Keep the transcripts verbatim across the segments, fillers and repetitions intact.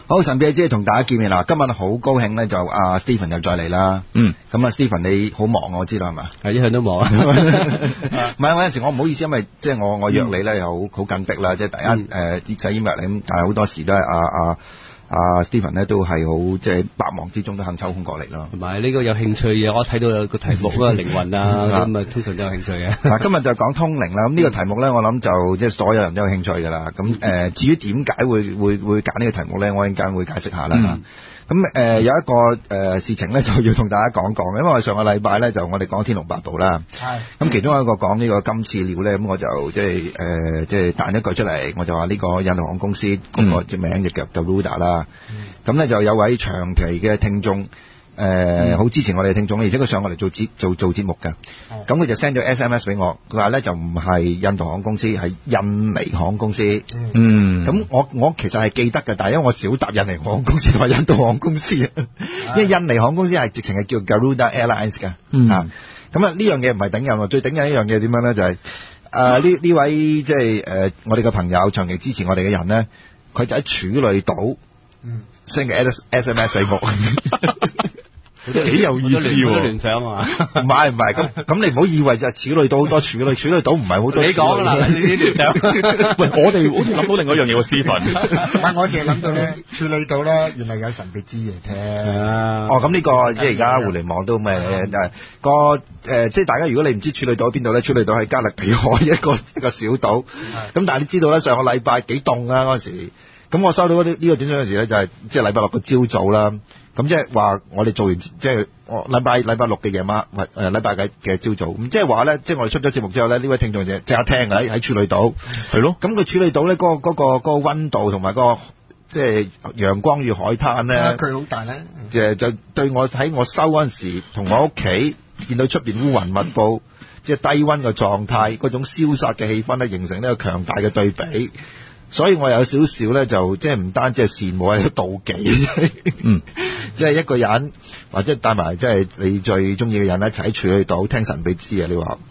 好，神秘之同大家見面啦！今日好高興咧，就阿 Stephen 又再嚟啦。嗯，咁啊 Stephen 你好忙我知道係嘛？ 係一向都忙啊。 唔係，我有陣時我唔好意思，因為即係我我約你咧又好好緊迫啦，即係第一誒啲寫 email 嚟咁，但係好多時都係阿阿阿 Stephen 咧都係好即係百忙之中都肯抽空過嚟咯。 同埋呢個有興趣嘅，我睇到有個題目啦，靈魂啊，咁啊通常都有興趣嘅。 嗱，今日就講通靈啦。咁呢個題目咧，我諗就即係所有人都有興趣㗎啦。咁誒，至於點解會會會揀呢個題目咧，我一陣間會解釋下啦。嗯咁誒、呃、有一個誒、呃、事情咧，就要同大家講講，因為我上個禮拜咧就我哋講天龍八部啦。係。咁其中一個講呢個金翅鳥咧，咁我就即係誒即係彈一句出嚟，我就話呢個印度航空公司嗰個隻名就叫 Garuda 啦。咁、嗯、咧就有位長期嘅聽眾。誒、呃，好、嗯、支持我哋嘅聽眾，而且佢上我嚟做節做做節目㗎。咁佢就 send 咗 S M S 俾我，佢話咧就唔係印度航空公司，係印尼航空公司。嗯。咁我我其實係記得嘅，但係因為我少搭印尼航空公司同埋印度航空公司啊，因為印尼航空公司係直情係叫 Garuda Airlines 㗎。嗯。啊，咁啊呢樣嘢唔係頂癮喎，最頂癮一樣嘢點樣咧？就係誒呢呢位即係誒我哋嘅朋友長期支持我哋嘅人咧，佢就喺處女島 send 嘅 S M S 俾我。 幾有意思喎！ 聯想啊， 唔係唔係咁咁，你唔好以為就係處女島好多處女，處女島唔係好多。你講啦，你啲聯想。 喂，我哋好似諗到另外一樣嘢喎，Stephen。 但係我淨係諗到咧，處女島咧原來有神秘之夜聽。 哦，咁呢個即係而家互聯網都咩誒個誒，即係大家如果你唔知處女島喺邊度咧，處女島喺加勒比海一個一個小島。咁但係你知道咧，上個禮拜幾凍啊嗰陣時。咁我收到嗰啲呢個短信嗰陣時咧，就係即係禮拜六嘅朝早啦。咁即係話我哋做完即係我禮拜禮拜六嘅夜晚，或誒禮拜嘅嘅朝早。咁即係話咧，即係我哋出咗節目之後咧，呢位聽眾就即刻聽喺喺處女島。係咯。咁佢處女島咧，嗰個嗰個嗰個溫度同埋嗰個即係陽光與海灘咧， 佢好大咧。 誒就對我喺我收嗰陣時，同我屋企見到出邊烏雲密佈，即係低溫嘅狀態，嗰種消殺嘅氣氛咧，形成呢個強大嘅對比。所以我有少少咧，就即係唔單止係羨慕，係妒忌。嗯，即係一個人或者帶埋即係你最中意嘅人一齊喺處女島聽神秘之夜，你話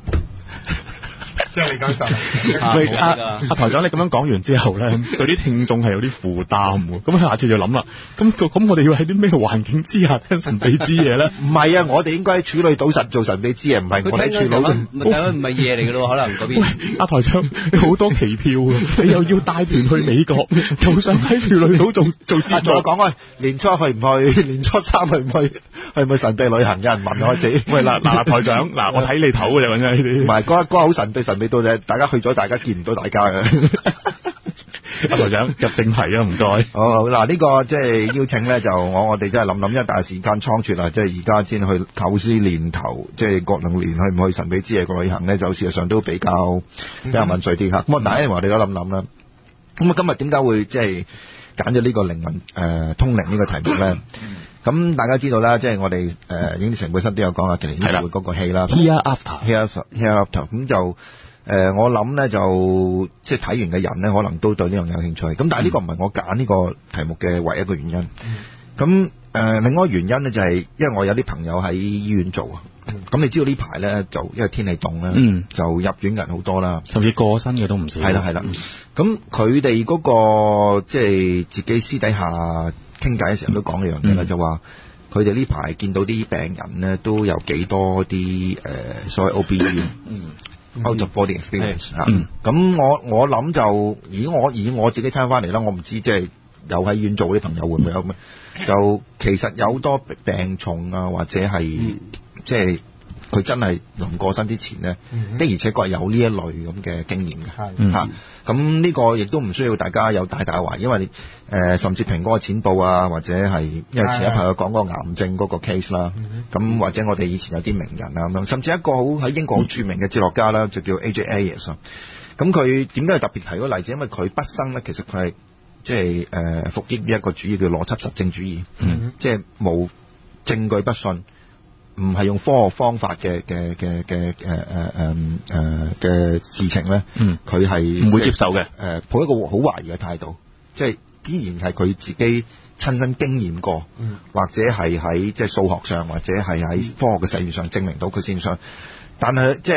即係你講神。 喂，阿阿台長，你咁樣講完之後咧，對啲聽眾係有啲負擔喎。咁佢下次就諗啦，咁咁我哋要喺啲咩環境之下聽神秘之夜咧？ 唔係啊，我哋應該喺處女島實做神秘之夜，唔係我哋喺處女島。 唔係唔係夜嚟嘅咯，可能嗰邊。 阿台長，你好多期票啊！你又要帶團去美國，就想喺處女島做做節目。 我講啊，年初去唔去？年初三去唔去？去唔去神秘旅行？有人問開始。 喂，嗱嗱台長，嗱我睇你頭嘅啫，呢啲。 唔係嗰嗰好神秘神秘到啫，大家去咗，大家見唔到大家嘅。 阿台長入正題啊，唔該。 好嗱，呢個即係邀請咧，就我我哋真係諗諗，因為大時間倉促啊，即係而家先去構思年頭，即係過兩年去唔去神秘之夜個旅行咧，就事實上都比較比較敏碎啲嚇。咁啊，但係我哋都諗諗啦。咁啊，今日點解會即係揀咗呢個靈魂誒通靈呢個題目咧？咁大家知道啦，即係我哋誒影視城本身都有講啊，其實演唱會嗰個戲啦 ，Here After，Here Here After，咁就。誒、呃，我諗咧就即係睇完嘅人咧，可能都對呢樣有興趣。咁但係呢個唔係我揀呢個題目嘅唯一一個原因。咁、嗯、誒、呃，另外一個原因咧就係、是、因為我有啲朋友喺醫院做啊。咁、嗯、你知道呢排咧就因為天氣凍咧、嗯，就入院人好多啦， 甚至過身嘅都唔少。 係啦係啦。咁佢哋嗰個即係自己私底下傾偈嘅時候都講呢樣嘢啦，就話佢哋呢排見到啲病人咧都有幾多啲誒、呃、所謂 O B E。嗯out of body experience 嚇、嗯，咁我我諗就以我以我自己聽翻嚟啦，我唔知即係有喺醫院做啲朋友會唔會有咩？就其實有好多病重啊，或者係、嗯、即係佢真係臨過身之前咧、嗯，的而且確有呢一類咁嘅經驗嘅嚇。咁呢個亦都唔需要大家有大大懷疑，因為誒、呃、甚至蘋果嘅錢報啊，或者係因為前一排有講嗰個癌症嗰個 case 啦，咁、嗯、或者我哋以前有啲名人啊咁樣，甚至一個好喺英國好著名嘅哲學家啦，就叫 A J Ayers 啊。咁佢點解特別提嗰個例子？因為佢畢生咧，其實佢係即係誒服膺於一個主義叫邏輯實證主義，嗯、即係冇證據不信。唔係用科學方法嘅嘅嘅嘅誒誒誒誒嘅事情咧，佢係唔會接受嘅。誒、呃，抱一個好懷疑嘅態度，即係必然係佢自己親身經驗過，嗯、或者係喺即係數學上，或者係喺科學嘅實驗上證明到佢先信。但係即係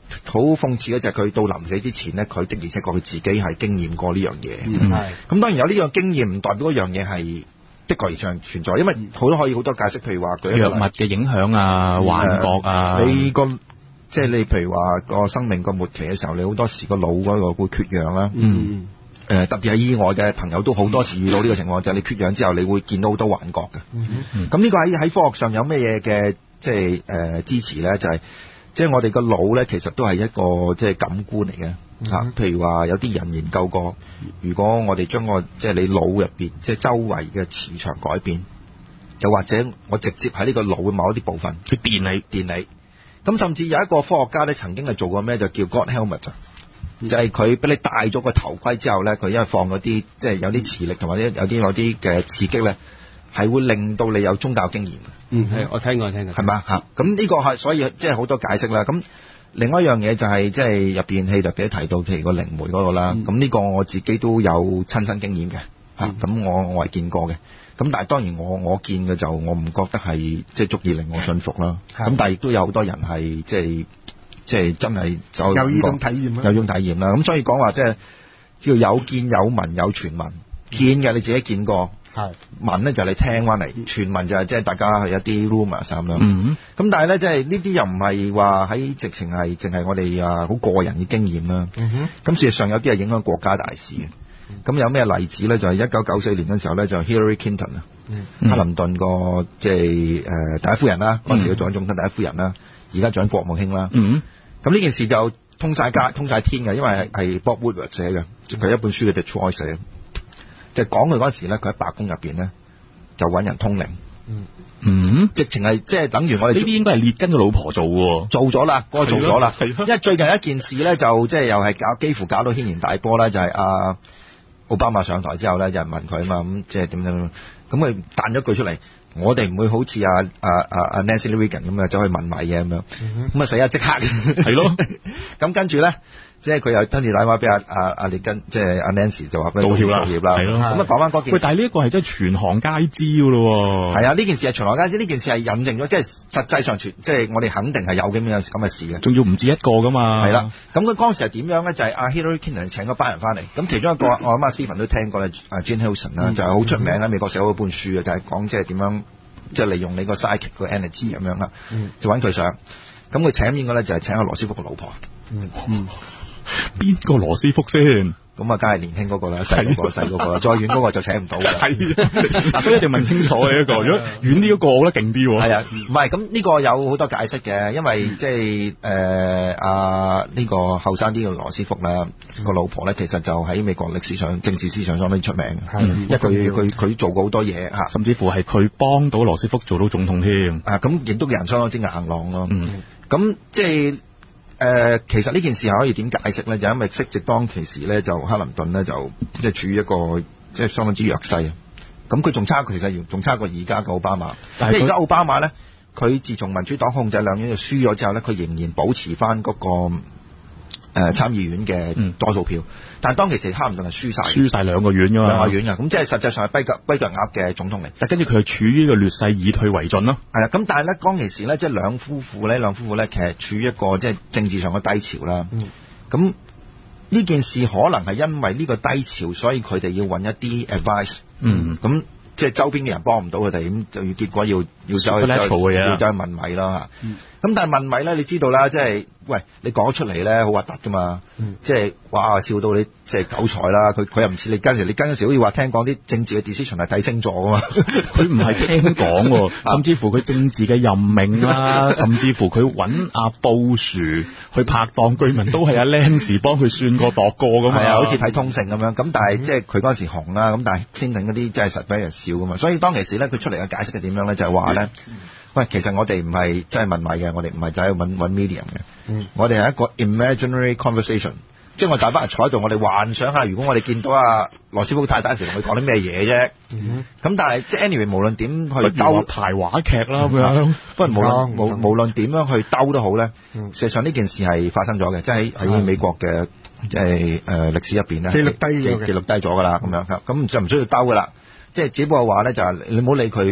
好諷刺嘅就係佢到臨死之前咧，佢的而且確佢自己係經驗過呢樣嘢。 嗯係咁當然有呢樣經驗，唔代表嗰樣嘢係的確而上存在，因為好多可以好多解釋，譬如話佢藥物嘅影響啊、幻覺啊， 你個即係你譬如話個生命個末期嘅時候，你好多時個腦嗰個會缺氧啦。 嗯誒、特別係意外嘅朋友都好多時遇到呢個情況，就係、你缺氧之後，你會見到好多幻覺嘅。咁呢、個喺喺科學上有咩嘢嘅即係誒、呃支持咧？就係即係我哋個腦咧，其實都係一個即係感官嚟嘅嚇。譬如話有啲人研究過，如果我哋將個即係你腦入邊即係周圍嘅磁場改變，又或者我直接喺呢個腦嘅某一啲部分佢電你電你。咁甚至有一個科學家咧，曾經係做過咩，就叫 God Helmet 啊。就係佢俾你戴咗個頭盔之後咧，佢因為放嗰啲即係有啲磁力同埋啲有啲嗰啲嘅刺激咧，係會令到你有宗教經驗嘅， 嗯，係我聽過聽過， 係嘛嚇？咁呢個係所以即係好多解釋啦。咁另外一樣嘢就係即係入邊希特記提到，譬如個靈媒嗰個啦。咁呢個我自己都有親身經驗嘅嚇，咁我我係見過嘅。咁但係當然我我見嘅就我唔覺得係即係足以令我信服啦。咁但係亦都有好多人係即係。即係真係就有呢種體驗啦， 有種體驗啦。咁所以講話即係叫有見有聞有傳聞，見嘅你自己見過， 係聞咧就你聽翻嚟，傳聞就係即係大家係一啲 rumors 咁樣。 嗯咁但係咧即係呢啲又唔係話喺直情係淨係我哋啊好個人嘅經驗啦。 嗯哼， 咁事實上有啲係影響國家大事嘅。咁有咩例子咧？就係一九九四年嘅時候咧，就 Hillary Clinton 啊，克林頓個即係誒第一夫人啦，嗰陣時佢做緊總統第一夫人啦，而家做緊國務卿啦。 嗯。 咁呢件事就通晒街、通晒天嘅，因為係係 Bob Woodward 寫嘅，佢一本書嘅 The Choice 寫嘅，就講佢嗰陣時咧，佢喺白宮入邊咧就揾人通靈， 嗯， 直情係即係等於我哋呢啲應該係列根嘅老婆做喎， 做咗啦，嗰個做咗啦， 係咯因為最近一件事咧就即係又係搞幾乎搞到軒然大波啦，就係阿奧巴馬上台之後咧，有人問佢啊嘛，咁即係點樣？咁佢彈咗句出嚟。我哋唔會好似阿阿阿阿 Nancy Reagan 咁啊，走去問米嘢咁樣，咁啊死啊即刻係咯。 咁跟住咧，即係佢又跟住打電話俾阿阿阿列根，即係阿 Nancy 就話俾佢道歉啦， 道歉啦， 係咯。 咁啊講翻嗰件事， 喂，但係呢一個係真係全行皆知㗎咯喎。 係啊，呢件事係全行皆知，呢件事係印證咗，即係實際上全，即係我哋肯定係有咁樣咁嘅事嘅。 仲要唔止一個㗎嘛。 係啦，咁佢嗰陣時係點樣咧？就係阿 Hillary Clinton 請嗰班人翻嚟，咁其中一個我諗阿 Stephen 都聽過咧，阿 Jane Hilson 啦，就係好出名喺美國寫咗本書嘅，就係講即係點樣。即係利用你個 psychic 個 energy 咁樣啦，就揾佢上。咁佢請邊個咧？就係請阿羅斯福個老婆。 嗯嗯，邊個羅斯福先？ 咁啊，梗係年輕嗰個啦，細嗰個細嗰個啦，再遠嗰個就請唔到啦。 係，所以一定問清楚嘅一個。如果遠啲嗰個，我覺得勁啲喎。 係啊，唔係咁呢個有好多解釋嘅，因為即係誒阿呢個後生啲嘅羅斯福啦，個老婆咧，其實就喺美國歷史上、政治思想上都出名嘅，因為佢佢佢做過好多嘢嚇， 甚至乎係佢幫到羅斯福做到總統添。 啊，咁亦都有人相當之硬朗咯。 嗯， 咁即係。誒、呃，其實呢件事係可以點解釋咧？就因為息直當其時咧，就克林頓咧就即係處於一個即係相當之弱勢啊。咁佢仲差，其實仲差過而家嘅奧巴馬。即係而家奧巴馬咧，佢自從民主黨控制兩院就輸咗之後咧，佢仍然保持翻、那、嗰個誒、呃、參議院嘅多數票。嗯、但係當其時克林頓係輸晒， 輸晒兩個院㗎嘛， 兩個院㗎。咁即係實際上係跛腳跛腳鴨嘅總統嚟。 但跟住佢係處於呢個劣勢，以退為進咯。 係啦，咁但係咧，當其時咧，即係兩夫婦咧，兩夫婦咧，其實處於一個即係政治上嘅低潮啦。咁呢、嗯、件事可能係因為呢個低潮，所以佢哋要揾一啲 advice。嗯。咁即係周邊嘅人幫唔到佢哋，咁就要結果要要走去要走去問米啦嚇。嗯。咁但係問米咧，你知道啦，即係喂，你講出嚟咧好核突噶嘛，嗯、即係哇笑到你即係韭菜啦，佢佢又唔似你跟時，你跟嗰時好似話聽講啲政治嘅 decision 係睇星座噶嘛， 佢唔係聽講喎，甚至乎佢政治嘅任命啦，甚至乎佢揾阿布殊去拍檔居民都係阿 Lance 幫佢算過度過噶嘛， 係啊，好似睇通勝咁樣，咁但係即係佢嗰陣時紅啦，咁但係 Clinton 嗰啲真係實俾人笑噶嘛，所以當其時咧佢出嚟嘅解釋係點樣咧，就係話咧。喂，其實我哋唔係真係問米嘅，我哋唔係就喺度揾揾 medium 嘅，嗯、我哋係一個 imaginary conversation，即係我大班人坐喺度，我哋幻想下，如果我哋見到阿羅斯福太太時同佢講啲咩嘢啫，咁、嗯、但係即係 anyway，無論點去兜排話劇啦咁樣， 不過無論無無論點樣去兜都好咧，嗯、事實上呢件事係發生咗嘅，即係喺美國嘅即係誒歷史入邊咧， 記錄低咗嘅， 記錄低咗㗎啦，咁樣咁就唔需要兜㗎啦，即係只不過話咧就係你唔好理佢。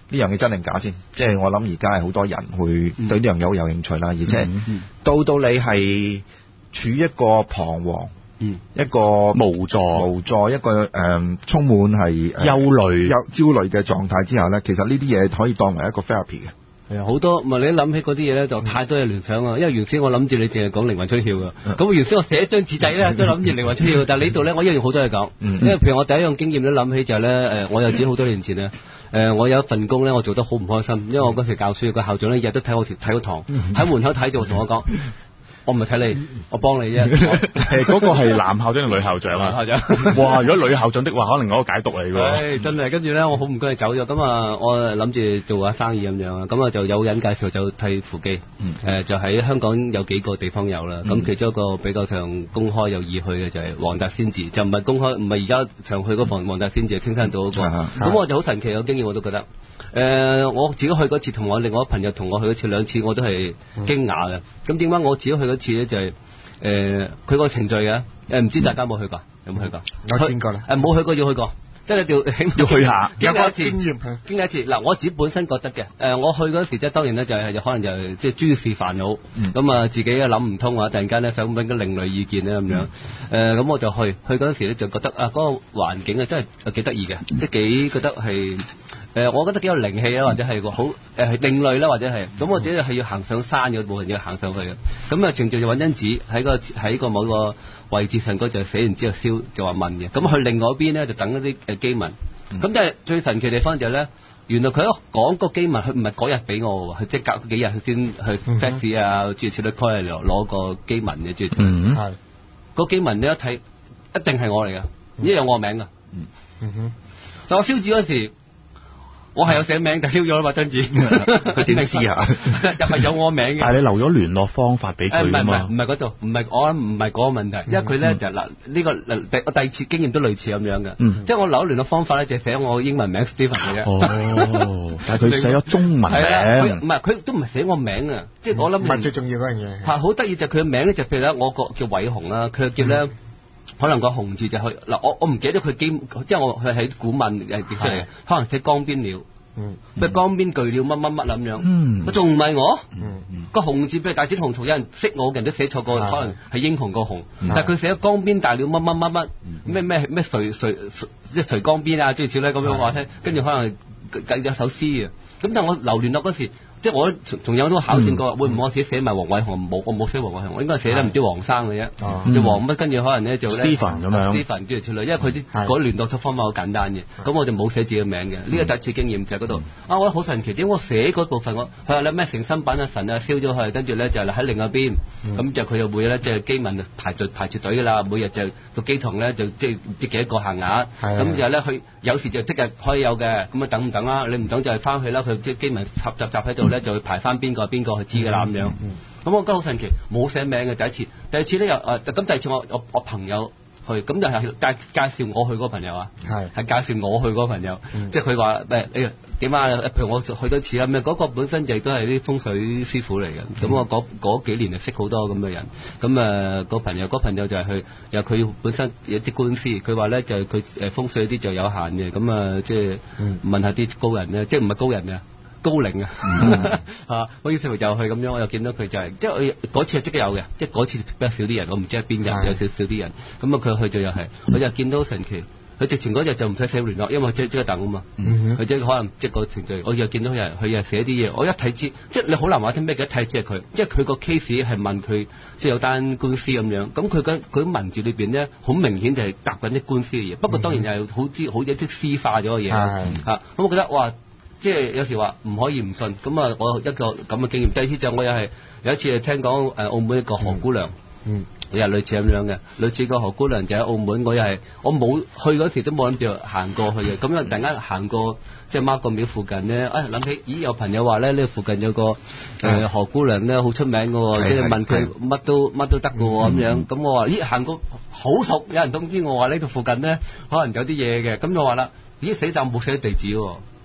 呢樣嘢真定假先？即係我諗而家係好多人會對呢樣嘢好有興趣啦，而且到到你係處於一個彷徨。 嗯， 一個無助、 無助，一個誒、呃、充滿係憂慮、 憂焦慮嘅狀態之下咧，其實呢啲嘢可以當為一個 therapy 嘅。 係啊，好多唔係你一諗起嗰啲嘢咧，就太多嘢聯想啊！因為原先我諗住你淨係講靈魂出竅㗎，咁、嗯、原先我寫一張紙仔咧都諗住靈魂出竅，但係呢度咧我一樣好多嘢講， 嗯、 因為譬如我第一樣經驗咧諗起就係咧誒，我有自己好多年前咧誒、呃，我有一份工咧，我做得好唔開心，因為我嗰時教書，個校長咧日日都睇我條睇個堂，喺門口睇住我同我講。我唔係睇你，我幫你啫。 係嗰個係男校長定女校長啊？ 校長。 哇！如果女校長的話，可能我個解讀嚟㗎。 唉，真係跟住咧，我好唔該你走咗。咁啊，我諗住做下生意咁樣啊。咁啊，就有人介紹就睇扶乩。誒、嗯呃，就喺香港有幾個地方有啦。咁、嗯、其中一個比較上公開有意去嘅就係黃大仙寺，就唔係公開，唔係而家常去嗰房黃大仙寺，青山道嗰、那個。咁、嗯、我就好神奇嘅經驗，我都覺得。誒、呃，我自己去嗰次，同我另外一個朋友同我去嗰次兩次，我都係驚訝嘅。咁點解我自己去嗰次咧？就係、是。誒，佢個程序嘅，誒，唔知大家有冇去過？有冇去過？ 有見過啦。 誒，冇去過要去過，即係要要去下， 經歷一次經驗， 經歷一次。嗱，我自己本身覺得嘅，誒，我去嗰時即係當然咧，就係可能就即係諸事煩惱，咁啊自己啊諗唔通啊，突然間咧想揾個另類意見咧咁樣，誒，咁我就去，去嗰時咧就覺得啊，嗰個環境啊真係幾得意嘅，即係幾覺得係。誒，我覺得幾有靈氣啊，或者係個好誒係另類啦，或者係咁，我自己係要行上山嘅，冇人要行上去嘅。咁啊，程序就揾張紙喺個喺個某個位置上嗰就寫完之後燒，就話問嘅。咁去另外一邊咧就等嗰啲誒機文。咁但係最神奇地方就係咧，原來佢一講個機文，佢唔係嗰日俾我喎，佢即係隔幾日佢先去 fax 啊，諸如此類開嚟攞個機文嘅，諸如此類。嗯，係。個機文你一睇，一定係我嚟㗎，因為有我名㗎。嗯哼。就我燒紙嗰時。我係有寫名，就燒咗啦嘛張紙。 佢點知啊？ 又係有我名嘅。但係你留咗聯絡方法俾佢啊嘛？ 唔係唔係嗰度，唔係我唔係嗰個問題，因為佢咧、嗯、就嗱呢、呢個第我第二次經驗都類似咁樣嘅，嗯、即係我留咗聯絡方法咧就寫我英文名 Stephen 嘅啫。 哦，但係佢寫咗中文名。 唔係佢都唔係寫我名啊，即係我諗。 唔係最重要嗰樣嘢。 係好得意就佢嘅名咧，就譬如咧我個叫偉雄啦，佢叫咧。嗯可能個紅字就去嗱，我我唔記得佢基，即係我佢喺古文誒譯出嚟嘅，可能寫江邊鳥，咩江邊巨鳥乜乜乜咁樣，佢仲唔係我？嗯嗯、個紅字譬如大展鴻圖，有人識我嘅人都寫錯過，可能係英雄個紅，嗯、但係佢寫咗江邊大鳥乜乜乜乜，咩咩咩垂垂即係垂江邊啊，諸如此類咁樣話聽，跟住可能計咗首詩啊，咁但係我留聯絡嗰時。即係我仲有都考證過，嗯、會唔會我自己寫埋黃偉雄？冇，我冇寫黃偉雄，我應該寫得唔知黃生嘅啫，嗯、就黃乜跟住可能咧就咧 Stephen 咁樣 Stephen 諸如此類，因為佢啲嗰聯絡出方法好簡單嘅，咁我就冇寫自己嘅名嘅。呢、嗯、個第一次經驗就係嗰度啊，我覺得好神奇，點解我寫嗰部分我佢話你咩誠心版啊神啊燒咗佢，跟住咧就喺另一邊，咁、嗯、就佢就會咧即係機文排隊排住隊㗎啦，每日就個機堂咧就即係唔知幾多個限額，咁就咧佢有時就即日可以有嘅，咁啊等唔等啦？你唔等就係翻去啦，佢即係機文插集集喺度咧就會排翻邊個邊個去知㗎啦咁樣，咁、嗯嗯、我覺得好神奇，冇寫名嘅第一次，第二次咧又誒，咁、呃、第二次我我我朋友去，咁就係介介紹我去嗰個朋友啊，係係介紹我去嗰個朋友，嗯、即係佢話誒誒點啊？譬如我去多次啦，咩嗰個本身就都係啲風水師傅嚟嘅，咁、嗯、我嗰嗰幾年就識好多咁嘅人，咁誒個朋友嗰、嗰個、朋友就係去，又佢本身有啲官司，佢話咧就係佢誒風水啲就有限嘅，咁啊即係問下啲高人咧，即係唔係高人嘅。高齡啊，啊，我於是乎就去咁樣，我又見到佢就係、是，即係嗰次係即刻有嘅，即係嗰次比較少啲人，我唔知係邊日有少少啲人，咁啊佢去就又係，我就見到神奇，佢直情嗰日就唔使寫聯絡，因為即即刻等啊嘛，佢即係可能即係個程序，我又見到有人，佢又寫啲嘢，我一睇知，即係你好難話聽咩嘅，一睇知係佢，因為佢個 case 係問佢即係有單官司咁樣，咁佢嘅佢文字裏邊咧，好明顯就係夾緊啲官司嘅嘢，不過當然又係好知好一啲詩化咗嘅嘢，嚇，咁我覺得哇！即係有時話唔可以唔信，咁啊我一個咁嘅經驗。第二次就我又係有一次係聽講誒澳門一個何姑娘，嗯，又係類似咁樣嘅，類似個何姑娘就喺澳門，我又係我冇去嗰時都冇諗住行過去嘅，咁樣突然間行過即係媽閣廟附近咧，啊諗起咦有朋友話咧呢附近有個誒、呃、何姑娘咧好出名嘅，即係問佢乜都乜都得嘅咁樣，咁我話咦行過好熟，有人通知我話呢度附近咧可能有啲嘢嘅，咁我話啦，咦死站冇寫地址喎。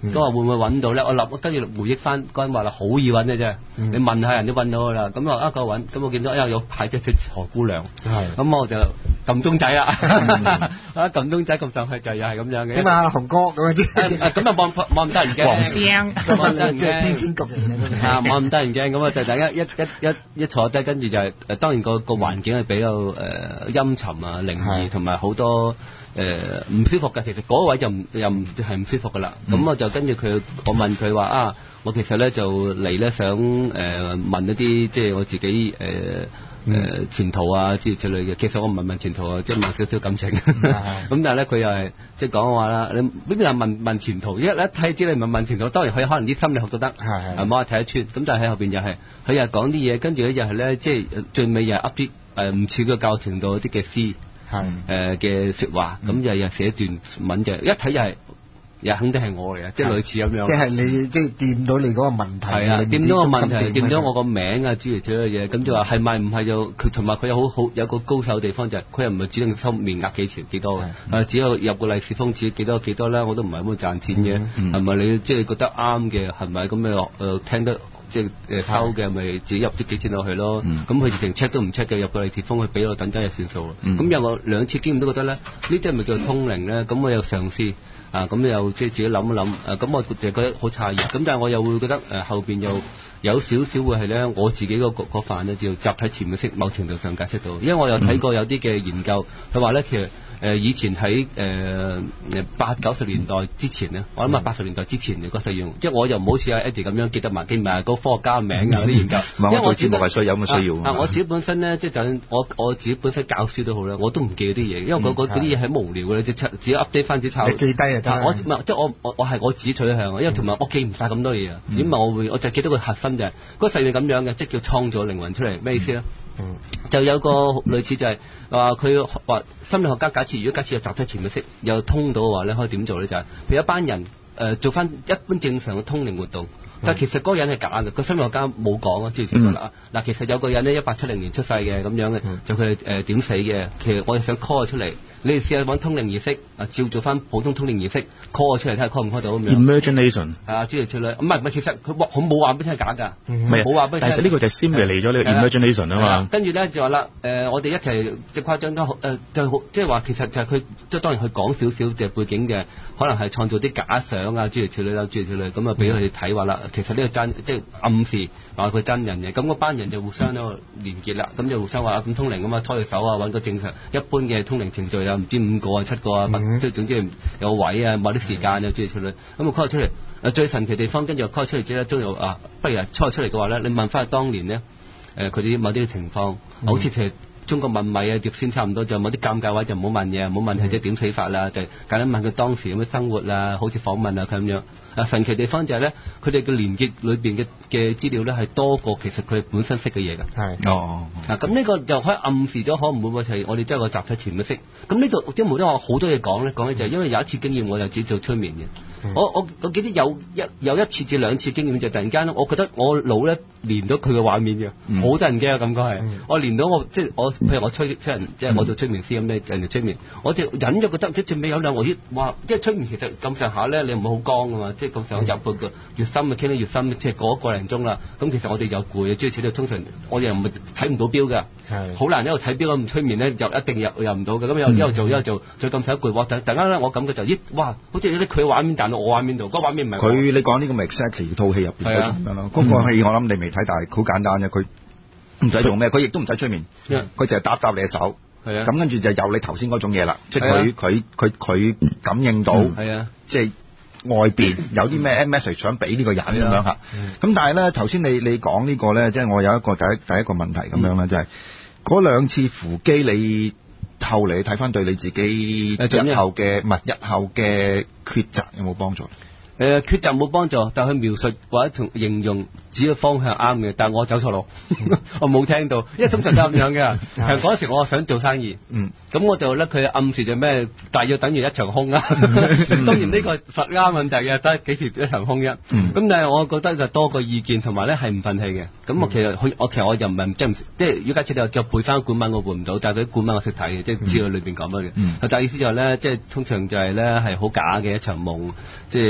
咁話會唔會揾到咧？我立跟住回憶翻嗰陣話啦，好易揾嘅啫。你問下人都揾到㗎啦。咁我啊個揾，咁我見到啊有牌隻隻何姑娘，咁我就撳鐘仔啦。啊撳鐘仔撳上去就又係咁樣嘅。 點啊，紅哥咁樣啫。 咁啊冇冇咁得人驚。 黃聲， 冇咁得人即係天驚。 仙局嚟嘅。 啊冇咁得人驚，咁啊就大家一一一一坐低，跟住就係誒當然個個環境係比較誒陰沉啊、靈異同埋好多。誒唔、呃、舒服嘅，其實嗰位就唔又唔係唔舒服噶啦。咁、嗯、我就跟住佢，我問佢話啊，我其實咧就嚟咧想誒、呃、問一啲即係我自己誒誒、呃嗯呃、前途啊之類之類嘅。其實我唔係問前途啊，即係問少少感情。咁、嗯、但係咧佢又係即係講話啦，你邊邊係問問前途？一一睇知你唔係問前途，當然佢可能啲心理學都得，係冇話睇得穿。咁但係喺後邊又係佢又講啲嘢，跟住咧又係咧即係最尾又係噏啲誒唔似個教程度啲嘅詩。係誒嘅説話，咁日日寫段文就一睇又係，又肯定係我嚟嘅，即係類似咁樣。即係你即係掂到你嗰個問題。係啊， 掂到個問題，掂咗我個名啊，諸如此類嘢，咁就話係咪唔係就佢同埋佢有好好有個高手嘅地方就係佢又唔係指定收面額幾錢幾多嘅，啊只有入個利是封，自己幾多幾多啦，我都唔係咁賺錢嘅，係咪你即係覺得啱嘅，係咪咁樣誒聽得？即係誒收嘅，咪自己入啲幾錢落去咯。咁佢直情 check 都唔 check 嘅，入個利是封，佢俾我等真就算數。咁、嗯、有我兩次經驗都覺得咧，呢啲係咪叫做通靈咧？咁我又嘗試啊，咁又即係自己諗一諗。誒，咁我就覺得好詫異。咁但係我又會覺得誒、呃、後邊又有少少會係咧，我自己嗰嗰範咧叫集體潛意識，某程度上解釋到。因為我有睇過有啲嘅研究，佢話咧其實。誒、呃、以前喺誒誒八九十年代之前咧，我諗啊八十年代之前嘅個實驗，即係我又唔好似阿 Eddie 咁樣記得埋記埋個科學家名啊啲研究，因為我節目係需要有咁嘅需要。啊，我自己本身咧，即係就算我我自己本身教書都好啦，我都唔記嗰啲嘢，因為嗰嗰啲嘢係無聊嘅咧，即係自己 update 翻自己抄。你記低啊得。我唔係即係我我我係我自己取向，因為同埋我記唔晒咁多嘢啊。點解我會我就記得個核心就係、是、嗰、那個實驗咁樣嘅，即係叫創造靈魂出嚟，咩意思咧？嗯、就有個類似就係話佢話心理學家假設如果假設有集體潛意識又通到嘅話咧，可以點做咧？就係、是、譬如一班人誒、呃、做翻一般正常嘅通靈活動，嗯、但係其實嗰個人係假嘅，個心理學家冇講啊，知唔知啦？嗱、嗯，其實有個人咧一八七零年出世嘅咁樣嘅，嗯、就佢誒點死嘅，其實我哋想 call 佢出嚟。你哋試下揾通靈儀式，啊，照做翻普通通靈儀式 call 出嚟睇下 call 唔 call 到咁樣。Imagination 啊，諸如此類，唔係唔係，其實佢佢冇話俾你聽係假㗎，冇話俾你聽。但係呢個就係 simulate 咗呢個 imagination 啊嘛。跟住咧就話啦，誒、呃，我哋一齊即係誇張得好，誒、呃，就好即係話其實就係佢即係當然佢講少少嘅背景嘅，可能係創造啲假相啊，諸如此類啦，諸如此類，咁啊俾佢哋睇話啦，其實呢個真即係暗示話佢真人嘅，咁嗰班人就互相喺度連結啦，咁就互相話咁通靈咁啊，拖佢手啊，揾個正常一般嘅通靈程序啊。唔知五個啊七個啊，即係、mm hmm. 總之有位啊，某啲時間啊，諸如此類。咁啊 call 出嚟，誒最神奇地方，跟住 call 出嚟之後，終於啊，不如 call 出嚟嘅話咧，你問翻當年咧，誒佢啲某啲情況，mm hmm. 好似其實中國問米啊碟仙差唔多，就某啲尷尬位就唔好問嘢，唔好問係即係點死法啦，就簡單問佢當時有咩生活啊，好似訪問啊佢咁樣。啊神奇地方就係咧，佢哋嘅連結裏邊嘅嘅資料咧係多過其實佢本身識嘅嘢㗎。係哦，啊咁呢個就可以暗示咗，可唔會係我哋真係個集體潛意識。咁呢度即係無端端我好多嘢講咧，講咧就係因為有一次經驗，我就自己做催眠嘅。嗯、我我我記得有一有一次至兩次經驗，就突然間我覺得我腦咧連到佢嘅畫面嘅，好得人驚嘅感覺係。嗯、我連到我即係我譬如我催催人，即係我做催眠師咁咧，人哋催眠，我就隱約覺得即係最尾有兩個咦，哇！即係催眠其實咁上下咧，你唔會好光㗎嘛。即係咁想入去個越深嘅傾得越深，即係過一個零鐘啦。咁其實我哋又攰啊，諸如此類。通常我哋又唔係睇唔到錶㗎，好難一路睇錶咁催眠咧，就一定入入唔到嘅。咁又一路做一路做，再咁使攰。哇！突然間咧，我感覺就咦，哇！好似有啲佢畫面彈到我畫面度，嗰畫面唔係佢。你講呢個咪 exactly 套戲入邊嗰種咁樣咯。嗰個戲我諗你未睇，但係好簡單嘅。佢唔使做咩，佢亦都唔使催眠，佢就係搭搭你嘅手。係啊，咁跟住就有你頭先嗰種嘢啦，即係佢佢佢佢感應到，係啊，即係。外邊有啲咩 message 想俾呢個人咁樣嚇，咁、嗯、但係咧頭先你你講呢個咧，即係我有一個第一第一個問題咁樣啦，就係嗰兩次扶機，你後嚟睇翻對你自己日後嘅唔係日後嘅抉擇有冇幫助？誒抉擇冇幫助，但係佢描述或者同形容指嘅方向啱嘅，但係我走錯路，我冇聽到，因為通常都咁樣嘅。其實嗰時我想做生意，嗯，咁我就咧佢暗示就咩，大約等於一場空啊。當然呢個實啱問題嘅，得幾時一場空啫。咁但係我覺得就多個意見，同埋咧係唔憤氣嘅。咁我其實佢我其實我又唔係即係即係，如果假設你話叫背翻古文，我背唔到，但係佢啲古文我識睇嘅，即係知道裏邊講乜嘅。但係意思就係咧，即係通常就係咧係好假嘅一場夢，即係咩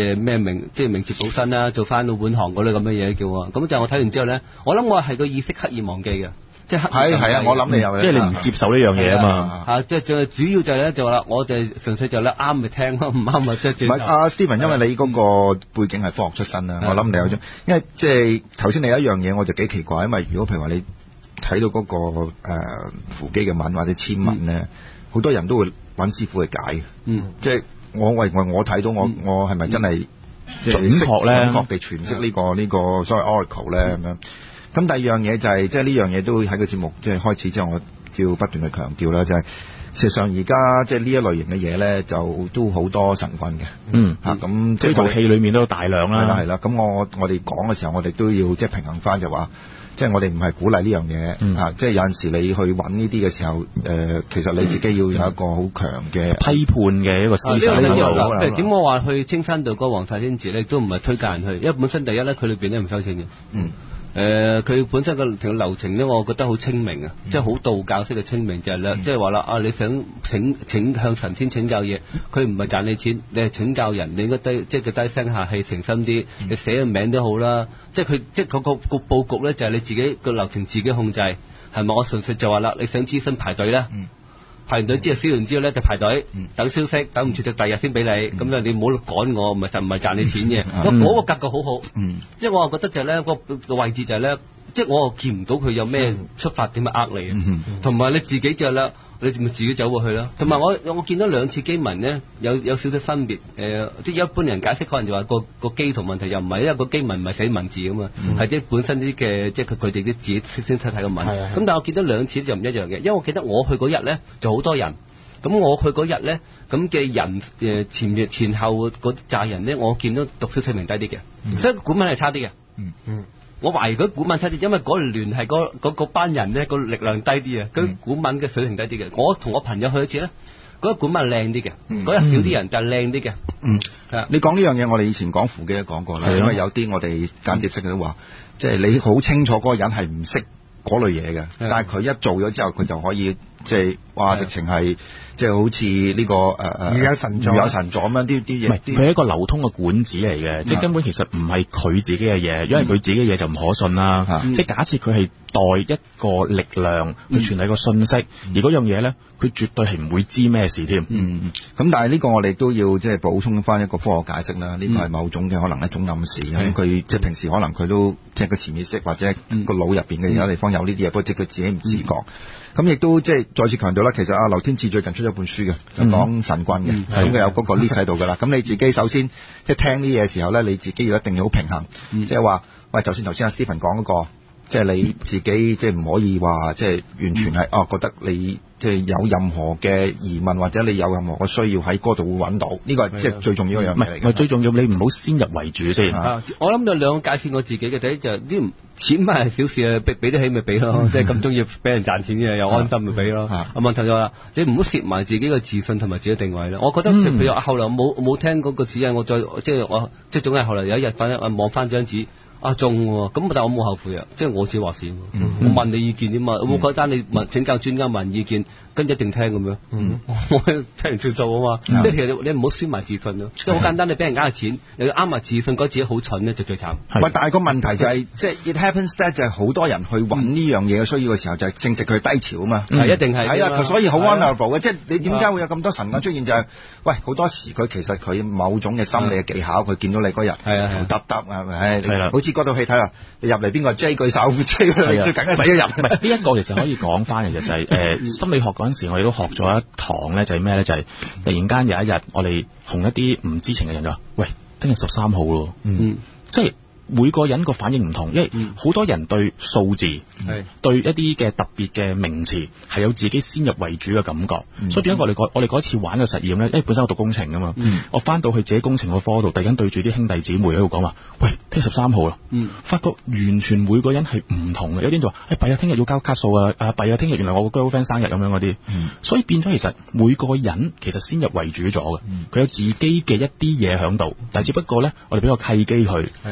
明即係明哲保身啦，做翻老本行嗰類咁嘅嘢叫我。咁就我睇完之後咧，我諗我係個意識刻意忘記嘅。即係係係啊！我諗你有， 即係你唔接受呢樣嘢啊嘛。 嚇，即係最主要就係咧就話啦，我就純粹就咧啱咪聽咯，唔啱咪即係轉。 唔係阿 Stephen，因為你嗰個背景係科學出身啦，我諗你有種，因為即係頭先你有一樣嘢我就幾奇怪，因為如果譬如話你睇到嗰個誒扶乩嘅文或者簽文咧，好多人都會揾師傅去解。嗯，即係我為我我睇到我我係咪真係準確咧？ 準確地詮釋呢個呢個所謂 oracle 咧咁樣。咁第二樣嘢就係、是，即係呢樣嘢都喺個節目即係開始之後，我要不斷去強調啦，就係、是、事實上而家即係呢一類型嘅嘢咧，就都好多神棍嘅。嗯，嚇咁即係套戲裏面都有大量啦。 係啦係啦，咁我我哋講嘅時候，我哋都要即係平衡翻，就話即係我哋唔係鼓勵呢樣嘢。嗯、啊，即係有陣時你去揾呢啲嘅時候，誒、呃，其實你自己要有一個好強嘅批判嘅一個思想喺度。 即係點我話去青山道嗰個黃大仙寺咧，都唔係推介人去，因為本身第一咧，佢裏邊咧唔收錢嘅。嗯。誒佢、呃、本身個條流程咧，我覺得好清明啊，嗯、即係好道教式嘅清明，就係、是、咧，嗯、即係話啦，啊你想請請向神仙請教嘢，佢唔係賺你錢，你係請教人，你應該低即係佢低聲下氣，誠心啲，嗯、你寫個名都好啦，即係佢即係嗰個個佈局咧，就係你自己個流程自己控制，係咪？我純粹就話啦，你想諮詢排隊咧。嗯排完隊之後燒完之後咧就排隊，嗯、等消息，等唔住就第日先俾你。咁咧、嗯、你唔好趕我，唔係就唔係賺你錢嘅。咁嗰、嗯、個格局好好，嗯、即係我又覺得就係咧個個位置就係咧，即係我又見唔到佢有咩出發點去呃你嘅，同埋、嗯、你自己就係啦。你咪自己走過去啦，同埋我我見到兩次機文咧，有有少少分別。誒、呃，即係一般人解釋可能就話個個機圖問題又唔係，因為個機文唔係寫文字㗎嘛，係即係本身啲嘅，即係佢佢哋啲字識先睇睇個文。咁、嗯、但係我見到兩次就唔一樣嘅，因為我記得我去嗰日咧就好多人，咁我去嗰日咧咁嘅人誒前前後嗰扎人咧，我見到讀書水平低啲嘅，嗯、所以古文係差啲嘅。嗯嗯。我懷疑嗰古文差啲，因為嗰聯繫嗰嗰班人咧個力量低啲啊，嗰古文嘅水平低啲嘅。我同我朋友去一次咧，嗰個古文靚啲嘅，嗰日少啲人，但係靚啲嘅。嗯，係啊。你講呢樣嘢，我哋以前講扶乩都講過啦，因為有啲我哋間接識嘅都話，即係你好清楚嗰個人係唔識嗰類嘢嘅，但係佢一做咗之後，佢就可以即係話直情係。即係好似呢、這個誒誒，如有神助，如有神助咁樣啲啲嘢。唔係，佢係一個流通嘅管子嚟嘅，嗯、即係根本其實唔係佢自己嘅嘢，因為佢自己嘅嘢就唔可信啦。嗯、即係假設佢係代一個力量去傳遞個信息，嗯、而嗰樣嘢咧，佢絕對係唔會知咩事添。嗯，咁但係呢個我哋都要即係補充翻一個科學解釋啦。呢、這個係某種嘅可能一種暗示。咁佢、嗯、即係平時可能佢都即係個潛意識或者個腦入邊嘅其他地方有呢啲嘢，不過即係佢自己唔自覺。咁亦都即係再次強調啦，其實阿劉天賜最近出咗本書嘅，就講神棍嘅，咁佢有嗰個 list 喺度噶啦。咁你自己首先即係聽呢嘢嘅時候咧，你自己要一定要好平衡，即係話，喂，就算頭先阿 Stephen 講嗰個，即係你自己即係唔可以話即係完全係哦覺得你即係有任何嘅疑問或者你有任何嘅需要喺嗰度會揾到，呢個係即係最重要一樣嘢嚟嘅。唔係最重要，你唔好先入為主先。啊、我諗有兩個界線，我自己嘅第一就啲、是、錢咪係小事啊，俾俾得起咪俾咯，即係咁中意俾人賺錢嘅又安心咪俾咯。啊，問題就話你唔好蝕埋自己嘅自信同埋自己定位咯。我覺得譬如後來冇冇聽嗰個指引，我再即係我即係總係後來有一日反正我望翻張紙。啊中喎，咁但係我冇後悔啊，即係我自己話事，嗯、我問你意見啫嘛，冇嗰單你問請教專家問意見，跟住一定聽咁樣，嗯、我聽完算數啊嘛，嗯、即係其實你唔好輸埋自信咯，即係好簡單，你俾人呃錢，你啱埋自信，覺得自己好蠢咧就最慘。喂，但係個問題就係、是，即係 it happens that 就係好多人去揾呢樣嘢嘅需要嘅時候，就係正值佢低潮啊嘛，係、嗯、一定係，係啊，所以好 vulnerable 嘅，即係你點解會有咁多神棍出現就係、是，喂，好多時佢其實佢某種嘅心理嘅技巧，佢見到你嗰日係耷耷啊，係咪？好似嗰套戲睇下。你入嚟邊個 J 舉手 J 佢最緊係第一日。唔係呢一個其實可以講翻嘅就係、是、誒、呃、心理學嗰陣時，我哋都學咗一堂咧，就係咩咧？就係、是、突然間有一日，我哋同一啲唔知情嘅人就話：喂，聽日十三號咯。嗯，即係。每個人個反應唔同，因為好多人對數字、嗯、對一啲嘅特別嘅名詞係有自己先入為主嘅感覺，嗯、所以變咗我哋我哋嗰次玩嘅實驗咧，因為本身我讀工程㗎嘛，嗯、我翻到去自己工程個科度，突然間對住啲兄弟姊妹喺度講話，喂，聽日十三號啦，嗯、發覺完全每個人係唔同嘅，有啲人就話，誒、哎，弊啊，聽日要交卡數啊，啊，弊啊，聽日原來我個 girlfriend 生日咁樣嗰啲，嗯、所以變咗其實每個人其實先入為主咗嘅，佢、嗯、有自己嘅一啲嘢喺度，但係只不過咧，我哋俾個契機佢，令到佢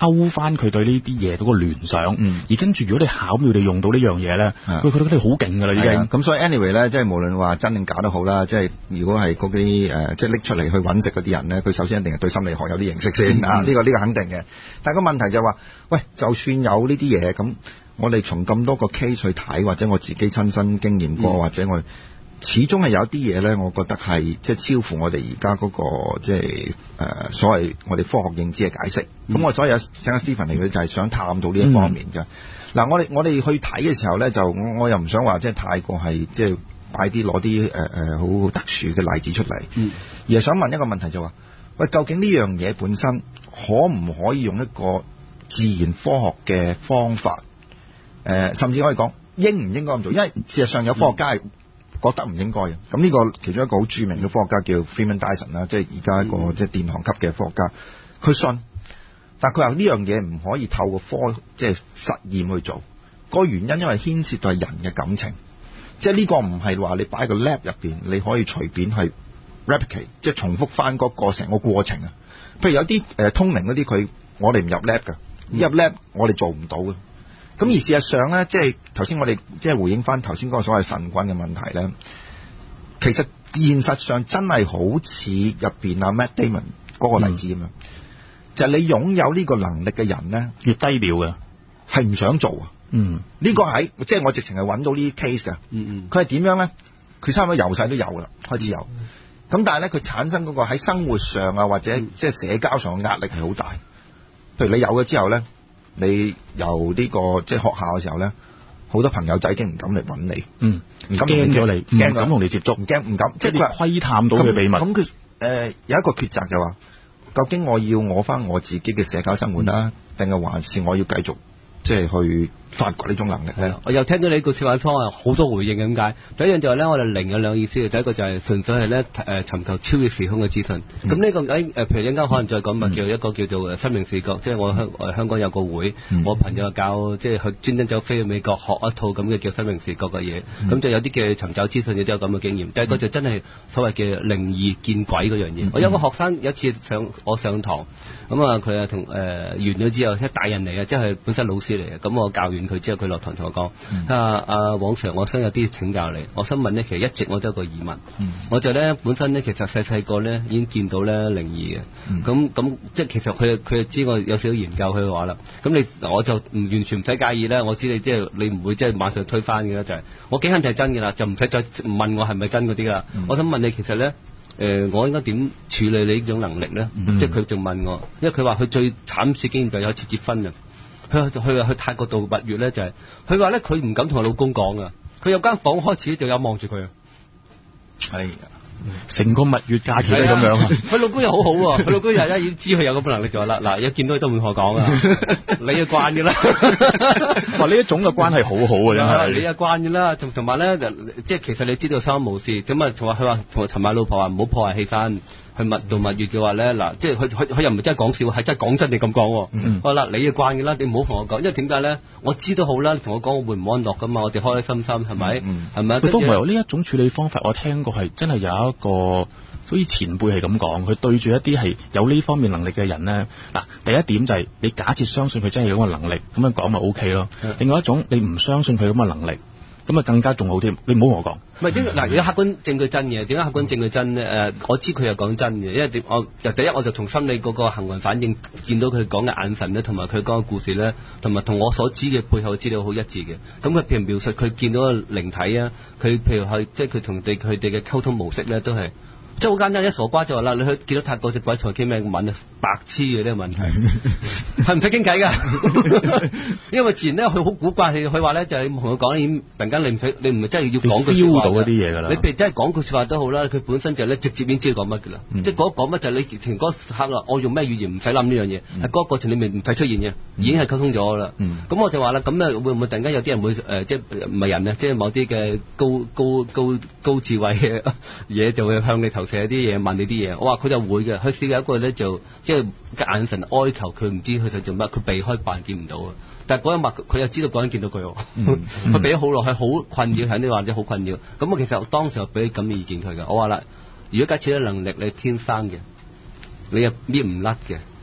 勾翻佢對呢啲嘢嗰個聯想， 嗯、 而跟住如果你巧妙地用到呢樣嘢咧，佢覺得你好勁噶啦已經。 咁所以 anyway 咧，即係無論話真定假都好啦，即係如果係嗰啲誒即係拎出嚟去揾食嗰啲人咧，佢首先一定係對心理學有啲認識先、嗯、啊！呢、呢個呢、呢個肯定嘅。但係個問題就係話，喂，就算有呢啲嘢，咁我哋從咁多個 case 去睇，或者我自己親身經驗過，嗯、或者我始終係有一啲嘢咧，我覺得係即係超乎我哋而家嗰個即係誒所謂我哋科學認知嘅解釋。咁、嗯、我所以有請阿 Stephen 嚟，佢就係想探討呢一方面嘅。嗱、嗯，我哋我哋去睇嘅時候咧，就我我又唔想話即係太過係即係擺啲攞啲誒誒好特殊嘅例子出嚟，嗯、而係想問一個問題就話、是：喂，究竟呢樣嘢本身可唔可以用一個自然科學嘅方法？誒、呃，甚至可以講應唔應該咁做？因為事實上有科學家係覺得唔應該嘅。咁呢個其中一個好著名嘅科學家叫 Freeman Dyson 啦，即係而家一個即係殿堂級嘅科學家，佢信。但佢話呢樣嘢唔可以透過科即係實驗去做，個原因因為牽涉到係人嘅感情，即係呢個唔係話你擺個 lab 入邊你可以隨便去 replicate， 即係重複翻嗰個成個過程啊。譬如有啲誒、呃、通靈嗰啲，佢我哋唔入 lab 㗎，入 lab 我哋做唔到嘅。咁而事實上咧，即係頭先我哋即係回應翻頭先嗰個所謂神棍嘅問題咧，其實現實上真係好似入邊阿 Matt Damon 嗰個例子咁樣。嗯，就係你擁有呢個能力嘅人咧， 越低調嘅， 係唔想做啊。嗯，呢個喺即係我直情係揾到呢啲 case 㗎。嗯嗯，佢係點樣咧？佢差唔多由細都有㗎啦，開始有。咁、嗯、但係咧，佢產生嗰個喺生活上啊，或者即係社交上嘅壓力係好大。譬如你有咗之後咧，你由呢、這個即係學校嘅時候咧，好多朋友仔已經唔敢嚟揾你。嗯，唔敢驚咗你，驚咁同你接觸，唔驚唔敢，即係佢窺探到佢秘密。 咁佢誒有一個抉擇就話。究竟我要我翻我自己嘅社交生活啦，定係還是我要繼續即係去發掘呢種能力咧？ 我又聽到你個說法方案好多回應嘅，點解？第一樣就係咧，我哋靈有兩個意思，第一個就係純粹係咧誒尋求超越時空嘅資訊。咁、嗯、呢、這個誒誒，譬如一陣間可能再講咪叫一個叫做生命視覺，即係我香誒香港有個會，嗯、我朋友教即係去專登走飛去美國學一套咁嘅叫生命視覺嘅嘢，咁、嗯、就有啲嘅尋找資訊嘅都有咁嘅經驗。第二個就真係所謂嘅靈異見鬼嗰樣嘢。嗯、我有個學生有一次上我上堂，咁啊佢啊同誒完咗之後，即係大人嚟嘅，即係本身老師嚟嘅，咁我教完佢之後，佢落堂同我講：啊啊，黃 Sir，我想有啲請教你。我想問咧，其實一直我都有個疑問，嗯、我就咧本身咧其實細細個咧已經見到咧靈異嘅，咁咁、嗯、即係其實佢佢知我有少少研究佢話啦。咁你我就唔完全唔使介意啦。我知你即係你唔會即係馬上推翻嘅啦，就係、是、我幾肯定係真嘅啦，就唔使再問我係咪真嗰啲啦。嗯、我想問你，其實咧。誒、呃，我應該點處理你呢種能力咧？嗯、即係佢仲問我，因為佢話佢最慘次經驗就有一次結婚啊。佢佢話去泰國度蜜月咧，就係佢話咧佢唔敢同佢老公講啊。佢有間房開始就有望住佢啊。係。 成個蜜月假期都咁樣， 佢老公又好好喎，佢老公又已經知佢有咁能力咗啦。嗱，一見到佢都唔會同我講啊，你就慣嘅啦。 哇，呢一種嘅關係好好啊，真係。 你就慣嘅啦，同同埋咧，即係其實你知道相安無事，咁啊，同埋佢話同尋晚老婆話唔好破壞氣氛。去蜜度蜜月嘅話咧，嗱，即係佢佢佢又唔係真係講笑，係真係講真你咁講。嗯，好啦，你就慣嘅啦，你唔好同我講，因為點解咧？我知道好啦，你同我講我會唔安樂噶嘛，我哋開開心心係咪？嗯，係咪？佢都唔係呢一種處理方法，我聽過係真係有一個，好似前輩係咁講，佢對住一啲係有呢方面能力嘅人咧，嗱，第一點就係你假設相信佢真係有咁嘅能力，咁樣講咪 O K 咯。嗯，另外一種你唔相信佢咁嘅能力。咁啊更加仲好添，你唔好同我講。唔係即係嗱，如果客觀證據真嘅，點解客觀證據真咧？誒、呃，我知佢又講真嘅，因為點我就第一我就從心理嗰個行為反應見到佢講嘅眼神咧，同埋佢講嘅故事咧，同埋同我所知嘅背後資料好一致嘅。咁佢譬如描述佢見到個靈體啊，佢譬如係即係佢同哋佢哋嘅溝通模式咧，都係。即係好簡單，一傻瓜就話啦，你去見到泰國隻鬼才傾咩文啊？白痴嘅呢個問題，係唔使傾偈㗎。因為自然咧，佢好古怪，佢佢話咧就係同佢講，已經突然間你唔使，你唔係真係要講句説話。到一啲嘢㗎啦。你譬如真係講句説話都好啦，佢本身就咧直接已經知道講乜㗎啦。嗯、即係嗰講乜就係你停嗰刻啦，我用咩語言唔使諗呢樣嘢，係嗰、嗯、個過程裡面唔使出現嘅，已經係溝通咗㗎啦。咁、嗯、我就話啦，咁咧會唔會突然間有啲人會誒、呃，即係唔係人啊？即係某啲嘅高高高高智慧嘅嘢就會向你投射一啲嘢，問你啲嘢。我話佢就會嘅，佢試過一個咧就即係個眼神哀求，佢唔知佢想做乜，佢避開扮見唔到啊。但係嗰一幕佢又知道嗰人見到佢，佢避咗好耐，係好困擾，喺呢患者好困擾。咁我其實當時我俾咁嘅意見佢嘅，我話啦，如果假設啲能力你天生嘅，你又搣唔甩嘅，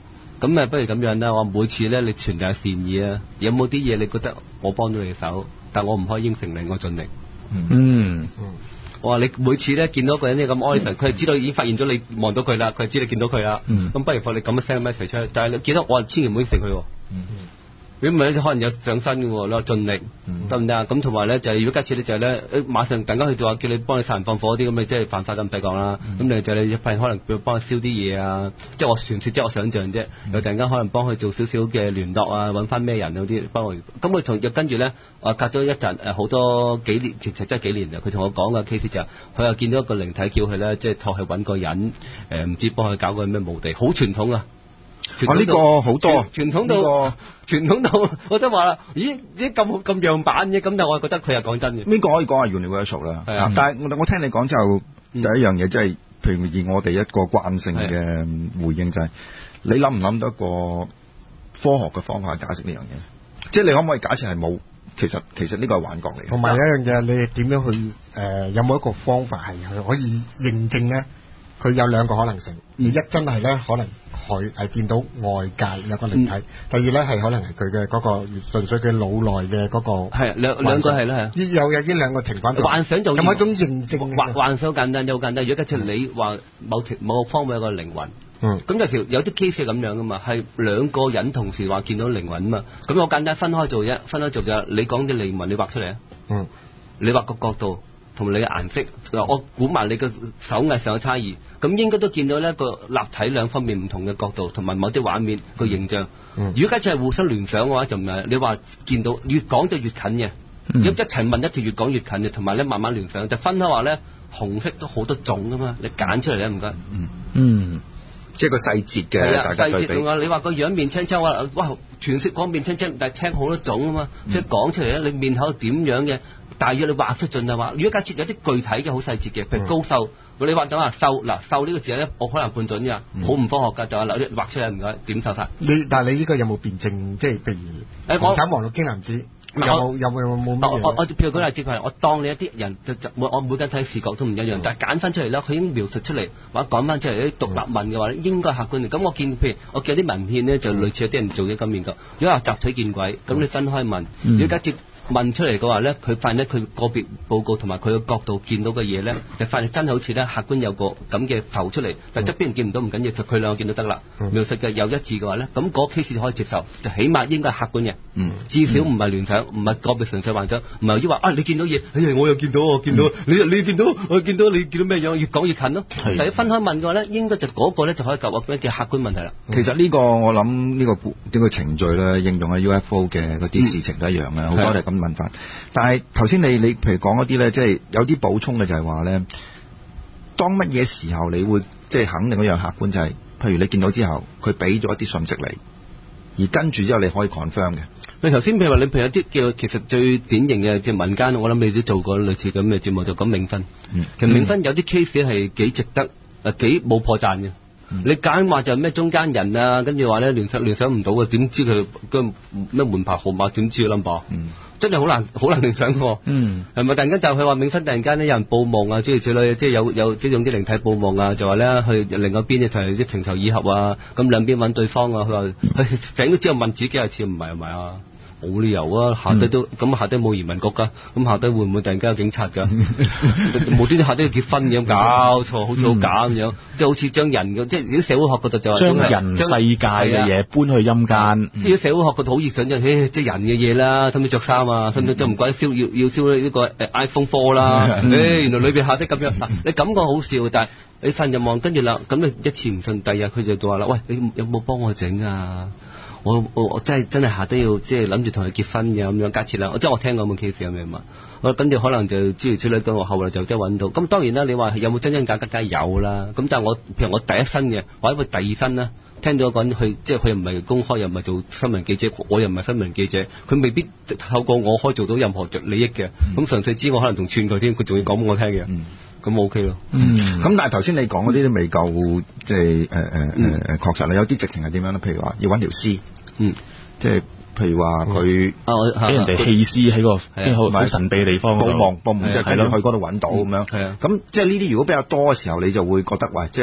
咁誒不如咁樣啦，我每次咧你傳遞善意啊，有冇啲嘢你覺得我幫到你手，但我唔可以應承你，我盡力。 嗯嗯。 我話你每次咧見到一個人咧咁哀神，佢係知道已經發現咗你望到佢啦，佢係知你見到佢啦。咁、嗯、不如放你咁樣 send message 出去，但係你記得我話千祈唔好應承佢喎。嗯如果唔係咧，可能有上身嘅喎，你話盡力得唔得啊？咁同埋咧就係、是、如果假設你就係咧，誒馬上突然間佢就話叫你幫你殺人放火啲咁嘅，即係犯法咁唔使講啦。咁、嗯、你就你發現可能要幫佢燒啲嘢啊，即係我傳説，即係我想象啫。又突然間可能幫佢做少少嘅聯絡啊，揾翻咩人嗰啲幫佢。咁佢同又跟住咧，我隔咗一陣誒好多幾年，其實真係幾年啦。佢同我講嘅 case 就係、是，佢又見到一個靈體叫佢咧，即係託去揾個人誒，唔、呃、知幫佢搞個咩墓地，好傳統啊！ 哦，呢、這個好多傳統到傳統到，我都話啦，咦，啲咁咁樣板嘅，咁但我覺得佢係講真嘅。 呢個可以講係 universal 啦，係啊。但係我我聽你講之後，第、嗯、一樣嘢即係，譬如以我哋一個慣性嘅回應就係、是，你諗唔諗到一個科學嘅方法去解釋呢樣嘢？即係你可唔可以解釋係冇？其實其實呢個係幻覺嚟嘅。 同埋有一樣嘢，你點樣去誒、呃？有冇一個方法係可以認證咧？佢有兩個可能性，嗯、一真係咧可能佢係見到外界有個靈體，嗯、第二咧係可能係佢嘅嗰個純粹佢腦內嘅嗰個係兩兩個係啦，係有有呢兩個情況。 幻想就有一種認證幻幻想簡單就好簡單。如果假設你話某條某個方面有個靈魂，嗯，咁有條有啲 case 係咁樣噶嘛，係兩個人同時話見到靈魂啊嘛，咁好簡單分開做啫，分開做就你講啲靈魂你畫出嚟啊，嗯，你畫個角度。同你嘅顏色，我估埋你嘅手藝上嘅差異，咁應該都見到呢個立體兩方面唔同嘅角度，同埋某啲畫面個形象。嗯、如果假設係互相聯想嘅話，就唔係你話見到越講就越近嘅，嗯、一一齊問一就越講越近嘅，同埋咧慢慢聯想。就分開話咧，紅色都好多種噶嘛，你揀出嚟咧唔該。嗯嗯， 即係個細節嘅大家對比。 細節你話個樣面青青，話哇全色講面青青，但係青好多種啊嘛，嗯、即係講出嚟咧，你面口點樣嘅？大約你畫出盡就話，如果假設有啲具體嘅好細節嘅，譬如高瘦，嗯、你畫到話瘦嗱瘦呢個字咧，我可能判準㗎，好、嗯、唔科學㗎，就話嗱畫出嚟唔該點手法。你但係你呢個有冇辯證？即係譬如紅橙黃綠青藍紫，有冇有冇冇乜嘢？ 我我譬如舉例子，我當你一啲人就就我每間睇視覺都唔一樣，嗯、但係揀翻出嚟咧，佢已經描述出嚟或者講翻出嚟啲獨立問嘅話咧，應該客觀嘅。咁我見譬如我見有啲文獻咧，就類似有啲人做咗咁面嘅，如果話集體見鬼，咁你分開問，嗯、如果假設問出嚟嘅話咧，佢發現咧佢個別報告同埋佢嘅角度見到嘅嘢咧，就發現真係好似咧客觀有個咁嘅浮出嚟，但係側邊人見唔到唔緊要，就佢兩個見到得啦。嗯、描述嘅有一致嘅話咧，咁嗰 case 就可以接受，就起碼應該係客觀嘅。嗯，至少唔係聯想，唔係個別純粹幻想，唔係話啊你見到嘢，哎呀我又見到我見到，嗯、你你見到我見到你見到咩樣，越講越近咯。係，但係分開問嘅話咧，應該就嗰個咧就可以及我嘅客觀問題啦。 其實呢個我諗呢個呢個程序咧，應用喺 U F O 嘅嗰啲事情都一樣嘅，好、嗯、多都係咁問法。但係頭先你你譬如講嗰啲咧，即係有啲補充嘅就係話咧，當乜嘢時候你會即係肯定嗰樣客觀就係、是，譬如你見到之後，佢俾咗一啲信息你，而跟住之後你可以 confirm 嘅。 你頭先譬如話你譬如有啲叫其實最典型嘅即係民間，我諗你都做過類似咁嘅節目，就講冥婚。嗯、其實冥婚有啲 case 係幾值得誒幾冇破綻嘅。嗯、你揀話就咩中間人啊，跟住話咧聯想聯想唔到嘅，點知佢個咩門牌號碼，點知個 number？嗯，真係好難好難聯想嘅。嗯，係咪突然間就佢話冥婚，突然間咧有人報夢啊，諸如此類，即係有有即係用啲靈體報夢啊，就話咧去另外一邊咧就係啲情投意合啊，咁兩邊揾對方啊，佢話佢整咗之後問自己幾次唔係係咪啊？冇理由啊，下低都咁、嗯、下低冇移民局噶，咁下低會唔會突然間有警察噶？無端端下低要結婚嘅，搞錯，好似好假咁樣，即係好似將人嘅，即係啲社會學嗰度就話將人世界嘅嘢搬去陰間。 即係社會學嗰度好熱想就係，即係人嘅嘢啦，使唔使着衫啊？使唔使都唔怪燒要要燒呢個誒 iPhone four 啦？誒、嗯哎，原來裏邊下低咁樣，嗱，你感覺好笑，但係你瞓入望，跟住啦，咁你一次唔信，第二日佢就話啦，喂，你有冇幫我整啊？我我我真係真係下都要即係諗住同佢結婚嘅咁樣假設啦，即係我聽過咁嘅 case 咁樣嘛，我跟住可能就諸如此類，咁我後來就即係揾到。咁當然啦，你話有冇真真假假梗係有啦。咁但係我譬如我第一身嘅，或者佢第二身啦，聽到個人去即係佢又唔係公開，又唔係做新聞記者，我又唔係新聞記者，佢未必透過我可以做到任何利益嘅。咁純粹知我可能仲串佢添，佢仲要講俾我聽嘅。嗯咁 OK 咯，嗯， 咁但係頭先你講嗰啲都未夠，即係誒誒誒誒確實啦，有啲直情係點樣咧？譬如話要揾條屍，嗯，即係譬如話佢俾人哋棄屍喺個好神秘嘅地方， 報夢報夢即係佢去嗰度揾到咁樣， 係啊， 咁即係呢啲如果比較多嘅時候，你就會覺得喂，即係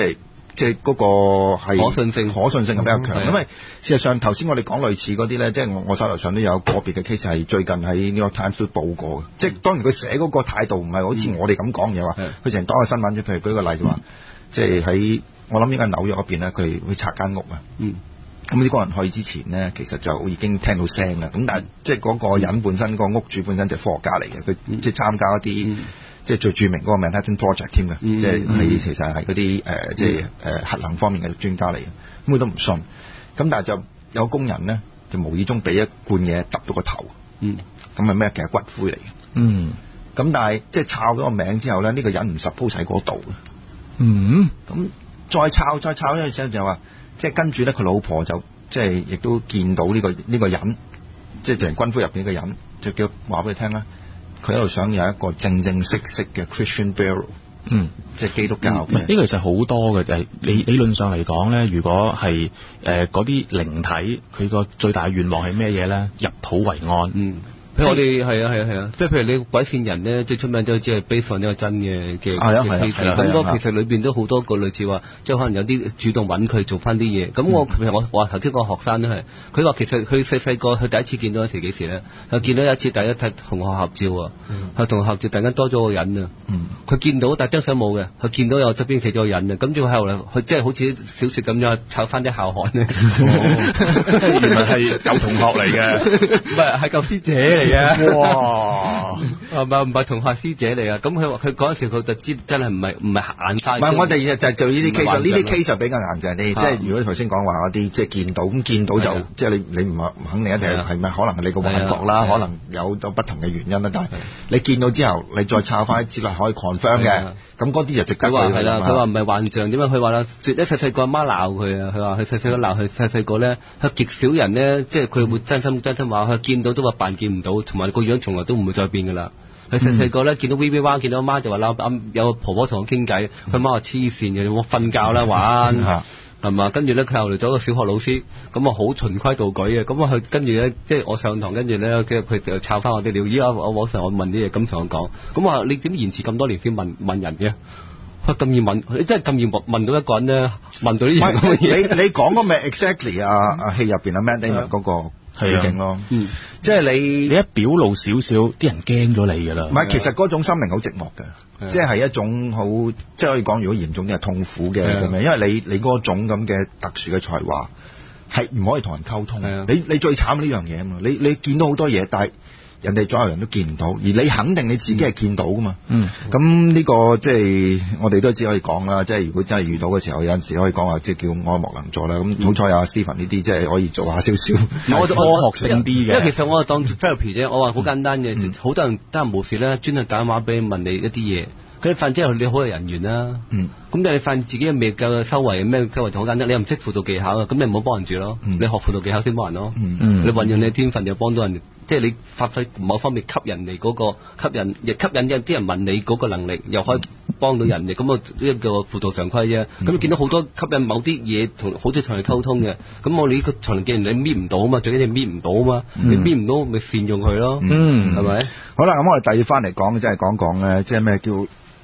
即係嗰個係可信性可信性係比較強。 嗯、 因為事實上頭先我哋講類似嗰啲咧，即係我我手頭上都有個別嘅 case 係最近喺 New York Times 都報過嘅。即係當然佢寫嗰個態度唔係好似我哋咁講嘢話，佢成日當個新聞啫。譬如舉個例就話，即係喺我諗應該紐約嗰邊咧，佢會拆間屋啊。嗯。咁啲工人去之前咧，其實就已經聽到聲啦。咁但係即係嗰個人本身，個屋主本身就係科學家嚟嘅，佢即係參加一啲、嗯、即係最著名嗰個 Manhattan Project 添嘅、嗯，即係係其實係嗰啲誒即係誒核能方面嘅專家嚟嘅。咁佢都唔信。咁但係就有工人咧，就無意中俾一罐嘢揼到個頭。嗯。咁係咩？其實骨灰嚟嘅。嗯。咁但係即係抄咗個名之後咧，呢、呢個人唔 suppose 喺嗰度嘅。嗯。咁再抄再抄咗之後就話。即係跟住咧，佢老婆就即係亦都見到呢、呢個呢、呢個人，即係就係軍夫入邊嘅人，就叫話俾佢聽啦。佢喺度想有一個正正式式嘅 Christian burial， 嗯，即係基督教嘅。呢、嗯呢個其實好多嘅，就係理理論上嚟講咧，如果係誒嗰啲靈體，佢個最大嘅願望係咩嘢咧？入土為安。嗯。 譬如我哋係啊係啊係啊，即係譬如你鬼線人咧，最出名就只係 based on 一個真嘅嘅嘅 case，咁多其實裏邊都好多個類似話，即係可能有啲主動揾佢做翻啲嘢。咁我譬如我話頭先個學生都係，佢話其實佢細細個佢第一次見到嗰時幾時咧？佢見到有一次第一睇同學合照啊，佢同學合照突然間多咗個人啊，佢、嗯、見到但係張相冇嘅，佢見到有側邊企咗個人啊，咁之後後嚟佢即係好似小説咁樣炒翻啲校刊咧， 哦、原來係舊同學嚟嘅， 唔係係舊師姐嚟。哇！係咪唔係同學師姐嚟啊？咁佢話佢嗰陣時佢就知真係唔係唔係眼花。 唔係我哋就就呢啲 case，呢啲 case 就比較硬淨啲。即係如果頭先講話嗰啲，即係見到咁見到就即係你你唔係唔肯定一定係咪可能係你個幻覺啦，可能有有不同嘅原因啦。但係你見到之後，你再抄翻啲資料可以 confirm 嘅。咁嗰啲就值得。佢話係啦，佢話唔係幻象，點解佢話啦？説一細細個阿媽鬧佢啊，佢話佢細細個鬧佢細細個咧，佢極少人咧，即係佢會真心真心話，佢見到都話扮見唔到。同埋個樣從來都唔會再變噶啦。佢細細個咧見到 V V 灣，見到阿媽就話啦，有個婆婆同我傾偈，佢媽話黐線嘅，我瞓覺啦玩，係嘛？跟住咧佢後嚟做一個小學老師，咁啊好循規蹈矩嘅，咁啊佢跟住咧即係我上堂，跟住咧佢佢就抄翻我啲料。依家我網上我問啲嘢，咁同我講，咁話你點延遲咁多年先問問人嘅？咁易問，你真係咁易問問到一個人咧，問到呢樣嘢。 你你講嗰咪 exactly 啊啊戲入邊啊 Matt Damon 嗰個。處境咯，嗯，即係你你一表露少少，啲人驚咗你噶啦。 唔係，其實嗰種心靈好寂寞嘅，即係係一種好，即係可以講，如果嚴重啲係痛苦嘅咁樣，因為你你嗰種咁嘅特殊嘅才華係唔可以同人溝通。你你最慘呢樣嘢啊嘛，你你見到好多嘢，但係人哋所有人都見唔到，而你肯定你自己係見到噶嘛。嗯，咁呢個即係我哋都只可以講啦。即係如果真係遇到嘅時候，有陣時可以講話，即係叫愛莫能助啦。咁好彩有阿 Stephen 呢啲，即係可以做下少少我科學性啲嘅。 因為其實我係當 therapy 啫，我話好簡單嘅，好、嗯、多人得閒無事咧，專係打電話俾你問你一啲嘢。佢發現之後你好有人緣啦，嗯，咁你發現自己未夠修為咩修為就好簡單，你又唔識輔導技巧啊，咁你唔好幫人住咯，嗯、你學輔導技巧先幫人咯，嗯、你運用你嘅天分就幫到人，即係你發揮某方面吸引你嗰、嗰個吸引，亦吸引有啲人問你嗰個能力，又可以幫到人嘅，咁啊呢個輔導常規啫，咁、嗯、你見到好多吸引某啲嘢同好似同人溝通嘅，咁我哋呢個才能既然你搣唔到啊嘛，最緊要搣唔到啊嘛，嗯、你搣唔到咪善用佢咯，嗯，係咪？ 好啦，咁我哋第二翻嚟講，即係講講咧，即係咩叫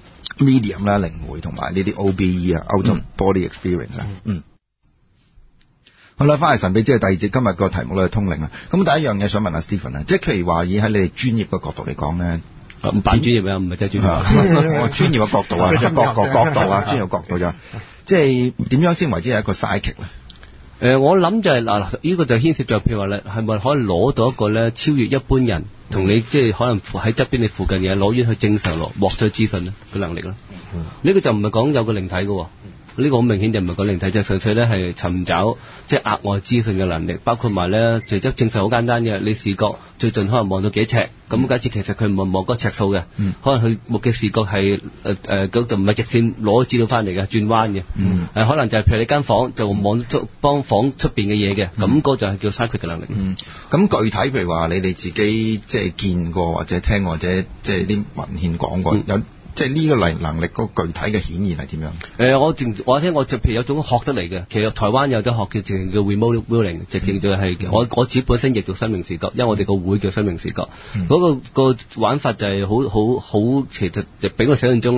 medium 啦、靈媒同埋呢啲 O B E 啊 ，out of body experience 啊。嗯。好啦，翻嚟神秘之夜第二節，今日個題目咧係通靈啊。咁第一樣嘢想問下 Stephen 啊，即係譬如話以喺你哋專業嘅角度嚟講咧， 唔扮專業啊，唔係真係專業。 我專業嘅角度啊，即係各個角度啊，專業角度就即係點樣先為之係一個 psychic 咧？ 誒、呃，我諗就係、是、嗱，呢、這個就牽涉咗，譬如話咧，係咪可以攞到一個咧超越一般人，同你即係可能喺側邊你附近嘅嘢攞咗去正常落獲取資訊咧嘅能力咧？呢、嗯、個就唔係講有個靈體嘅。呢個好明顯就唔係講靈體，就純粹咧係尋找即係額外資訊嘅能力，包括埋咧，其實正常好簡單嘅，你視覺最近可能望到幾尺，咁假設其實佢唔係望嗰個尺數嘅，嗯、可能佢目嘅視覺係誒誒嗰度唔係直線攞資料翻嚟嘅，轉彎嘅，誒、嗯呃、可能就係譬如你間房就望出幫房出邊嘅嘢嘅，咁、嗯、嗰就係叫 psychic 嘅能力。咁、 嗯、具體譬如話你哋自己即係見過或者聽或者即係啲文獻講過、嗯、有。即係呢個能能力嗰個具體嘅顯現係點樣？誒、 呃，我淨我聽我就譬如有種學得嚟嘅，其實台灣有種學叫直情叫 remote viewing，直情就係、是嗯、我我自己本身亦做生命視覺，因為我哋個會叫生命視覺，嗰、嗯那個、那個玩法就係好好好，其實就比我想象中咧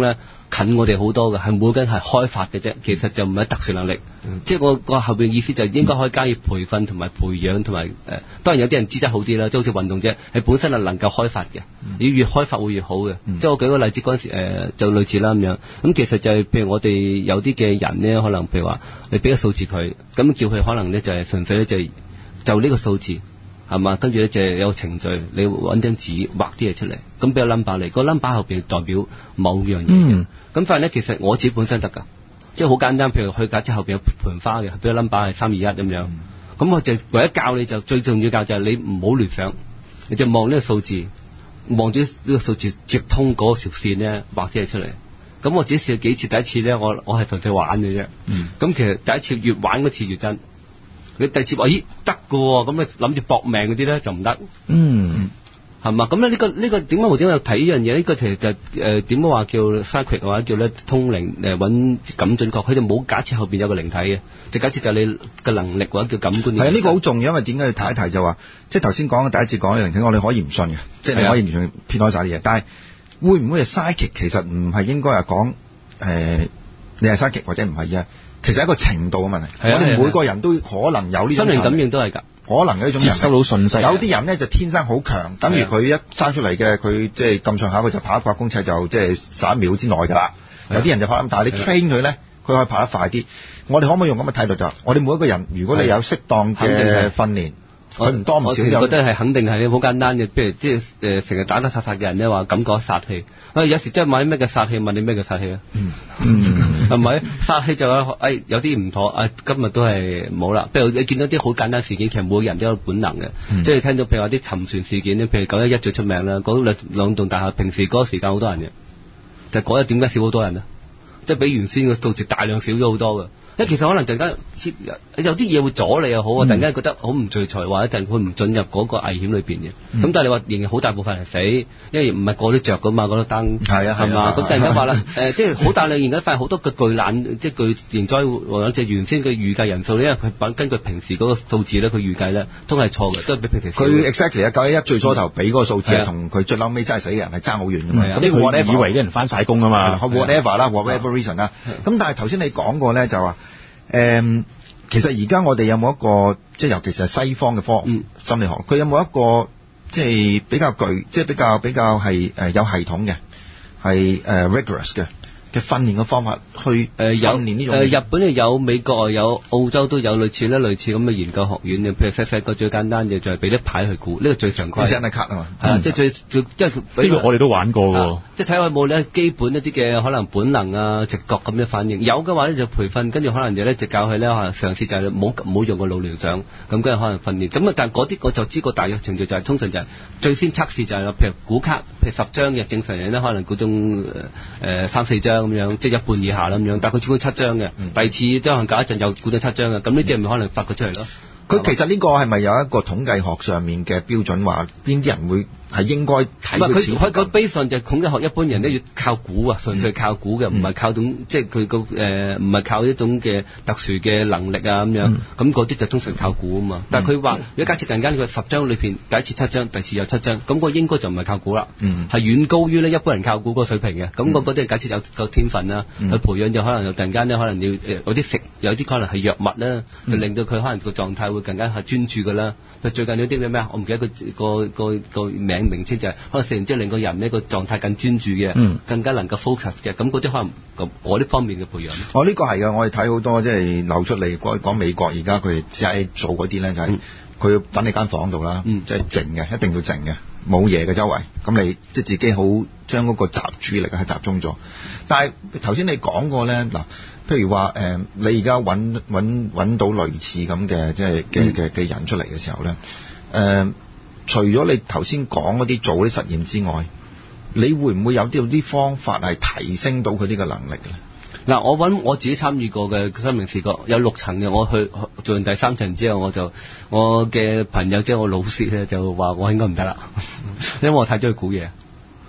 近我哋好多嘅，係每個人係開發嘅啫，其實就唔係特殊能力。嗯、即係我個後邊意思就應該可以加以培訓同埋培養同埋誒，當然有啲人資質好啲啦，即係好似運動者係本身係能夠開發嘅，你、嗯、越開發會越好嘅。嗯、即係我舉個例子嗰陣時誒、呃，就類似啦咁樣。咁其實就係譬如我哋有啲嘅人咧，可能譬如話你俾個數字佢，咁叫佢可能咧就係純粹咧就係就呢個數字。係嘛？跟住咧就有個程序，你揾張紙畫啲嘢出嚟，咁俾個 number 嚟，個 number 後邊代表某樣嘢嘅。咁反而咧，其實我自己本身得㗎，即係好簡單。譬如佢架車後邊有盆花嘅，俾個 number 係三二一咁樣。咁、嗯、我就唯一教你就最重要教就係你唔好亂想，你就望呢個數字，望住呢個數字接通嗰條線咧畫啲嘢出嚟。咁我自己試咗幾次，第一次咧我我係純粹玩嘅啫。咁、嗯、其實第一次越玩嗰次越真。你第二次話咦得㗎喎，咁你諗住搏命嗰啲咧就唔得。嗯，係嘛？咁咧呢個呢個點解會點解有睇呢樣嘢？呢個其實就誒點解話叫 psychic 或者叫咧通靈誒揾感準確？佢哋冇假設後邊有個靈體嘅，就假設就係你嘅能力或者叫感官。係啊， 呢個好重要，因為點解要提一提就話，即係頭先講嘅第一節講嘅靈體，我哋可以唔信嘅，即係你可以完全撇開晒啲嘢。但係會唔會係 psychic？其實唔係應該係講誒你係 psychic或者唔係啊？其實係一個程度嘅問題，我哋每個人都可能有呢種心靈感應都係㗎， 可能有呢種人接收到信息。 有啲人咧就天生好強，等於佢一生出嚟嘅，佢即係咁上下佢就跑一百公尺就即係十一秒之內㗎啦。有啲人就跑咁，但係你 train 佢咧，佢可以跑得快啲。我哋可唔可以用咁嘅態度就係，我哋每一個人，如果你有適當嘅訓練，佢唔多唔少有。 我覺得係肯定係好簡單嘅，譬如即係誒成日打打殺殺嘅人咧話感覺殺氣。啊！有時真係問你咩叫殺氣，問你咩叫殺氣啊？嗯嗯，係咪殺氣就係誒有啲唔妥？誒今日都係冇啦。譬如你見到啲好簡單事件，其實每個人都有本能嘅。嗯、即係聽到譬如話啲沉船事件咧，譬如九一一最出名啦，嗰兩兩棟大廈平時嗰個時間好多人嘅，但係嗰日點解少好多人啊？即係比原先個數字大量少咗好多嘅。因為其實可能突然間有啲嘢會阻你又好啊，突然間覺得好唔聚財，或者佢唔進入嗰個危險裏邊嘅。咁、嗯、但係你話仍然好大部分係死，因為唔係個都着噶嘛，嗰個燈係啊係嘛。咁突然間話啦，誒即係好大量，而家發現好多嘅巨難，即係巨電災或者即係原先嘅預計人數，因為佢根據平時嗰個數字咧，佢預計咧都係錯嘅，都係比平時少。佢 exactly 啊，九一一最初頭俾嗰個數字同佢最嬲尾真係死嘅人係爭好遠㗎嘛。咁佢以為啲人翻晒工啊嘛 ，whatever 啦 ，whatever reason 啦。咁但係頭先你講過咧就話。誒、嗯，其實而家我哋有冇一個，即係尤其是係西方嘅科學、嗯、心理學，佢有冇一個即係比較具，即係比較比較係誒有系統嘅，係誒 rigorous 嘅嘅訓練嘅方法去誒訓練呢種。誒、呃、日本又有，美國又有，澳洲都有類似咧，類似咁嘅研究學院嘅。譬如細細個最簡單嘅就係俾啲牌去估，呢、這個最常規。Design card 啊嘛，係啊，即係最最即係呢個我哋都玩過喎。即係睇下有冇咧基本一啲嘅可能本能啊、直覺咁嘅反應。有嘅話咧就培訓，跟住可能就咧就教佢咧可能嘗試就係唔好唔好用個腦聯想，咁跟住可能訓練。咁啊，但係嗰啲我就知個大約程序就係、是、通常就係最先測試就係、是、譬如估卡，譬如十張嘅正常人咧可能估中誒、呃、三四張咁樣，即係一半以下啦咁樣。但係佢估到七張嘅，嗯、第二次都可能隔一陣又估到七張嘅，咁呢啲係咪可能發掘出嚟咯？佢其實呢個係咪有一個統計學上面嘅標準，話邊啲人會係應該睇佢？佢佢個 base 就係統計學一般人都要靠估啊，純粹靠估嘅，唔係、嗯、靠種即係佢個誒唔係靠一種嘅特殊嘅能力啊咁樣。咁嗰啲就通常靠估啊嘛。但係佢話如果假設突然間佢十張裏邊第一次七張，第二次有七張，咁個應該就唔係靠估啦，係、嗯、遠高於呢一般人靠估個水平嘅。咁我覺得假設有個天分啦，去、嗯、培養就可能又突然間咧可能要誒有啲食，有啲可能係藥物啦，就令到佢可能個狀態會更加係專注噶啦。佢最近有啲咩咩啊？我唔記得個個個個名名稱就係、是、可能食完之後令個人呢個狀態更專注嘅，嗯、更加能夠 focus 嘅。咁嗰啲可能咁嗰啲方面嘅培養。哦，呢、這個係嘅，我哋睇好多即係流出嚟講講美國而家佢哋只係做嗰啲咧，就係佢要等你間房度啦，即係靜嘅，一定要靜嘅，冇嘢嘅周圍。咁你即係自己好將嗰個集注意力係集中咗。但係頭先你講過咧嗱。譬如話誒、呃，你而家揾揾揾到類似咁嘅即係嘅嘅嘅人出嚟嘅時候咧，誒、呃，除咗你頭先講嗰啲做啲實驗之外，你會唔會有啲啲方法係提升到佢呢個能力嘅咧？嗱，我揾我自己參與過嘅生命視覺有六層嘅，我去做完第三層之後，我就我嘅朋友即係我老師咧就話我應該唔得啦，因為我太中意估嘢。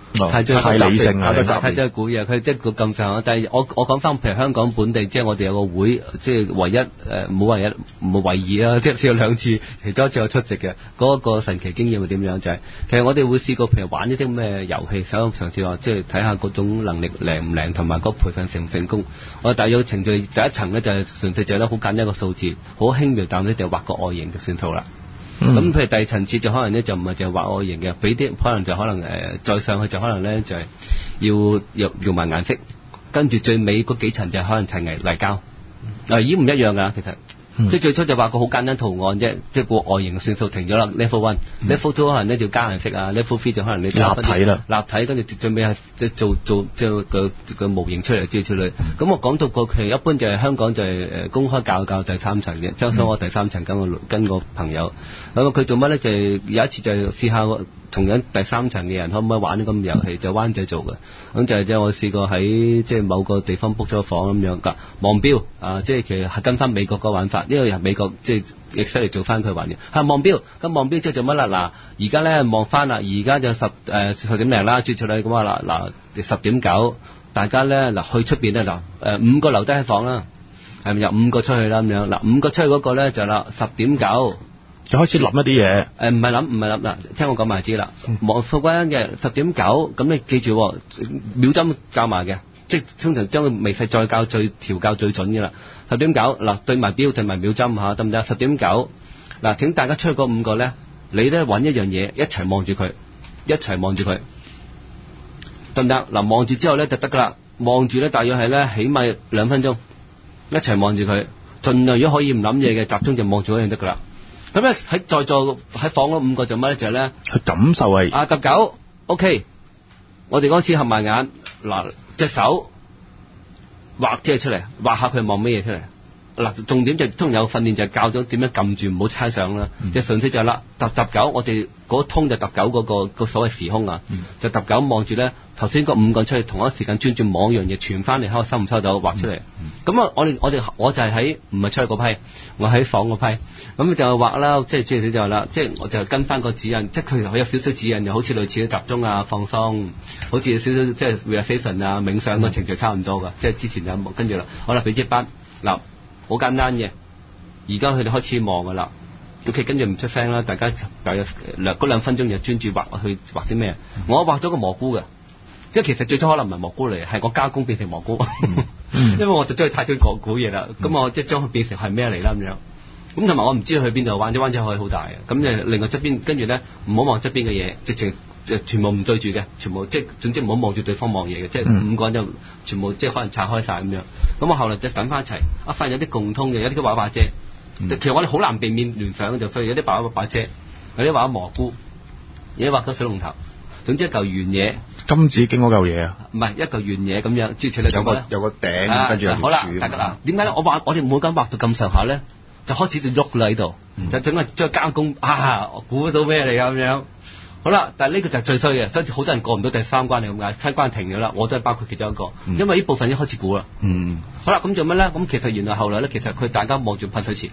太太理性啦， 太真係估嘢，佢即係個咁上下。但係我我講翻譬如香港本地，即係我哋有個會，即係唯一誒唔好唯一唔好唯二啦，即係試過兩次，其中一次我出席嘅嗰一個神奇經驗係點樣？就係其實我哋會試過譬如玩一啲咩遊戲，想嘗試話即係睇下嗰種能力靈唔靈，同埋嗰培訓成唔成功。我大約程序第一層咧就係純粹就係咧好簡單一個數字，好輕描淡寫就畫個外形就算數啦。咁、嗯、譬如第二層次就可能咧就唔係就係畫外形嘅，俾啲可能就可能誒、呃、再上去就可能咧就係、是、要用用埋顏色，跟住最尾嗰幾層就可能砌泥泥膠，嗱已經唔一樣噶，其實。嗯、即係最初就畫個好簡單圖案啫，即係個外形算數停咗啦。Level one、Level two 可能咧就加顏色啊，Level three 就可能你立體啦，立體跟住最尾係即係做做即係個個模型出嚟之類。咁、嗯、我講到過期，一般就係香港就係誒公開教教第三層嘅，周所我第三層跟我跟個朋友，咁佢做乜咧？就係有一次就係試下同樣第三層嘅人可唔可以玩啲咁嘅遊戲，就灣仔做嘅。咁就係即係我試過喺即係某個地方 book 咗房咁樣㗎，望錶啊，即係其實係跟翻美國個玩法。呢個係美國即係亦出嚟做翻佢玩嘅，係望錶。咁望錶即係做乜啦？嗱，而家咧望翻啦，而家就十誒、呃、十點零啦，轉出嚟咁話啦，嗱十點九，大家咧嗱去出邊咧嗱誒五個留低喺房啦，係咪有五個出去啦咁樣？嗱五個出去嗰個咧就啦十點九。 就開始諗一啲嘢， 誒唔係諗唔係諗嗱，聽我講埋知啦。望副關嘅十點九，咁你記住秒針校埋嘅，即係通常將個微細再校最調校最準嘅啦。十點九嗱對埋錶對埋秒針嚇得唔得？十點九嗱，請大家出去嗰五個咧，你咧揾一樣嘢一齊望住佢，一齊望住佢得唔得？嗱望住之後咧就得噶啦，望住咧大約係咧起碼兩分鐘，一齊望住佢，盡量如果可以唔諗嘢嘅集中就望住嗰樣得噶啦。咁咧喺在座喺房嗰五個做乜咧？就係咧去感受係啊十九 OK， 我哋嗰次合埋眼嗱隻手畫即係出嚟，畫下佢望咩嘢出嚟嗱。重點就中有訓練就係教咗點樣撳住唔好猜想啦。即係順息就係啦，揼揼九我哋嗰通就揼九嗰個個所謂時空啊，嗯、就揼九望住咧頭先嗰五個出去同一時間專注望一樣嘢傳翻嚟，睇我收唔收到畫出嚟。咁啊、嗯，我哋我哋我就係喺唔係出去嗰批，我喺房嗰批。咁就畫啦，即係即係就係啦，即係我就跟翻個指引，即係佢佢有少少指引，又好似類似集中啊、放鬆，好似有少少即係 relaxation 啊、冥想個程序差唔多噶。嗯、即係之前有冇跟住啦，好啦，俾支筆嗱，好簡單嘅，而家佢哋開始望噶啦。OK， 跟住唔出聲啦，大家大約兩嗰兩分鐘就專注畫去畫啲咩？嗯、我畫咗個蘑菇嘅，因為其實最初可能唔係蘑菇嚟，係我加工變成蘑菇。嗯、因為我就中意太中意講古嘢啦，咁、嗯、我即係將佢變成係咩嚟啦咁樣。咁同埋我唔知道去邊度玩，啲灣仔可以好大嘅。咁就另外側邊，跟住咧唔好望側邊嘅嘢，直情誒全部唔對住嘅，全部即係總之唔好望住對方望嘢嘅，即係五個人就全部即係可能拆開晒咁樣。咁我後來就等翻一齊，啊發現有啲共通嘅，有啲畫把遮。嗯、其實我哋好難避免聯想，就所以有啲畫把把遮，有啲畫蘑菇，有啲畫咗水龍頭，總之一嚿圓嘢。 金紫荊嗰嚿嘢啊？ 唔係一嚿圓嘢咁樣，諸如此類。 有個有個頂，啊、跟住有條柱。好啦，大家嗱，點解咧？我畫我哋每個人畫到咁上下咧，就開始就喐啦喺度，嗯、就整個將加工啊！我估到咩嚟咁樣？好啦，但係呢個就係最衰嘅，所以好多人過唔到第三關嚟咁解，七關停咗啦，我都係包括其中一個，嗯、因為呢部分已經開始估啦。嗯，好啦，咁做乜咧？咁其實原來後來咧，其實佢大家望住噴水池。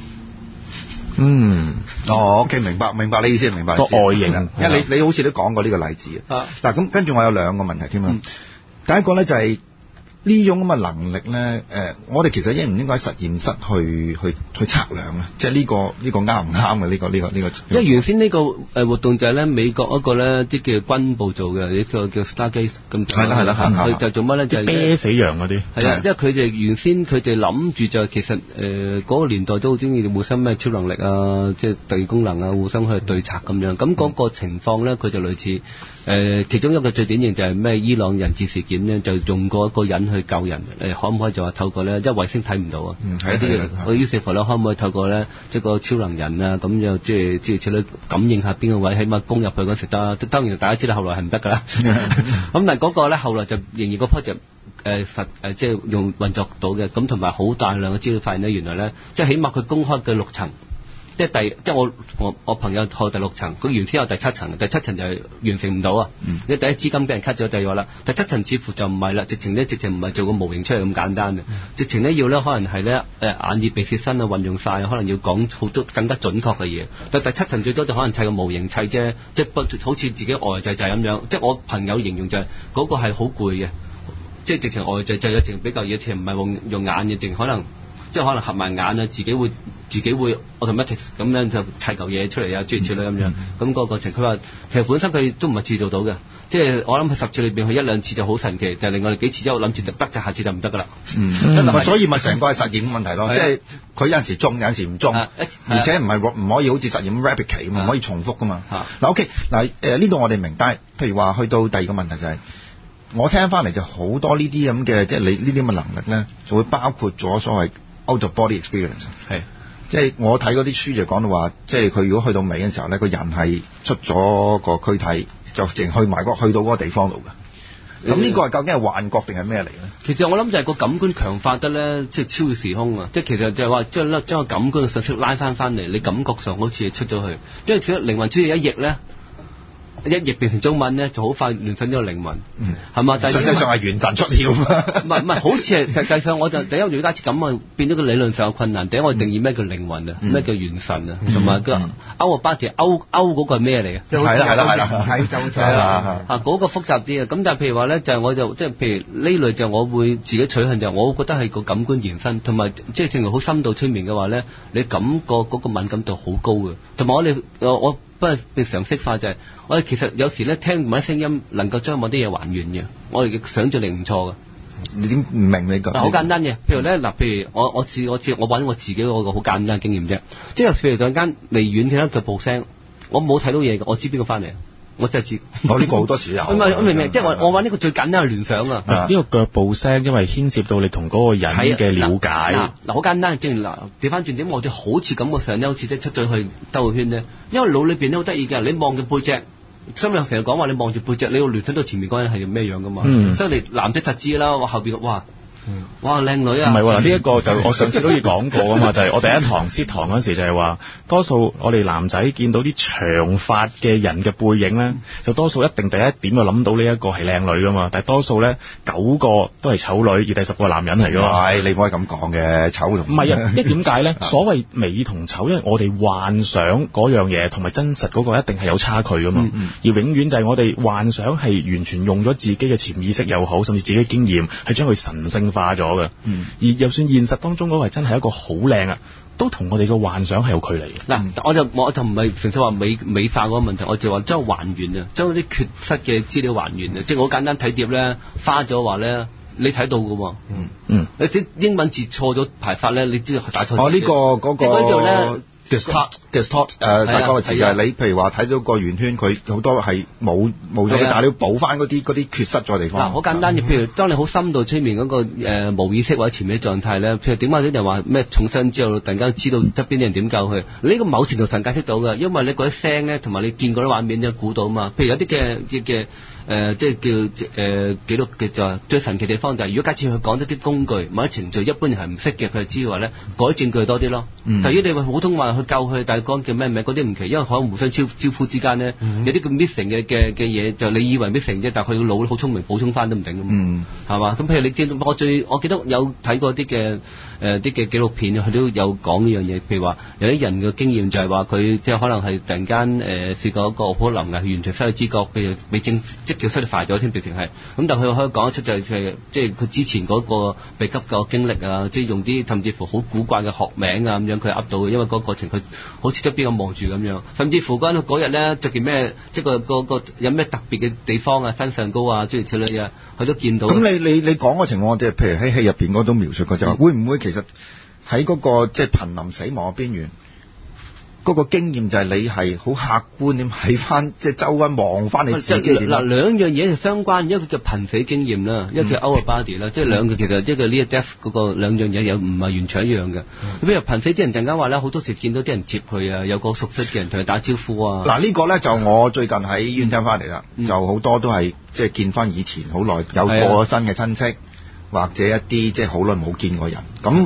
嗯，哦 ，OK， 明白，明白你意思，明白你意思。 個外形， 因為你你好似都講過呢個例子啊。嗱，咁跟住我有兩個問題添啦。嗯、第一個咧就係、是。呢種咁嘅能力咧，誒，我哋其實應唔應該喺實驗室去去去測量啊？即係呢個呢個啱唔啱嘅呢個呢個呢個？ 因為原先呢個誒活動就係咧美國一個咧即係叫軍部做嘅，呢個叫 Stargate 咁。係啦係啦，佢就做乜咧？就係啤死羊嗰啲。係啊，因為佢哋原先佢哋諗住就其實誒嗰個年代都好中意互相咩超能力啊，即係特異功能啊，互相去對策咁樣。咁嗰個情況咧，佢就類似誒其中一個最典型就係咩伊朗人質事件咧，就用過一個人去救人，誒可唔可以就話透過咧，即係衛星睇唔到啊？嗯，係啲我於是乎咧，可唔可以透過咧，即係個超能人啊，咁又即係即係似咧感應下邊個位，起碼攻入去嗰時得。當然大家知道後來係唔得㗎啦。咁但係嗰個咧後來就仍然個 project 誒實誒即係用運作到嘅，咁同埋好大量嘅資料發現咧，原來咧即係起碼佢公開嘅六層即係第即係我我我朋友去第六層，佢原先有第七層，第七層就係完成唔到啊。 嗯、 你第一資金俾人 cut 咗就係話啦，第七層似乎就唔係啦，直情咧直情唔係做個模型出嚟咁簡單嘅，嗯、直情咧要咧可能係咧誒眼耳鼻舌身啊運用晒，可能要講好多更加準確嘅嘢。但第七層最多就可能砌個模型砌啫，即係不好似自己呆滯滯咁樣。即係我朋友形容就係、是、嗰、那個係好攰嘅。即係直情呆滯滯，直情比較嘢，直情唔係用用眼嘅，直可能即係可能合埋眼啊，自己會自己會 automatic 咁樣就砌嚿嘢出嚟啊，諸如此類咁樣。咁、那個過程，佢話其實本身佢都唔係次做到嘅，即係我諗佢十次裏邊佢一兩次就好神奇，就令我哋幾次之後諗住就得嘅，下次就唔得噶啦。嗯， 嗯所以咪成個係實驗問題咯，即係佢有陣時中，有陣時唔中，而且唔係唔可以好似實驗 replicate 唔可以重複噶嘛。嗱 OK 嗱誒呢度我哋明，但係譬如話去到第二個問題就係、是。我聽翻嚟就好多呢啲咁嘅，即係你呢啲咁嘅能力咧，就會包括咗所謂 out of body experience。係，即係我睇嗰啲書就講到話，即係佢如果去到尾嘅時候咧，個人係出咗個軀體，就淨去埋嗰去到嗰個地方度嘅。咁呢個係究竟係幻覺定係咩嚟咧？ 其實我諗就係個感官強化得咧，即係超時空啊！即係其實就係話將咧將個感官嘅信息拉翻翻嚟，你感覺上好似出咗去，因為除咗靈魂出現一譯咧。一譯變成中文咧，就好快亂咗個靈魂，係嘛、嗯？但係實際上係元神出竅。唔係唔係，好似係實際上我就第一了解次咁啊，變咗個理論上有困難。第一我定義咩叫靈魂啊，咩、嗯、叫元神啊，同埋個歐啊巴字歐歐嗰個係咩嚟嘅？ 係啦係啦係啦， 係就係啦啊嗰個複雜啲啊。咁但係譬如話咧，就係我就即係譬如呢類就我會自己取向就係我覺得係個感官延伸，同埋即係正如好深度催眠嘅話咧，你感覺嗰個敏感度好高嘅，同埋我哋我。我不過變常識化就係、是，我哋其實有時咧聽某啲聲音，能夠將某啲嘢還原嘅，我哋嘅想像力唔錯嘅。 你點唔明你講？ 嗱，好簡單嘅，譬如咧，嗱，譬如我我試我試我揾我自己嗰個好簡單嘅經驗啫，即係譬如陣間離遠聽到腳步聲，我冇睇到嘢嘅，我知邊個翻嚟。我真係知， 我呢個好多時有。 唔係，我明明即係我我揾呢個最簡單嘅聯想啊。 呢個腳步聲，因為牽涉到你同嗰個人嘅了解。 嗱，嗱好簡單，正如嗱調翻轉點，我哋好似感覺上咧，好似即係出咗去兜個圈咧。因為腦裏邊咧好得意嘅，你望住背脊，心理學成日講話你望住背脊，你要聯想到前面嗰個人係咩樣噶嘛。嗯、所以你藍色就知啦，我後邊哇。哇，靚女啊！ 唔係喎，呢一個就我上次都已講過啊嘛，就係我第一堂師堂嗰時就係話，多數我哋男仔見到啲長髮嘅人嘅背影咧，就多數一定第一點就諗到呢一個係靚女噶嘛，但係多數咧九個都係醜女，而第十個男人嚟噶嘛。係， 你唔可以咁講嘅，醜同唔係啊？一點解咧？所謂美同醜，因為我哋幻想嗰樣嘢同埋真實嗰個一定係有差距噶嘛，嗯嗯、而永遠就係我哋幻想係完全用咗自己嘅潛意識又好，甚至自己嘅經驗係將佢神聖化咗嘅，嗯、而就算現實當中嗰個係真係一個好靚啊，都同我哋嘅幻想係有距離嘅。嗱、嗯，我就我就唔係純粹話美美化嗰個問題，我就話將還原啊，將啲缺失嘅資料還原啊，即係好簡單睇碟咧，花咗話咧，你睇到嘅喎，嗯嗯，你啲英文字錯咗排法咧，你知道打錯。哦，呢、 這個嗰、那個。distort distort 誒實講嘅詞係你譬如話睇到個圓圈，佢好多係冇冇咗嘅，但係你要補翻嗰啲嗰啲缺失咗嘅地方。 嗱，好簡單嘅，譬如當你好深度催眠嗰個誒無意識或者潛意識狀態咧，譬如點解啲人話咩重生之後突然間知道側邊啲人點救佢？呢個某程度上解釋到嘅，因為你嗰啲聲咧，同埋你見過啲畫面咧，估到啊嘛。譬如有啲嘅嘅嘅誒，即係叫誒記錄嘅就係最神奇地方就係，如果假設佢講咗啲工具、某啲程序，一般人係唔識嘅，佢就知嘅話咧，改證據多啲咯。嗯、但係如果你話普通話去救佢，但係講叫咩名嗰啲唔奇，因為可能互相招招呼之間咧，嗯、有啲叫 missing 嘅嘅嘅嘢，就你以為 missing 啫，但係佢個腦好聰明，補充翻都唔定㗎嘛，係嘛、嗯？咁譬如你知，我最我記得有睇過啲嘅誒啲嘅紀錄片，佢都有講呢樣嘢。譬如話有啲人嘅經驗就係話佢即係可能係突然間誒、呃、試過一個好臨危，完全失去知覺，譬如未正即叫失去快咗先，直情係咁。但係佢可以講得出就係、是、即係佢之前嗰個被急救經歷啊，即係用啲甚至乎好古怪嘅學名啊咁樣，佢噏到嘅，因為嗰個過程佢好似側邊咁望住咁樣，甚至乎嗰嗰日咧着件咩，即係個個個有咩特別嘅地方啊，身上高啊，諸如此類啊，佢都見到。咁你你你講個情況，即係譬如喺戲入邊嗰種描述嘅就係、嗯、會唔會其實喺嗰、那個即係瀕臨死亡嘅邊緣？嗰個經驗就係你係好客觀點喺翻，即係周圍望翻你自己。 嗱兩樣嘢係相關，一個叫瀕死經驗啦，一個叫 out of body 啦、嗯，即係兩個其實一個 near death 嗰個兩樣嘢有唔係完全一樣嘅。譬如瀕死啲人陣間話咧，好多時見到啲人接佢啊，有個熟悉嘅人同佢打招呼啊。 嗱呢個咧就我最近喺醫院聽翻嚟啦，嗯、就好多都係即係見翻以前好耐有過咗身嘅親戚，的或者一啲即係好耐冇見過人咁。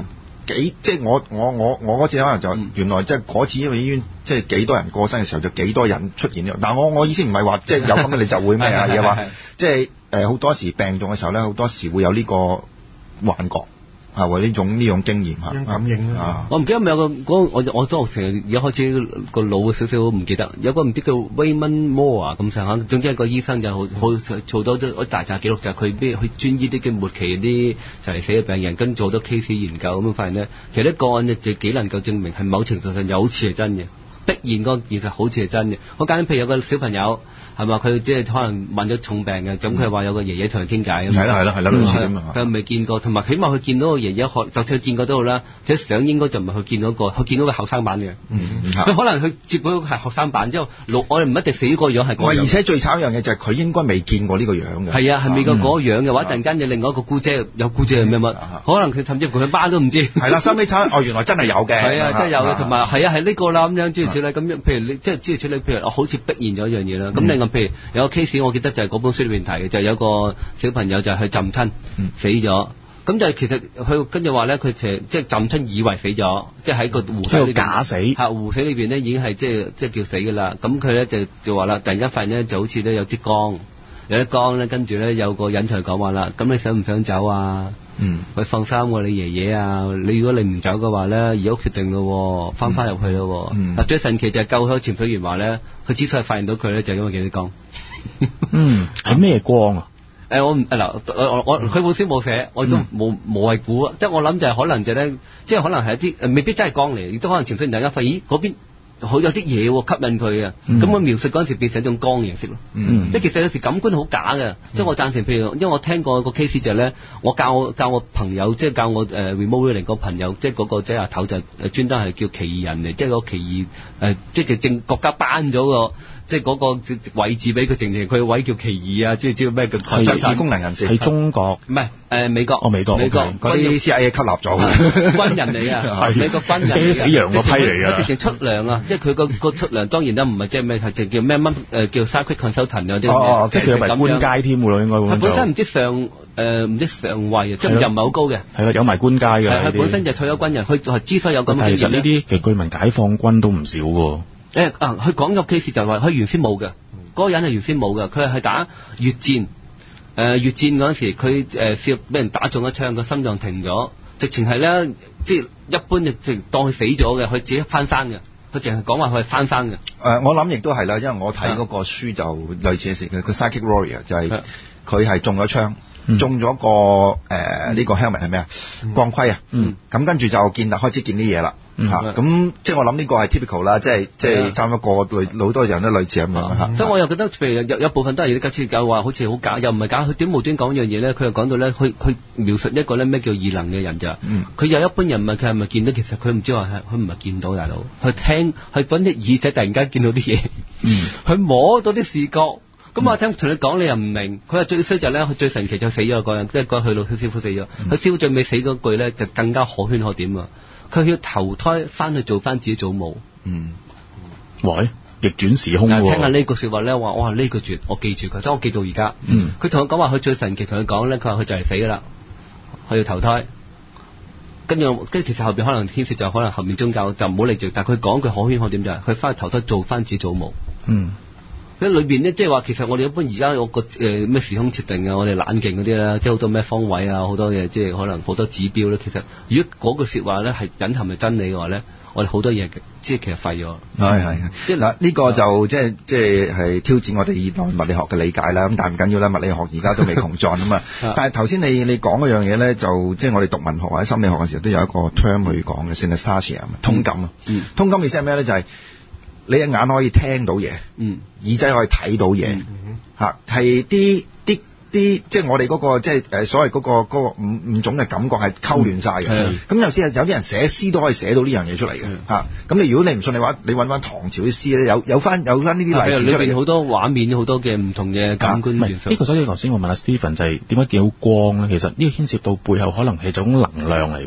幾即係我我我我嗰次可能就、嗯、原來即係嗰次因為醫院即係幾多人過身嘅時候就幾多人出現呢？但我我意思唔係話即係有咁嘅你就會咩啊，而係話即係誒好多時病重嘅時候咧，好多時會有呢個幻覺。係為呢種呢種經驗嚇， 感應啊！ 我唔記得咪有個嗰我我都成日而家開始個腦少少唔記得，有個唔知叫 Raymond Moore 咁上下，總之一個醫生就好好做多啲大扎記錄，就係佢咩去專醫啲嘅末期啲就嚟死嘅病人，跟住做多 case 研究咁樣發現咧，其實呢個案就幾能夠證明係某程度上有好似係真嘅，必然個現實好似係真嘅。好簡單，譬如有個小朋友。係嘛？佢即係可能患咗重病嘅，咁佢話有個爺爺同佢傾偈咁。係啦係啦係啦，類似咁啊。佢未見過，同埋起碼佢見到個爺爺學，就算佢見過都好啦。即係相應該就唔係佢見到個，佢見到個後生版嘅。佢、嗯、可能佢接到係學生版之後，我哋唔一定死個樣係嗰樣。而且最慘一樣嘢就係佢應該未見過呢個樣嘅。係啊，係未過嗰個樣嘅話，突然間有另外一個姑姐，有姑姐係咩乜？可能佢甚至乎佢媽都唔知。係啦，收尾慘哦，原來真係有嘅。係啊，真係有嘅，同埋係啊，係呢個啦咁樣諸如此類咁樣。譬如你即係諸如此類，譬如我好似逼現咗一樣嘢啦。咁另外譬如有個 case，我記得就係嗰本書裏面提嘅，就係、是、有個小朋友就係去浸親、嗯、死咗。咁就係其實佢跟住話咧，佢其實即係浸親以為死咗，即係喺個湖水裏邊假死。嚇，湖水裏邊咧已經係即係即係叫死㗎啦。咁佢咧就就話啦，突然間發現咧就好似咧有啲光，有啲光咧，跟住咧有個人同佢講話啦，咁你想唔想走啊？嗯，喂，放心喎，你爺爺啊，你如果你唔走嘅話咧，而家決定咯，翻返入去咯。嗯，最神奇就係救咗潛水員話咧，佢之所以發現到佢咧，就係因為幾啲光。 嗯，係咩光啊？ 誒、呃，我唔嗱，我我佢本書冇寫，我都冇冇係估，即係我諗就係可能就咧、是，即係可能係一啲誒，未必真係光嚟，亦都可能潛水員大家發現，咦嗰邊好有啲嘢吸引佢嘅，咁、嗯、我描述嗰陣時變成一種光嘅形式咯。嗯，即係其實有時感官好假嘅、嗯，即係我贊成，譬如因為我聽過個 case 就係咧，我教教我朋友，即係教我誒 remote learning 個朋友，即係嗰個即係阿頭就誒專登係叫奇異人嚟，即係個奇異誒、呃，即係正國家頒咗個。即係嗰個位置俾佢，靜靜佢個位叫奇異啊！即係知道咩叫特異功能人士？係中國唔係誒美國哦美國美國嗰啲 C I A 吸納咗嘅軍人嚟啊！美國軍人啤死羊個批嚟啊！直情出糧啊！即係佢個個出糧當然都唔係即係咩係淨叫咩乜誒叫 Secret Consultant 嗰啲哦即係佢係咪官階添㗎咯？應該佢本身唔知上誒唔、呃、知上位啊，即係又唔係好高嘅係啊有埋官階嘅佢本身就退休軍人，佢係之所以有咁嘅。其實呢啲其實據聞解放軍都唔少㗎。誒啊！佢講個 case 就係話佢原先冇嘅，嗰、那個人係原先冇嘅，佢係去打越戰，誒、呃、越戰嗰陣時佢誒試俾人打中一槍，個心臟停咗，直情係咧，即係一般就直當佢死咗嘅，佢自己翻生嘅，佢淨係講話佢係翻生嘅。誒、呃，我諗亦都係啦，因為我睇嗰個書就類似嘅事，佢 Psychic Warrior 就係佢係中咗槍。嗯、中咗個誒呢、呃這個 helmet 係咩啊？鋼盔啊，咁、嗯、跟住就見開始見啲嘢啦嚇，咁、嗯啊、即係我諗呢個係 typical 啦，即係即係差唔多個類好多人都類似咁樣嚇。所以我又覺得譬如有有部分都係有啲假設教話好似好假，又唔係假，佢點無端講一樣嘢咧？佢又講到咧，佢佢描述一個咧咩叫異能嘅人咋？佢、嗯、有一般人問佢係咪見到，其實佢唔知話係佢唔係見到大佬，佢聽佢揾隻耳仔突然間見到啲嘢，佢、嗯、摸到啲視覺。咁、嗯、我聽同你講你又唔明，佢話最衰就咧，佢最神奇就死咗個人，即係個去到佢師傅死咗，佢、嗯、師傅最尾死嗰句咧就更加可圈可點啊！佢要投胎翻去做翻自己祖母。嗯，喂，逆轉時空喎！聽下呢句説話咧，話哇呢句絕，我記住佢，所以我記到而家。嗯，佢同我講話，佢最神奇同佢講咧，佢話佢就嚟死噶啦，佢要投胎。跟住跟住其實後邊可能牽涉就可能後面宗教就唔好理住，但係佢講句可圈可點就係佢翻去投胎做翻自己祖母。嗯。喺裏邊咧，即係話其實我哋一般而家有個誒咩時空設定啊，我哋冷靜嗰啲啦，即係好多咩方位啊，好多嘢，即係可能好多指標咧。其實如果嗰句説話咧係隱含係真理嘅話咧，我哋好多嘢即係其實廢咗。係係即係嗱，呢個就即係即係係挑戰我哋現代物理學嘅理解啦。咁但係唔緊要啦，物理學而家都未窮盡啊嘛。但係頭先你你講嗰樣嘢咧，就即係我哋讀文學或者心理學嘅時候都有一個 term 去講嘅 synesthesia 通感啊。嗯，通感意思係咩咧？就係、是你嘅眼可以聽到嘢，嗯，耳仔可以睇到嘢，嚇係啲啲啲，即係我哋嗰、嗰個即係誒所謂嗰、嗰個嗰、嗰個五五種嘅感覺係溝亂晒嘅。咁、嗯、有時有啲人寫詩都可以寫到呢樣嘢出嚟嘅，嚇、嗯。咁你如果你唔信你話，你揾翻唐朝啲詩咧，有有翻有翻呢啲例子出嚟。裏邊好多畫面，好多嘅唔同嘅感官元素。呢、呢個所以頭先我問阿 Stephen 就係點解見到光咧？其實呢個牽涉到背後可能係一種能量嚟。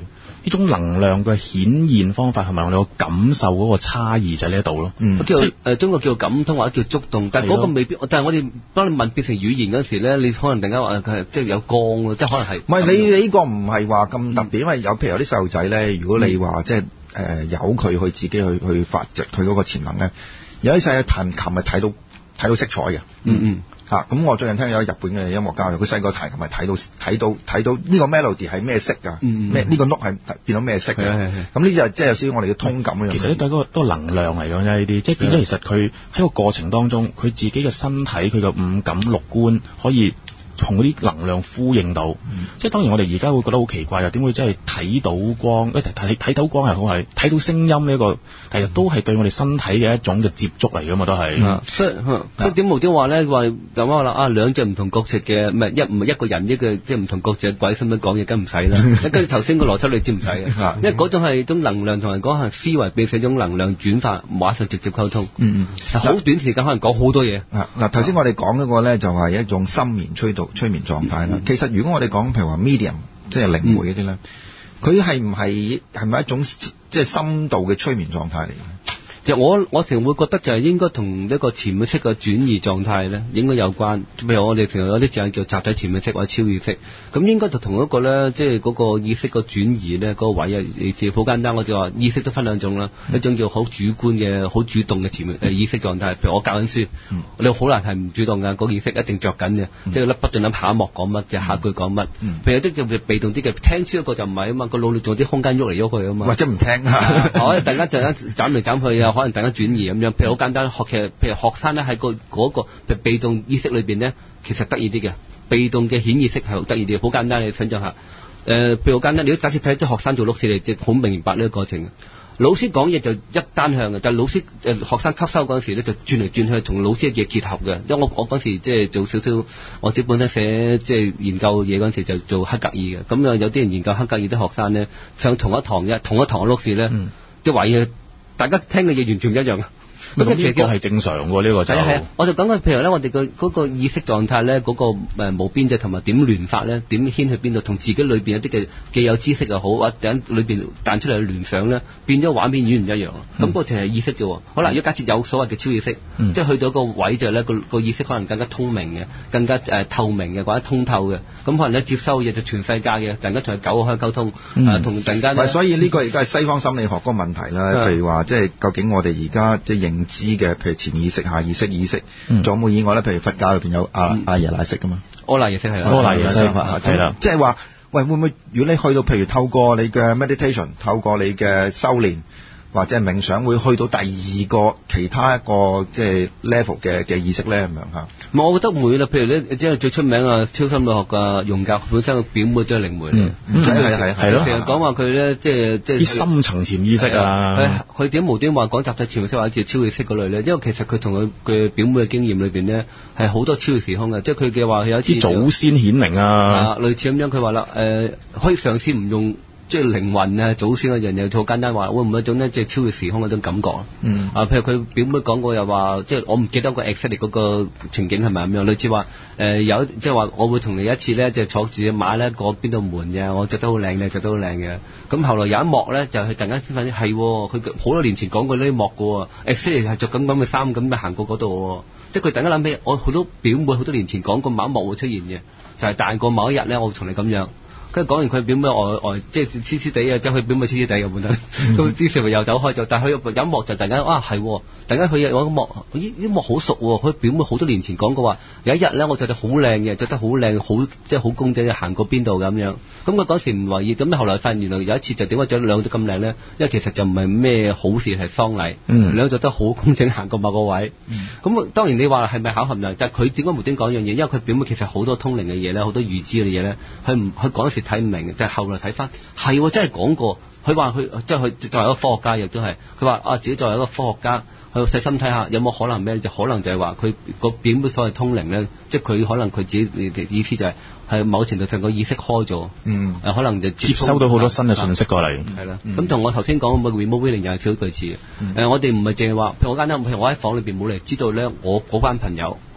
呢種能量嘅顯現方法係咪我哋個感受嗰個差異就喺呢一度咯？ 嗯， 叫誒中國叫感通或者叫觸動，但係嗰個未必。但係我哋當你問變成語言嗰時咧，你可能突然間話佢係即係有光喎，即係可能係。 唔係你你呢個唔係話咁特別，因為有譬如有啲細路仔咧，如果你話即係誒由佢去自己去去發掘佢嗰個潛能咧，有啲細路彈琴係睇到睇到色彩嘅。 嗯嗯。 嚇、啊！咁我最近聽有日本嘅音樂家，佢細個彈琴係睇到睇到睇到呢個 melody 係咩色㗎？咩呢、嗯、個 note 係變咗咩色嘅？咁呢就即係有少少我哋嘅通感嘅。 其實呢都係嗰個都係能量嚟講啫，呢啲即係變咗。其實佢喺個過程當中，佢自己嘅身體、佢嘅五感六官可以同嗰啲能量呼應到。嗯、即係當然我哋而家會覺得好奇怪，又點會真係睇到光？誒睇睇到光係好係睇到聲音呢、這個，其實都係對我哋身體嘅一種嘅接觸嚟㗎嘛，都係。 嗯、所以即係點無端話咧話咁話啦啊兩隻唔同國籍嘅唔係一唔係一個人一個即係唔同國籍嘅鬼使唔使講嘢，梗唔使啦。跟住頭先個邏輯你知唔使嘅？因為嗰種係種能量同人講係思維變成一種能量轉化，馬上直接溝通。嗯嗯，好短時間可能講好多嘢。 嗱頭先我哋講嗰個咧就係一種深眠催導催眠狀態啦。嗯、其實如果我哋講譬如話 medium 即係靈媒嗰啲咧，佢係唔係係咪一種即係深度嘅催眠狀態嚟嘅？ 就我我成日會覺得就係應該同一個潛意識嘅轉移狀態咧應該有關。譬如我哋成日有啲字眼叫集體潛意識或者超意識，咁應該就同一個咧，即係嗰個意識個轉移咧嗰個位啊，意思好簡單。我就話意識都分兩種啦，嗯、一種叫好主觀嘅、好主動嘅潛誒意識狀態。譬如我教緊書，嗯、你好難係唔主動㗎，嗰個意識一定着緊嘅，嗯、即係不斷諗下一幕講乜，就下一句講乜。嗯、譬如有啲叫被動啲嘅，聽書嗰個就唔係啊嘛，個腦裏仲有啲空間喐嚟喐去啊嘛。 或者唔聽啊， 我突然間突然間斬嚟斬去啊！可能大家轉移咁樣，譬如好簡單學其實，譬如學生咧喺個嗰個被動意識裏邊咧，其實得意啲嘅。被動嘅顯意識係好得意啲，好簡單你想象下。誒、呃，譬如好簡單，你都假設睇啲學生做老師，你即係好明白呢個過程。老師講嘢就一單向嘅，但係老師誒、呃、學生吸收嗰陣時咧就轉嚟轉去，同老師嘅嘢結合嘅。因為我我嗰時即係做少少，我自己本身寫即係研究嘢嗰陣時就做黑格爾嘅。咁啊有啲人研究黑格爾啲學生咧，上同一堂一同一堂嘅老師咧，啲位嘢大家聽嘅嘢完全唔一樣。 咁呢個係正常喎，呢、呢個就係係啊！我就講緊譬如咧，我哋嘅嗰個意識狀態咧，嗰、嗰個誒無邊際同埋點聯發咧，點牽去邊度，同自己裏邊有啲嘅既有知識又好，或者裏邊彈出嚟嘅聯想咧，變咗畫面已經唔一樣。咁、嗯、嗰個就係意識啫喎。好啦，如果假設有所謂嘅超意識，嗯、即係去到一個位就係咧，個個意識可能更加通明嘅，更加誒、呃、透明嘅，或者通透嘅。咁可能咧接收嘢就全世界嘅，突然間同狗可以溝通，誒同突然間。所以呢個亦都係西方心理學嗰個問題啦。譬如話，即係究竟我哋而家即係認知嘅，譬如潛意識、下意識、意識，仲、嗯、有冇意外咧？譬如佛教入邊有阿阿耶那識噶嘛？ 阿那耶識係阿那耶識係啦， 即係話，喂，會唔會如果你去到譬如透過你嘅 meditation， 透過你嘅修練或者係冥想，會去到第二個其他一個即係 level 嘅嘅意識咧咁樣嚇？ 我覺得唔會啦。譬如咧，即係最出名啊，超心理學嘅容格本身嘅表妹都係靈媒嚟， 係係係係咯。 成日講話佢咧，即係即係啲深層潛意識啊。 佢點無端話講集體潛意識或者叫超意識嗰類咧？因為其實佢同佢嘅表妹嘅經驗裏邊咧，係好多超越時空嘅。即係佢嘅話有一次啲祖先顯明啊， 啊類似咁樣。佢話啦，誒可以嘗試唔用。即係靈魂啊，祖先嘅人又好簡單話，會唔會一種咧即係超越時空嗰種感覺啊？嗯啊，譬如佢表妹講過又話，即係我唔記得個 exactly 嗰個情景係咪咁樣？類似話誒、呃、有即係話，我會同你一次咧，就坐住隻馬咧過邊度門嘅，我着得好靚嘅，着得好靚嘅。咁後來有一幕咧，就係突然間先發現係，佢好多年前講過呢一幕嘅喎 exactly 係着咁咁嘅衫咁咪行過嗰度喎。即係佢突然間諗起，我好多表妹好多年前講過某一幕會出現嘅，就係、是、大過某一日咧，我會同你咁樣。跟住講完佢表妹外外即係黐黐地啊，即係佢表妹黐黐地咁本身，咁之時咪又走開咗。但係佢有一幕就突然間啊係，突然間佢有一幕，咦呢幕好熟喎，佢表妹好多年前講過話，有一日咧我着得好靚嘅，着得好靚，好即係好公仔就行過邊度咁樣。咁佢嗰時唔懷疑，咁後來發現原來有一次就點解着兩隻咁靚咧？因為其實就唔係咩好事係喪禮，兩個着得好公仔行過某個位。咁、嗯、當然你話係咪巧合啊？但係佢點解無端講樣嘢？因為佢表妹其實好多通靈嘅嘢咧，好多預知嘅嘢咧，佢唔佢講時睇唔明嘅，就係、是、後來睇翻係真係講過。佢話佢即係佢作為一個科學家，亦都係佢話啊自己作為一個科學家，去細心睇下有冇可能咩？就可能就係話佢個表妹所謂通靈咧，即係佢可能佢自己意思就係、是、係某程度上個意識開咗，嗯，可能就接， 接收到好多新嘅信息過嚟， 係啦。咁同我頭先講嘅 remote viewing 又係少類似嘅。誒、嗯呃，我哋唔係淨係話，譬如我間屋，譬如我喺房裏邊冇嚟知道咧，我嗰班朋友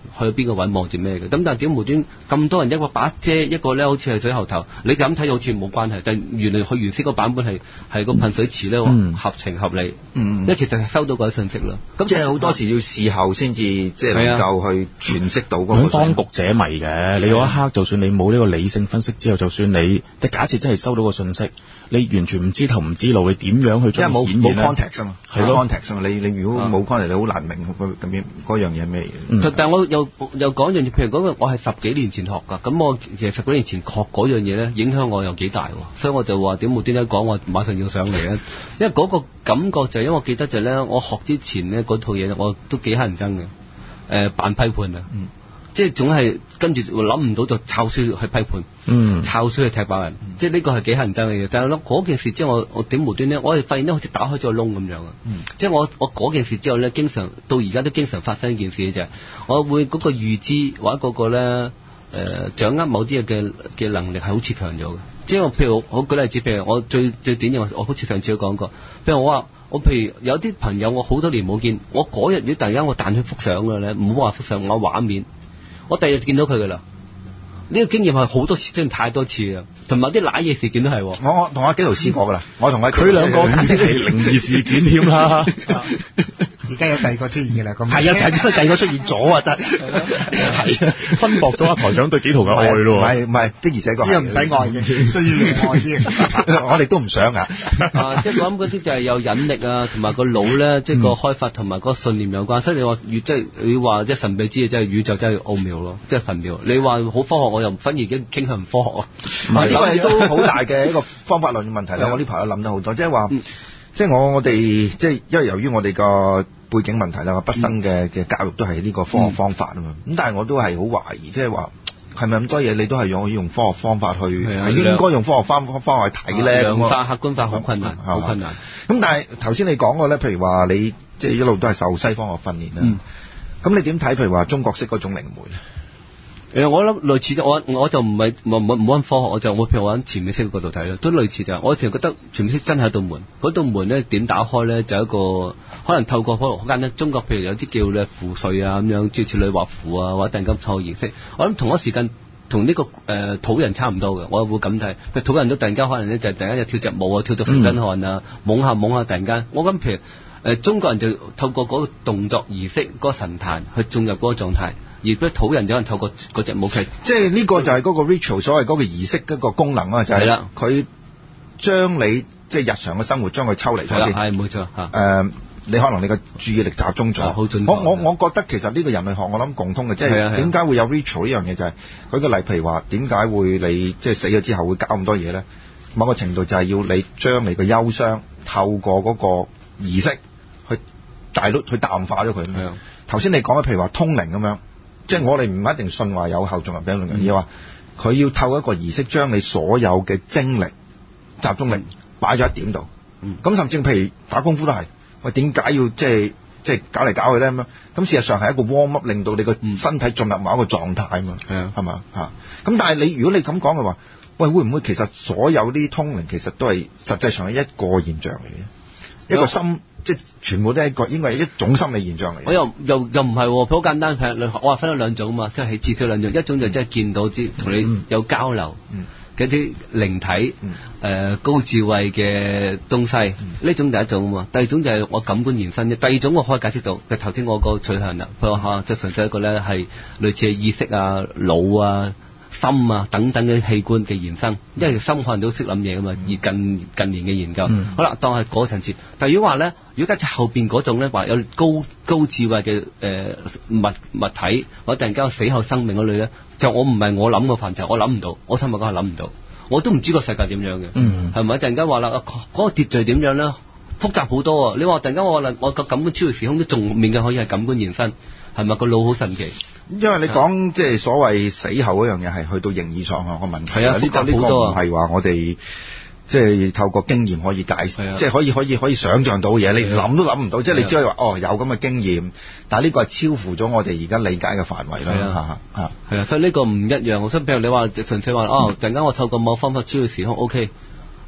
去邊個位望住咩嘅。咁但係點無端咁多人一個把遮，一個咧好似係水喉頭，你咁睇好似冇關係，但係原來佢原先個版本係係個噴水池咧、嗯、合情合理，嗯，因為其實係收到嗰啲信息啦。咁即係好多時要事後先至即係能夠去詮釋到嗰個。 當局者迷嘅，你嗰一刻就算你冇呢個理性分析之後，就算你，即假設真係收到個信息，你完全唔知頭唔知路，你點樣去將顯現咧？ 因為冇冇 context 啊嘛，係咯 context 啊嘛，你你如果冇 context，你好難明咁樣嗰樣嘢咩嘢。 嗯、但係我又又講樣嘢，譬如嗰個我係十幾年前學㗎，咁我其實十幾年前學嗰樣嘢咧，影響我又幾大喎，所以我就話點無端端講我馬上要上嚟咧，因為嗰個感覺就係、因為我記得就咧，我學之前咧嗰套嘢我都幾乞人憎嘅，誒、呃、扮批判啊。嗯即係總係跟住諗唔到就抄書去批判，嗯，抄書去踢爆人，嗯、即係呢個係幾乞人憎嘅嘢。但係咯嗰件事之後，我我點無端咧，我係發現咧好似打開咗個窿咁樣啊！嗯、即係我我嗰件事之後咧，經常到而家都經常發生一件事嘅就係，我會嗰個預知或者嗰個咧誒、呃、掌握某啲嘢嘅嘅能力係好似強咗嘅。即係我譬如我舉例子，譬如我最最典型，我好似上次都講過，譬如我話我譬如有啲朋友我好多年冇見，我嗰日如果突然間我彈出幅相嘅咧，唔好話幅相，我畫面。我第日見到佢噶啦，呢、這個經驗係好多次，真係太多次啊！同埋啲瀨嘢事件都係，我我同阿紀陶試過噶啦，我同阿佢兩個簡直係靈異事件添啦。 而家有第二個出現嘅啦，咁係啊，第二個出現咗啊，得係啊， 分薄咗阿台長對紀陶嘅愛咯。 唔係唔係，的而且確呢個唔使愛嘅，需要愛啲。 我哋都唔想啊。 啊，即係我諗嗰啲就係有引力啊，同埋個腦咧，即係個開發同埋個信念有關。所以你話越即係你話即係神秘之嘢，即係宇宙真係奧妙咯，即係神妙。你話好科學，我又反而已經傾向唔科學啊。 唔係，呢個係都好大嘅一個方法論嘅問題啦。我呢排都諗得好多，即係話，嗯、即係我我哋即係因為由於我哋個背景問題啦，畢生嘅嘅教育都係呢個科學方法啊嘛。咁、嗯、但係我都係好懷疑，即係話係咪咁多嘢你都係用用科學方法去，係應該用科學方方法去睇咧？ 量化客觀化好困難，好困難。 咁但係頭先你講過咧，譬如話你即係一路都係受西方嘅訓練啦。咁、嗯、你點睇？譬如話中國式嗰種靈媒咧？ 誒，我諗類似就我我就唔係唔唔唔揾科學，我就我譬如我喺潛意識嗰度睇啦，都類似就係我成日覺得潛意識真係一道門，嗰道門咧點打開咧就一個可能透過可能好簡單，中國譬如有啲叫咧符水啊咁樣，諸如此類畫符啊或者訂金錯形式，我諗同一時間同呢、這個誒、呃、土人差唔多嘅，我會咁睇，譬如土人都突然間可能咧就突然間就跳隻舞啊，跳到成身汗啊，懵下懵下突然間，我諗譬如誒、呃、中國人就透過嗰個動作儀式嗰、那個神壇去進入嗰個狀態。而嗰土人有人透過嗰隻武器， 即係呢個就係嗰個 ritual 所謂嗰個儀式嗰個功能啊，就係啦，佢將你即係日常嘅生活將佢抽離咗先， 係冇錯嚇。誒、 呃，你可能你個注意力集中咗，好準確。我我我覺得其實呢個人類學我諗共通嘅，即係點解會有 ritual 呢樣嘢就係、是、舉個例，譬如話點解會你即係死咗之後會搞咁多嘢咧？某個程度就係要你將你嘅憂傷透過嗰個儀式去大率去淡化咗佢。頭先你講嘅譬如話通靈咁樣。即係我哋唔一定信話有後續入邊嘅嘢，話佢要透一個儀式將你所有嘅精力、集中力擺咗一點度。咁、嗯、甚至譬如打功夫都係，喂點解要即係即係搞嚟搞去咧咁樣？咁事實上係一個 warm up，令到你個身體進入某一個狀態啊嘛。係係嘛嚇？咁但係你如果你咁講嘅話，喂會唔會其實所有啲通靈其實都係實際上係一個現象嚟嘅，一個心。即係全部都係一個，應該係一種心理現象嚟。我又又又唔係，佢好簡單。譬如我話分咗兩種啊嘛，即係至少兩種。一種就真係見到啲同你有交流嘅啲靈體，誒、嗯呃、高智慧嘅東西。呢、嗯、種第一種啊嘛。第二種就係我感官延伸啫。第二種我可以解釋到，譬如頭先我個取向啦，佢話嚇即係純粹一個咧係類似係意識啊、腦啊、心啊等等嘅器官嘅延伸。因為心可能都識諗嘢噶嘛。而近近年嘅研究，嗯、好啦，當係嗰層次。但係如果話咧，如果假設後邊嗰種咧話有高高智慧嘅誒、呃、物物體，或者突然間有死後生命嗰類咧，就我唔係我諗個範疇，我諗唔到，我親密講係諗唔到，我都唔知個世界點樣嘅，係咪、嗯？突然間話啦，嗰、嗰個秩序點樣咧？複雜好多啊！你話突然間我話我個感官超越時空都仲面嘅可以係感官延伸，係咪個腦好神奇？ 因為你講即係所謂死後嗰樣嘢係去到形而上學嘅問題，係啊，呢個呢個唔係話我哋。即係透過經驗可以解，啊、即係可以可以可以想像到嘢，你諗都諗唔到。啊、即係你只可以話哦，有咁嘅經驗，但係呢個係超乎咗我哋而家理解嘅範圍啦。係啊，嚇係啊，所以呢個唔一樣。我想譬如你話純粹話哦，突然間我透過某方法超越時空 ，OK。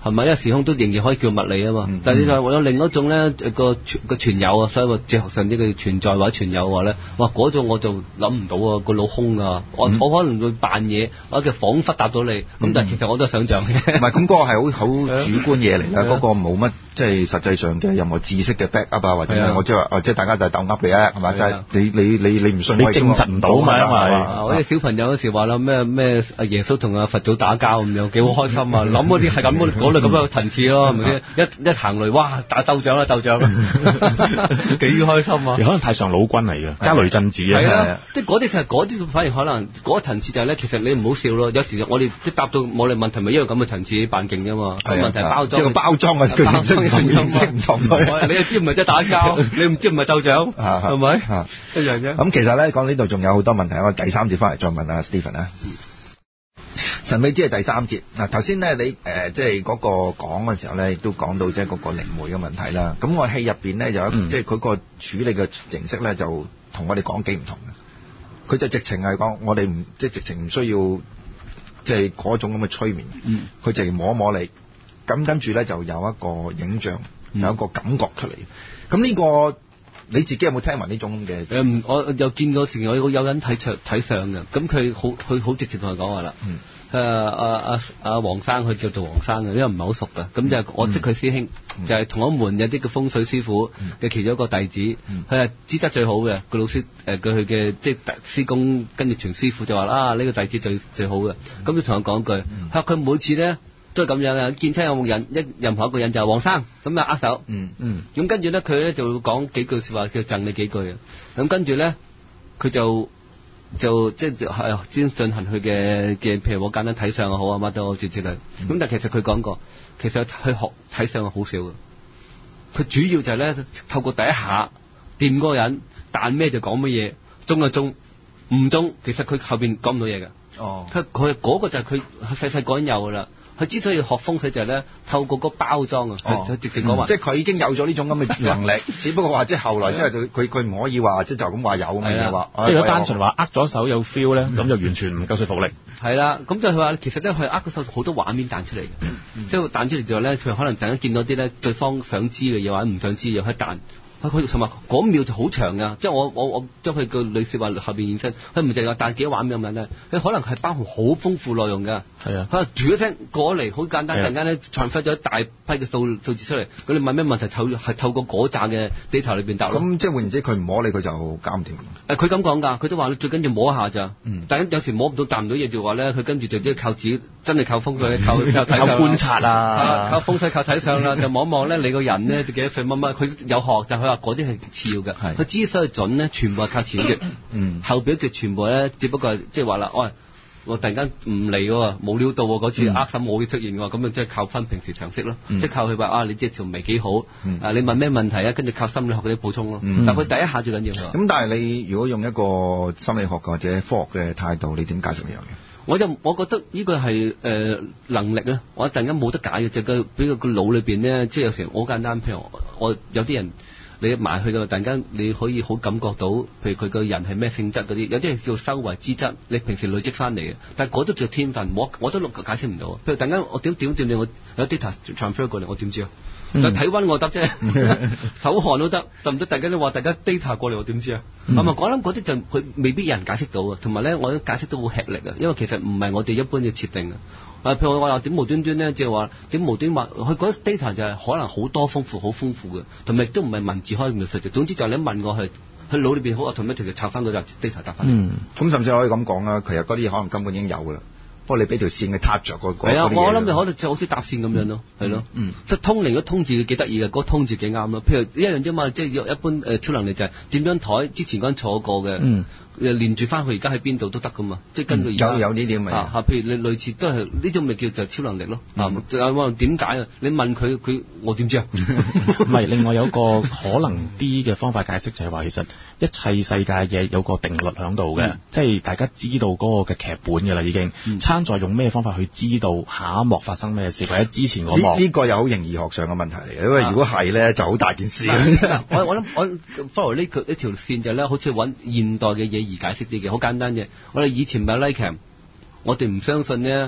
係咪？因為時空都仍然可以叫物理啊嘛。嗯、但係你話有另一種咧個個存有啊，所以話哲學上呢個存在或者存有嘅話咧，哇嗰種我就諗唔到啊，個腦空啊，我、嗯、我可能會扮嘢，我嘅彷彿答到你，咁、嗯、但係其實我都係想像嘅。唔係， 咁嗰個係好好主觀嘢嚟啦，嗰個冇乜即係實際上嘅任何知識嘅 back up 啊，或者咩，我即係話，或者大家就係鬥噏嘅啫，係嘛？就係你你你你唔信， 你證實唔到嘛？因為好似小朋友嗰時話啦，咩咩阿耶穌同阿佛祖打交咁樣，幾好開心啊！諗嗰啲係咁嗰嗰類咁嘅層次咯，係咪先？一一行雷，哇！打鬥仗啦，鬥仗啦，幾開心啊！ 可能太上老君嚟嘅，加雷震子啊！ 係啊，即係嗰啲其實嗰啲反而可能嗰個層次就係咧，其實你唔好笑咯。有時我哋即係答到我哋問題，咪一樣咁嘅層次扮勁啫嘛。個問題包裝， 即係個包裝啊，佢唔識唔識唔同佢。 你又知唔係即係打交，你唔知唔係鬥仗，係咪？一樣啫。 咁其實咧講呢度仲有好多問題，我第三節翻嚟再問阿 Stephen 啊。神秘之係第三節嗱，頭先咧你誒即係嗰個講嘅時候咧，亦都講到即係嗰個靈媒嘅問題啦。咁我戲入邊咧有一即係佢個處理嘅形式咧，就同我哋講幾唔同嘅。佢就直情係講我哋唔即係直情唔需要即係嗰種咁嘅催眠，佢直情摸一摸你，咁跟住咧就有一個影像，有一個感覺出嚟。咁呢個你自己有冇聽聞呢種嘅？ 誒，我有見過時，我有有人睇場睇相嘅，咁佢好佢好直接同我講話啦。嗯。誒阿阿阿黃生，佢叫做黃生嘅，因為唔係好熟嘅，咁就係我識佢師兄，嗯、就係同一門有啲嘅風水師傅嘅其中一個弟子，佢係資質最好嘅個老師，誒佢嘅即係師公跟住傳師傅就話啦，呢、呢個弟子最最好嘅，咁就同我講句，嚇佢、嗯、每次咧都係咁樣嘅，見親有冇人一任何一個人就係黃生，咁啊握手，嗯嗯，咁跟住咧佢咧就會講幾句説話，叫贈你幾句嘅，咁跟住咧佢就。就即係係先進行佢嘅嘅，譬如我簡單睇相又好啊，乜都好之類。咁、嗯、但係其實佢講過，其實去學睇相係好少嘅。佢主要就係咧透過第一下掂嗰個人彈咩就講乜嘢，中就中，唔中其實佢後邊講唔到嘢嘅。哦，佢佢嗰個就係佢細細個已經有㗎啦。佢之所以學風水就係咧，透過個包裝啊，佢、哦、直接講話、嗯，即係佢已經有咗呢種咁嘅能力，只不過話即係後來即係佢佢佢唔可以話即係就咁話有咁嘅話， 即係如果單純話握咗手有 feel 咧，咁就完全唔夠說服力。 係啦，咁就佢話其實咧，佢握咗手好多畫面彈出嚟嘅，嗯、即係彈出嚟之後咧，佢可能突然間見到啲咧對方想知嘅嘢或者唔想知嘅嘢，佢彈。佢同埋嗰秒就好長㗎，即係我我我將佢個女士話後邊現身，佢唔淨係彈幾多畫面咁樣咧，佢可能係包含好豐富內容㗎。係啊，佢住一聲過嚟，好簡單，突然間咧傳翻咗一大批嘅數數字出嚟，咁你問咩問題，透係透過嗰紮嘅 data 裏邊答。咁即係換言之，佢唔摸你，佢就搞唔掂。誒，佢咁講㗎，佢都話你最緊要摸一下咋。嗯。但係有時摸唔到、答唔到嘢就話咧，佢跟住就即係靠自己，真係靠風水，靠靠睇相靠觀察啊，靠風水靠睇相啦，就望一望咧，你個人咧幾多歲乜乜，佢有學就佢話嗰啲係次要嘅。佢之所以準咧，全部係靠前腳。嗯。後邊一腳全部咧，只不過係即係話啦，喂。我突然間唔嚟喎，冇料到喎，嗰次握手冇出現喎，咁啊即係靠翻平時常識咯，嗯、即係靠佢話啊，你即係條眉幾好，嗯、啊你問咩問題啊，跟住靠心理學嗰啲補充咯。嗯、但係佢第一下最緊要。咁、嗯、但係你如果用一個心理學或者科學嘅態度，你點解釋呢樣嘢？我就我覺得呢個係誒、呃、能力咧，我突然間冇得解嘅，就個俾個個腦裏邊咧，即係有時好簡單，譬如我，我有啲人。你埋去嘅，突然間你可以好感覺到，譬如佢個人係咩性質嗰啲，有啲係叫修為資質，你平時累積翻嚟嘅，但係嗰都叫天分，我我都解釋唔到。譬如突然間我點點點點我有 data transfer 過嚟，我點知啊？嗯、但係體溫我得啫，手汗都得，得唔得？突然間你話大家 data 過嚟，我點知啊？係咪、嗯？我諗嗰啲就佢未必有人解釋到啊，同埋咧，我解釋都好吃力啊，因為其實唔係我哋一般嘅設定啊。啊，譬如我話點無端端咧，即係話點無端話，佢嗰 data 就係可能好多豐富、好豐富嘅，同埋都唔係文字可以描述嘅。總之就係你問我係，佢腦裏邊好 automatic 就抄翻嗰隻 data 答翻。嗯，咁甚至可以咁講啦，其實嗰啲可能根本已經有㗎啦。不過你俾條線佢撻着嗰嗰啲嘢。係啊，我諗你可能就好似搭線咁樣咯，係咯。嗯，即係通靈嗰通字幾得意嘅，嗰個通字幾啱咯。譬如一樣啫嘛，即係一般誒超能力就係點張台之前嗰人坐過嘅。嗯。誒連住翻去而家喺邊度都得噶嘛，即係根據而家有有呢啲咪啊，譬如你類似都係呢種咪叫做超能力咯。啊，我點解啊？你問佢佢我點知啊？ 唔係，另外有個可能啲嘅方法解釋就係話，其實一切世界嘅有個定律喺度嘅，嗯、即係大家知道嗰個嘅劇本嘅啦，已經。嗯、參在用咩方法去知道下一幕發生咩事，或者之前嗰幕？呢、呢個又好形而學上嘅問題嚟嘅，因為如果係咧就好大件事。我我諗我 follow 呢呢條線就咧，好似揾現代嘅嘢。而解釋啲嘅好簡單嘅，我哋以前咪 like cam，我哋唔相信咧，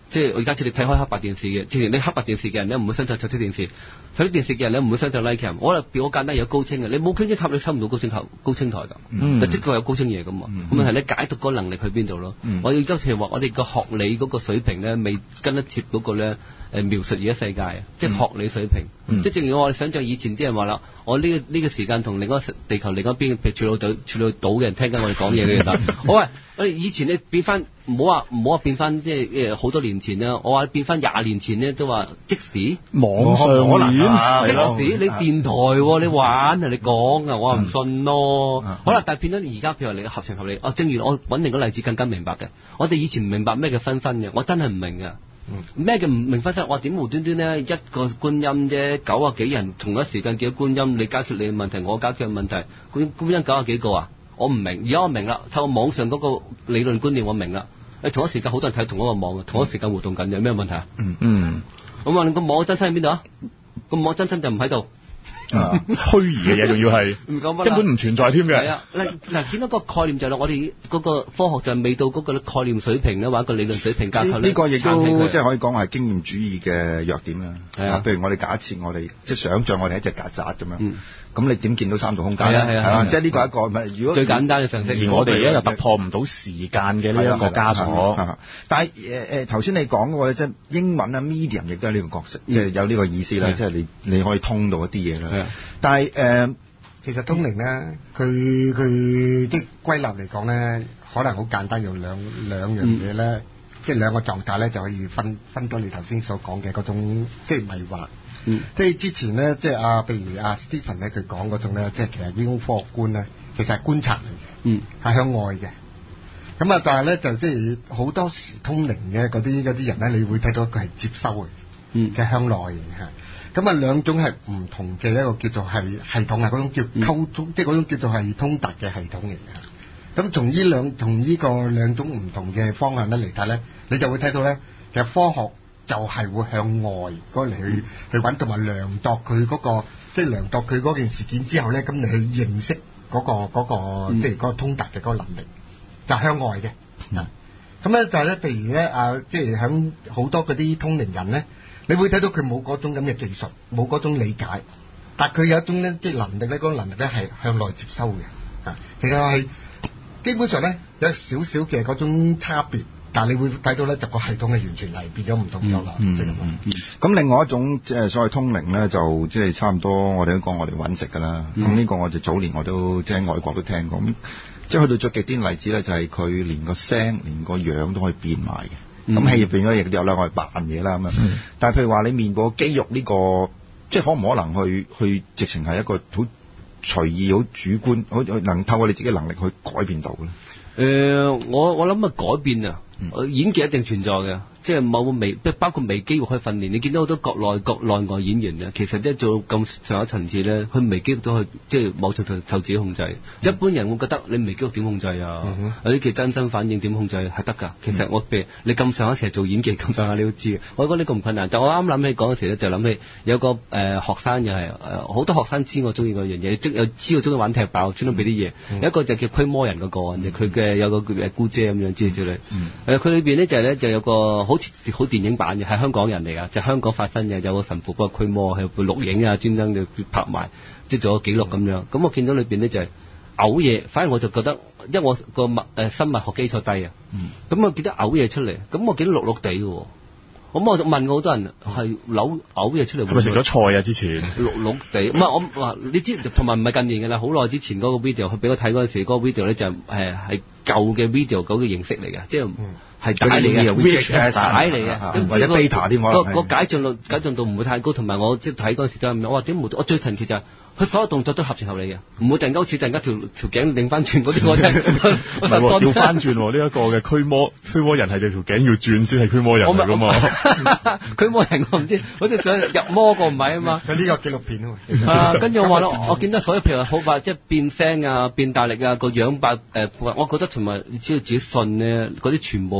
即係我而家知你睇開黑白電視嘅，之前你黑白電視嘅人咧唔會相信彩色電視，彩色電視嘅人咧唔會相信 Licam。我話表好簡單，有高清嘅，你冇高清塔你收唔到高清頭高清台㗎， 嗯、 但即係有高清嘢㗎嘛。咁問題你解讀嗰個能力去邊度咯？嗯、我而家譬如話我哋個學理嗰個水平咧未跟得切嗰個咧。誒描述而家世界啊，即係學理水平，嗯、即係正如我哋想象以前啲人話啦，我呢、呢個呢、呢個時間同另一個地球另一邊，譬如處女島處女島嘅人聽緊我哋講嘢嘅啦。我話我哋以前咧變翻，唔好話唔好話變翻，即係誒好多年前啦。我話變翻廿年前咧都話即時網上演， 啊、 即時你電台、啊、你玩啊，你講啊，我話唔信咯。嗯、好啦，但係變咗而家譬如你合情合理，哦，正如我揾另一個例子更加明白嘅，我哋以前唔明白咩叫分分嘅，我真係唔明嘅。咩叫唔明分身？我點無端端咧一個觀音啫，九啊幾人同一時間叫觀音，你解決你嘅問題，我解決嘅問題，觀觀音九啊幾個啊？我唔明，而家我明啦，透過網上嗰個理論觀念我明啦。誒，同一時間好多人睇同一個網，同一時間活動緊，有咩問題啊？嗯嗯。咁啊，個網真身喺邊度啊？個網真身就唔喺度。 啊，虛擬嘅嘢仲要係根本唔存在添嘅。係啊， 嗱嗱，見到個概念就係我哋嗰個科學就係未到嗰個概念水平咧，或者個理論水平架構咧。呢、 呢個亦都即係可以講係經驗主義嘅弱點啦。係啊，譬如我哋假設我哋即係想像我哋係一隻曱甴咁樣。嗯。咁你點見到三度空間咧？係啊，即係呢個係一個唔係如果最簡單嘅常識。 而我哋而家又突破唔到時間嘅呢一個枷鎖。 但係誒誒頭先你講嗰個即係英文啊 medium 亦都係呢個角色，即係有呢個意思啦，即係你你可以通到一啲嘢啦。但係誒， 其實通靈咧，佢佢啲歸納嚟講咧，可能好簡單，用兩兩樣嘢咧，即係兩個狀態咧就可以分分到你頭先所講嘅嗰種即係迷惑。嗯，即係之前咧，即係啊，譬如阿 Stephen 咧，佢講嗰種咧，即係其實呢種科學觀咧，其實係觀察嚟嘅，嗯，係向外嘅。咁啊，但係咧就即係好多時通靈嘅嗰啲嗰啲人咧，你會睇到佢係接收嘅，嗯，嘅向內嘅嚇。咁啊，兩種係唔同嘅一個叫做係系統啊，嗰種叫溝通，嗯、即係嗰種叫做係通達嘅系統嚟嘅。咁從呢兩從呢個兩種唔同嘅方向咧嚟睇咧，你就會睇到咧，其實科學就係會向外嗰嚟去、嗯、去揾，同埋量度佢嗰、嗰個，即係量度佢嗰件事件之後咧，咁你去認識嗰、嗰個嗰、嗰個嗯、即係嗰個通達嘅嗰個能力，就係、向外嘅。啊、嗯，咁咧就係咧，譬如咧啊，即係響好多嗰啲通靈人咧，你會睇到佢冇嗰種咁嘅技術，冇嗰種理解，但係佢有一種咧，即係能力咧，嗰個能力咧係向內接收嘅。啊，其實係基本上咧有少少嘅嗰種差別。但係你會睇到咧，就個系統係完全係變咗唔同咗啦，即係咁樣。 咁另外一種即係所謂通靈咧，就即係差唔多我哋都講我哋揾食㗎啦。咁呢、嗯、個我哋早年我都即係外國都聽過。咁即係去到最極端例子咧，就係佢連個聲、連個樣都可以變埋嘅。咁戲入邊嗰亦都有啦，我哋扮嘢啦咁樣。嗯、但係譬如話你面部肌肉呢、呢個，即係可唔可能去去直情係一個好隨意、好主觀、好能透過你自己嘅能力去改變到咧？ 誒、呃，我我諗啊，改變啊，嗯、演技一定存在嘅。即係某個微，包括微肌肉去訓練。你見到好多國內國內外演員啊，其實即係做咁上一層次咧，佢微肌肉都去即係某程度受自己控制。嗯、一般人會覺得你微肌肉點控制啊？嗯、有啲嘅真身反應點控制係得㗎。其實我譬如你咁上一成日做演技咁上下，你都知嘅。我覺得呢個唔困難。但我啱諗起講嘅時咧，就諗起有個誒、呃、學生又係誒好多學生知我中意嗰樣嘢，即又知我中意玩踢爆，專登俾啲嘢。有、嗯、一個就叫驅魔人嗰、那個，佢嘅、嗯、有個誒姑姐咁樣之類之類。誒佢裏邊咧就係咧就有個好似好電影版嘅，係香港人嚟㗎，就係、香港發生嘅，有個神父幫佢驅魔，係會錄影啊，專登就拍埋，即係做個記錄咁樣。咁我見到裏邊咧就係嘔嘢，反而我就覺得，因為我個物誒生物學基礎低啊，咁我見到嘔嘢出嚟，咁我見到綠綠地嘅喎。咁我就問過好多人係扭嘔嘢出嚟，係咪食咗菜啊？之前綠綠地，唔係我話你知，同埋唔係近年嘅啦，好耐之前嗰個 video，佢俾我睇嗰陣時，嗰、嗰個 video 咧就係係舊嘅 video 嗰個形式嚟嘅，即係係帶嚟嘅，帶嚟嘅， 或者 beta 添可能。 個個解像度解像度唔會太高，同埋我即係睇嗰陣時就係我話點冇，我最神奇就係、是。佢所有動作都合情合理嘅，唔會突然間好似突然間條條頸擰翻轉嗰啲，我真係唔係喎，調翻轉呢一個嘅驅魔驅魔人係條頸要轉先係驅魔人嚟噶嘛？ 驅魔人我唔知，好似想入魔個唔係啊嘛。 佢呢個紀錄片啊嘛。啊，跟住我話咯，我見到所有譬如好快即係變聲啊、變大力啊、個樣白誒，我覺得同埋只要自己信咧，嗰啲全部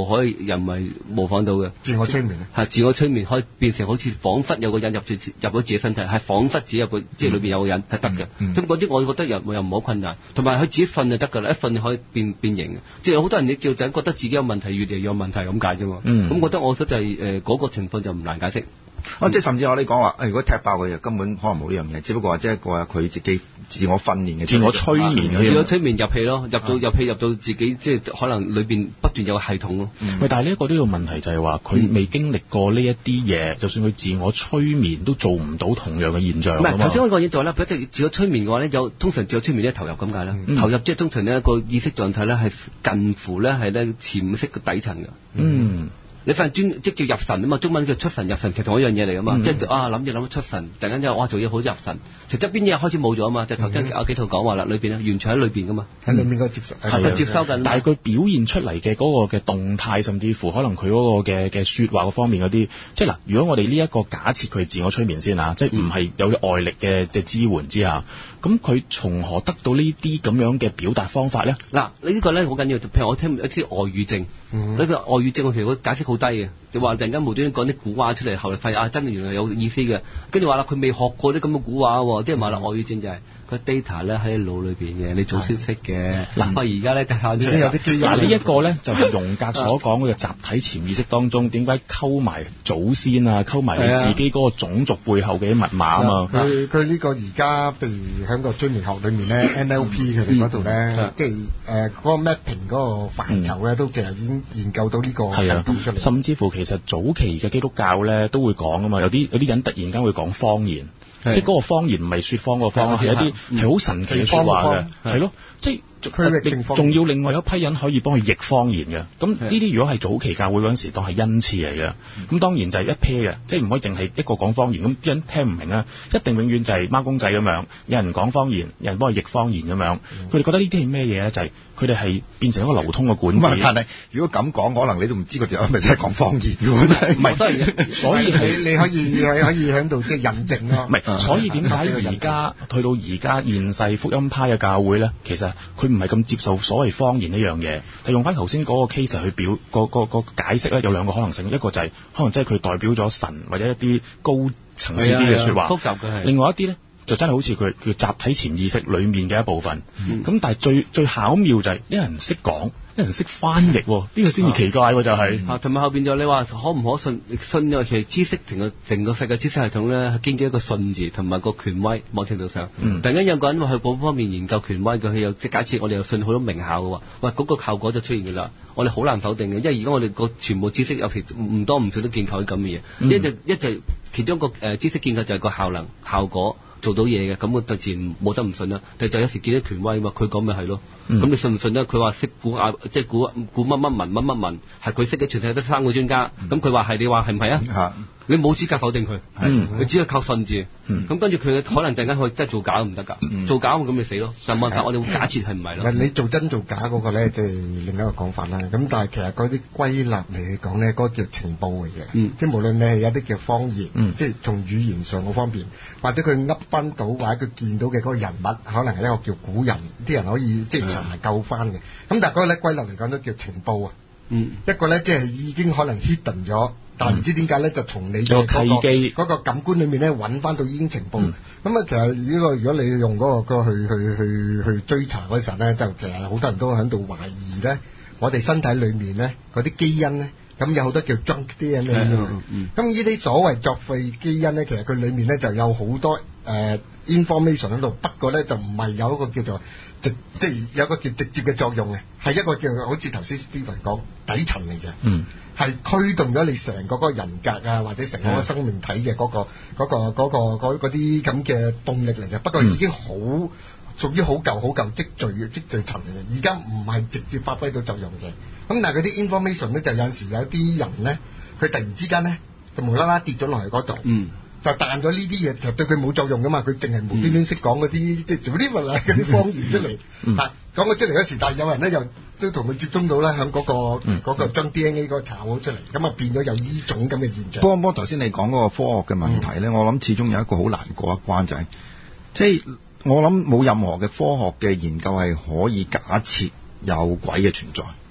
可以人為模仿到嘅。 自我催眠咧， 係自我催眠可以變成好似彷彿有個人入住入咗自己身體，係彷彿自己有個即係裏邊有個人係得嘅。咁嗰啲我覺得又又唔好困難，同埋佢自己瞓就得㗎啦，一瞓就可以變變形嘅。即係有好多人你叫仔覺得自己有問題，越嚟越有問題咁解啫嘛。咁、嗯、覺得我覺得就係誒嗰個情況就唔難解釋。 哦，即係甚至我哋講話，如果踢爆佢，根本可能冇呢樣嘢，只不過話即係一個佢自己自我訓練嘅、 自我催眠嘅， 自我催眠入戲咯，入到入戲入到自己即係可能裏邊不斷有個系統咯。 喂、嗯，但係呢一個都有問題就係話，佢未經歷過呢一啲嘢，就算佢自我催眠都做唔到同樣嘅現象。唔係頭先我講嘢就係啦，佢即係自我催眠嘅話咧，有通常自我催眠咧投入咁解啦，嗯、投入即係通常呢一個意識狀態咧係近乎咧係咧潛意識嘅底層嘅。嗯。你發現專即叫入神啊嘛，中文叫出神入神，其實同一樣嘢嚟噶嘛，嗯、即係啊諗住諗出神，突然間之後哇做嘢好入神，其實側邊嘢開始冇咗啊嘛，就頭先阿幾套講話啦，裏邊咧完全喺裏邊噶嘛，喺裏邊個接受係接收緊， 但係佢表現出嚟嘅嗰個嘅動態，甚至乎可能佢嗰個嘅嘅説話嗰方面嗰啲，即係嗱，如果我哋呢一個假設佢自我催眠先啊，即係唔係有外力嘅嘅支援之下，咁佢從何得到呢啲咁樣嘅表達方法咧？嗱， 你呢個咧好緊要，譬如我聽一啲外語症，呢、嗯、個外語症我其實個解釋好低嘅。就話突然間無端端講啲古話出嚟，後來發現啊，真係原來有意思嘅。跟住話啦，佢未學過啲咁嘅古話喎，啲人話啦，外語症就係、是、個 data 咧喺腦裏邊嘅，你早先識嘅。嗱，我而家咧就係有啲機。 嗱，呢一個咧就係榮格所講嗰個集體潛意識當中，點解溝埋祖先啊，溝埋你自己嗰個種族背後嘅啲密碼啊嘛。 佢佢呢個而家譬如喺個催眠學裏面咧 ，N L P 佢哋嗰度咧，即係誒嗰個 mapping 嗰個範疇咧，都其實已經研究到呢個系統出嚟。 甚至乎其實早期嘅基督教咧都會講啊嘛，有啲有啲人突然間會講方言，即係嗰個方言唔係説謊個方，係一啲係好神奇嘅説話嘅，係咯，即係。仲要另外一批人可以幫佢譯方言嘅，咁呢啲如果係早期教會嗰陣時當係恩賜嚟嘅，咁當然就係一 pair 嘅，即係唔可以淨係一個講方言，咁啲人聽唔明啊，一定永遠就係孖公仔咁樣，有人講方言，有人幫佢譯方言咁樣，佢哋覺得呢啲係咩嘢咧？就係佢哋係變成一個流通嘅管子。 但係如果咁講，可能你都唔知佢哋係咪真係講方言嘅喎，真係唔係，所以你你可以你可以喺度即係印證咯。 唔係，所以點解而家去到而家現世福音派嘅教會咧，其實佢唔係咁接受所謂方言呢樣嘢，係用翻頭先嗰個 case 去表個個個解釋咧，有兩個可能性，一個就係、是、可能真係佢代表咗神或者一啲高層次啲嘅説話， 複雜嘅係。 另外一啲咧就真係好似佢叫集體潛意識裡面嘅一部分，咁、嗯、但係最最巧妙就係啲人識講。啲人識翻譯，呢、這個先至奇怪喎，就係、是、 啊，同埋後邊就你話可唔可信？信嘅其實知識成個成個世界知識系統咧，係經過一個信字同埋個權威，某程度上，嗯、突然間有個人話去嗰方面研究權威嘅，佢又即係假設我哋又信好多名校嘅喎，喂嗰、那個效果就出現嘅啦，我哋好難否定嘅，因為而家我哋個全部知識有其唔多唔少都建構喺咁嘅嘢，一就一就其中一個誒、呃、知識建構就係個效能效果。做到嘢嘅，咁我就自然冇得唔信啦。但係就有時見到權威嘛，佢講咪係咯。咁、嗯、你信唔信咧？佢話識估啊，即係估估乜乜文乜乜文，係佢識嘅，全世界得三個專家。咁佢話係，你話係唔係啊？你冇資格否定佢，佢、嗯、只係靠信字。咁、嗯、跟住佢可能陣間佢真係做假都唔得㗎，嗯、做假咁咪死咯。但係我哋會假設係唔係咯？ 你做真做假嗰個咧，即係另一個講法啦。咁但係其實嗰啲歸納嚟講咧，嗰、嗰個叫情報嚟嘅。嗯、即係無論你係有啲叫方言，嗯、即係從語言上嗰方面，或者佢噏翻到或者佢見到嘅嗰個人物，可能係一個叫古人，啲人可以即係查救翻嘅。咁、嗯、但係嗰個咧歸納嚟講都叫情報啊。嗯、一個咧即係已經可能 hidden 咗。但唔知點解咧，就從你嘅嗰、嗰個嗰、嗰個感官裏面咧揾翻到已經情報。咁啊、嗯，其實呢個如果你用嗰、嗰個去去去去追查嗰時候咧，就其實好多人都喺度懷疑咧，我哋身體裏面咧嗰啲基因咧，咁有好多叫 junk D N A 嘅。咁呢啲所謂作廢基因咧，其實佢裏面咧就有好多誒、呃、information 喺度，不過咧就唔係有一個叫做直即係有一個叫直接嘅作用嘅，係一個叫好似頭先 Stephen 講底層嚟嘅。嗯。係驅動咗你成個嗰個人格啊，或者成個個生命體嘅嗰、嗰個嗰、嗰個嗰啲咁嘅動力嚟嘅。不過已經好屬於好舊好舊積聚嘅積聚層嚟嘅，而家唔係直接發揮到作用嘅。咁但係嗰啲 information 咧，就有陣時有啲人咧，佢突然之間咧就無啦啦跌咗落去嗰度，嗯、就彈咗呢啲嘢，其實對佢冇作用噶嘛。佢淨係無端端識講嗰啲即係做啲乜嚟嗰啲方言出嚟，嚇講咗出嚟嗰時，但係有人咧又都同佢接觸到咧，喺嗰、嗰個、嗯、個將 D N A 嗰個查好出嚟，咁啊變咗有呢種咁嘅現象。不過，不過頭先你講嗰個科學嘅問題咧，嗯、我諗始終有一個好難過一關就係、是，即係我諗冇任何嘅科學嘅研究係可以假設有鬼嘅存在。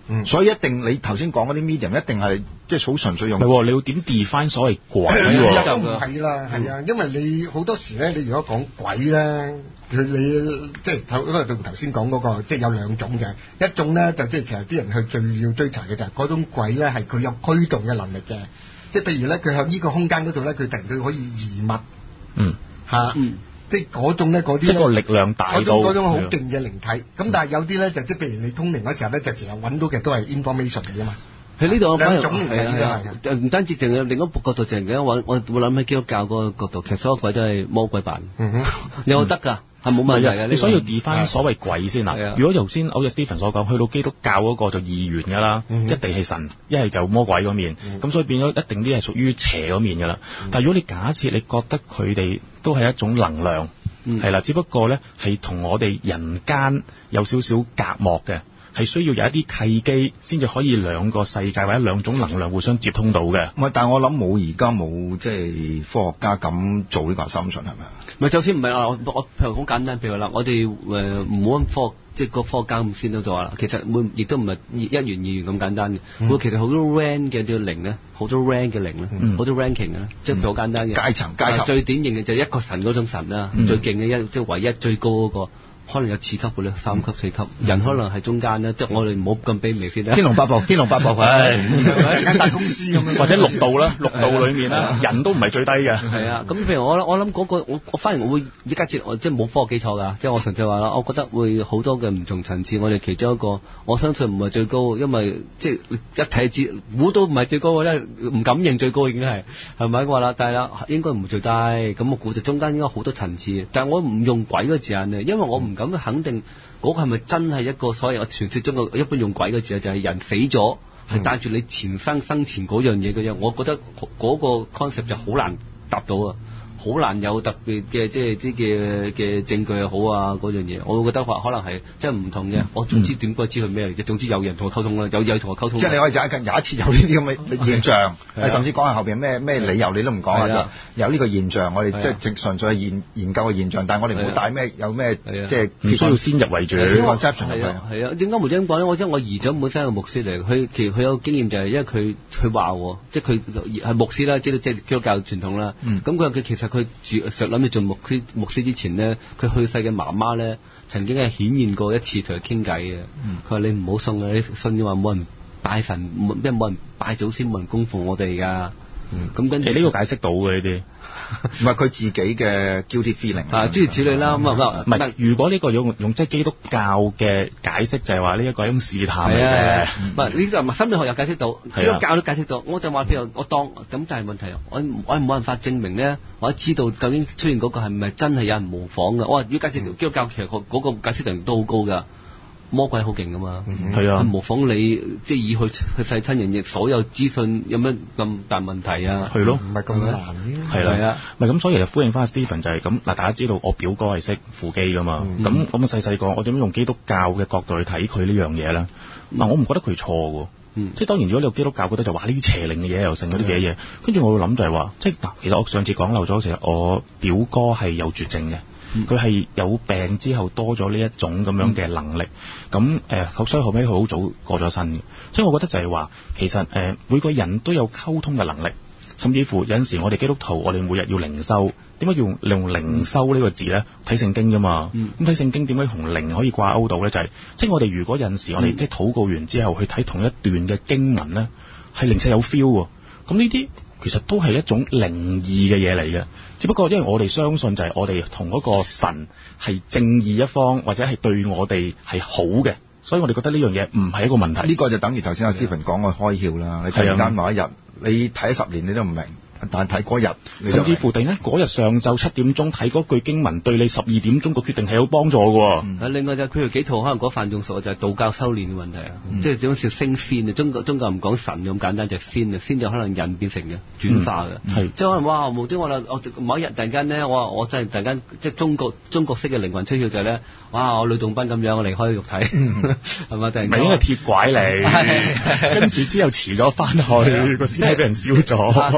嗯， 所以一定你頭先講嗰啲 medium 一定係即係好純粹用。 唔係喎，你要點 define 所謂鬼喎？ 都唔係啦，係啊，因為你好多時咧，你如果講鬼咧，佢你即係頭嗰個同頭先講嗰個，即係有兩種嘅，一種咧就即係其實啲人去最要追查嘅就係嗰種鬼咧係佢有驅動嘅能力嘅，即係譬如咧佢喺呢個空間嗰度咧，佢突然佢可以移物， 嗯嚇，嗯。即係嗰種咧，嗰啲即係個力量大到嗰種嗰種好勁嘅靈體。咁但係有啲咧就即係譬如你通靈嗰時候咧，就其實揾到嘅都係 information 嚟㗎嘛。 喺呢度兩種嚟嘅呢個係，唔單止淨係另一個角度，淨係我我會諗起基督教嗰個角度，其實所有鬼都係魔鬼扮。嗯哼，你又得㗎，係冇問題嘅。 你所以要 define所謂鬼先啦。如果頭先好似 Stephen 所講，去到基督教嗰個就二元㗎啦，一定係神，一係就魔鬼嗰面。咁所以變咗一定啲係屬於邪嗰面㗎啦。但係如果你假設你覺得佢哋都係一種能量，係啦，只不過咧係同我哋人間有少少隔膜嘅。係需要有一啲契機，先至可以兩個世界或者兩種能量互相接通到嘅。 唔係，但係我諗冇而家冇即係科學家咁做呢個 assumption 係咪啊？ 唔係，就算唔係啊，我我譬如好簡單，譬如啦，我哋誒唔好咁科學，即係個科學家咁先都做啦。其實每亦都唔係一元二元咁簡單嘅。會、嗯、其實好多 rank 嘅啲靈咧，好多 rank 嘅靈咧，好、嗯、多 ranking 咧，即係好簡單嘅階層階級。 最典型嘅就係一個神嗰種神啦、嗯，最勁嘅一即係唯一最高嗰、那個。可能有次級嘅咧，三級、四級，嗯、人可能係中間咧，即、嗯、係我哋唔好咁卑微先啦。 天龍八部，天龍八部，唉， 間大公司咁樣， 或者六道啦，六道裏面啦，人都唔係最低嘅。 係啊，咁譬如我我諗嗰、那個，我我反而我會依家接，即係冇科學基礎㗎，即係我純粹話啦，我覺得會好多嘅唔同層次。我哋其中一個，我相信唔係最高，因為即係一睇知估到唔係最高，因為唔敢認最高已經係係咪話啦？但係啦，應該唔會最低。咁我估就中間應該好多層次，但係我唔用鬼嗰個字眼咧，因為我唔咁肯定嗰個係咪真係一個所謂我傳説中嘅一般用鬼嘅字就係、是、人死咗係帶住你前生生前嗰樣嘢嘅樣，我覺得嗰個 concept 就好難答到啊，好難有特別嘅即係啲嘅嘅證據又好啊嗰樣嘢，我會覺得話可能係即係唔同嘅。我總之點解知佢咩嚟啫？總之有人同我溝通啦，有有同我溝通。 即係你可以有一有一次有呢啲咁嘅現象，甚至講下後邊咩咩理由你都唔講啊，就有呢個現象，我哋即係直純粹係研研究嘅現象，但係我哋唔會帶咩有咩即係唔需要先入為主。 conception 係啊係啊，點解無端端講咧？我即係我姨丈本身係個牧師嚟，佢其實佢有經驗就係因為佢佢話喎，即係佢係牧師啦，即係即係基督教傳統啦。咁佢佢其實佢住實諗住做牧師牧師之前咧，佢去世嘅媽媽咧曾經係顯現過一次同佢傾偈嘅。佢、嗯、話你唔好信啊！你信嘅話冇人拜神，咩冇人拜祖先，冇人供奉我哋噶。咁跟住呢個解釋到嘅呢啲， 唔係佢自己嘅 guilty feeling 啊，諸如此類啦。咁啊唔係，如果呢個用用即係基督教嘅解釋，就係話呢一個係一種試探嚟嘅。 唔係呢就唔係心理學又解釋到，基督教都解釋到。我就話譬如我當咁就係問題，我我係冇辦法證明咧，我知道究竟出現嗰個係唔係真係有人模仿嘅。我話如果解釋條基督教其實嗰個解釋能力都好高㗎。魔鬼好勁噶嘛，係、嗯、啊，模仿你即係以去去世親人嘅所有資訊，有乜咁大問題啊？係咯， 唔係咁難嘅。 係啦，唔係咁，所以就呼應翻 Stephen 就係咁嗱，大家知道我表哥係識扶乩噶嘛，咁咁細細個，我點樣用基督教嘅角度去睇佢呢樣嘢咧？嗱、嗯，我唔覺得佢錯嘅，嗯、即係當然，如果你有基督教覺得就話呢啲邪靈嘅嘢又成嗰啲嘅嘢，跟、嗯、住我會諗就係話，即係嗱，其實我上次講漏咗，其實我表哥係有絕症嘅。佢、嗯、係有病之後多咗呢一種咁樣嘅能力，咁、嗯、誒、呃，所以後尾佢好早過咗身嘅。所以我覺得就係話，其實誒、呃、每個人都有溝通嘅能力，甚至乎有陣時我哋基督徒，我哋每日要靈修，點解要用靈修呢個字咧？睇聖經㗎嘛，咁睇聖經點解同靈可以掛鈎到咧？就係、是、即係我哋如果有陣時我哋即係禱告完之後去睇同一段嘅經文咧，係靈實有 feel 喎。咁呢啲其實都係一種靈異嘅嘢嚟嘅，只不過因為我哋相信就係我哋同嗰個神係正義一方，或者係對我哋係好嘅，所以我哋覺得呢樣嘢唔係一個問題。 呢、這個就等於頭先阿 Stephen 講嘅開竅啦。你突然間某一日，你睇十年你都唔明。但睇嗰日， 甚至乎突然間嗰日上晝七點鐘睇嗰句經文，對你十二點鐘個決定係有幫助嘅。 嗯、另外就佢哋幾套可能嗰範仲熟就係道教修煉嘅問題啊，嗯、即係點樣叫升仙啊？中國宗教唔講神咁簡單，就係仙啊，仙就可能人變成嘅轉化嘅，係、嗯、即係可能哇無端我我某一日突然間咧，我我真係突然間即係中國中國式嘅靈魂出竅就係咧，哇我呂洞賓咁樣我離開肉體，係、嗯、嘛？突然間咪應該鐵拐嚟，跟住之後遲咗翻去個屍體俾人燒咗， 嗰啲咁。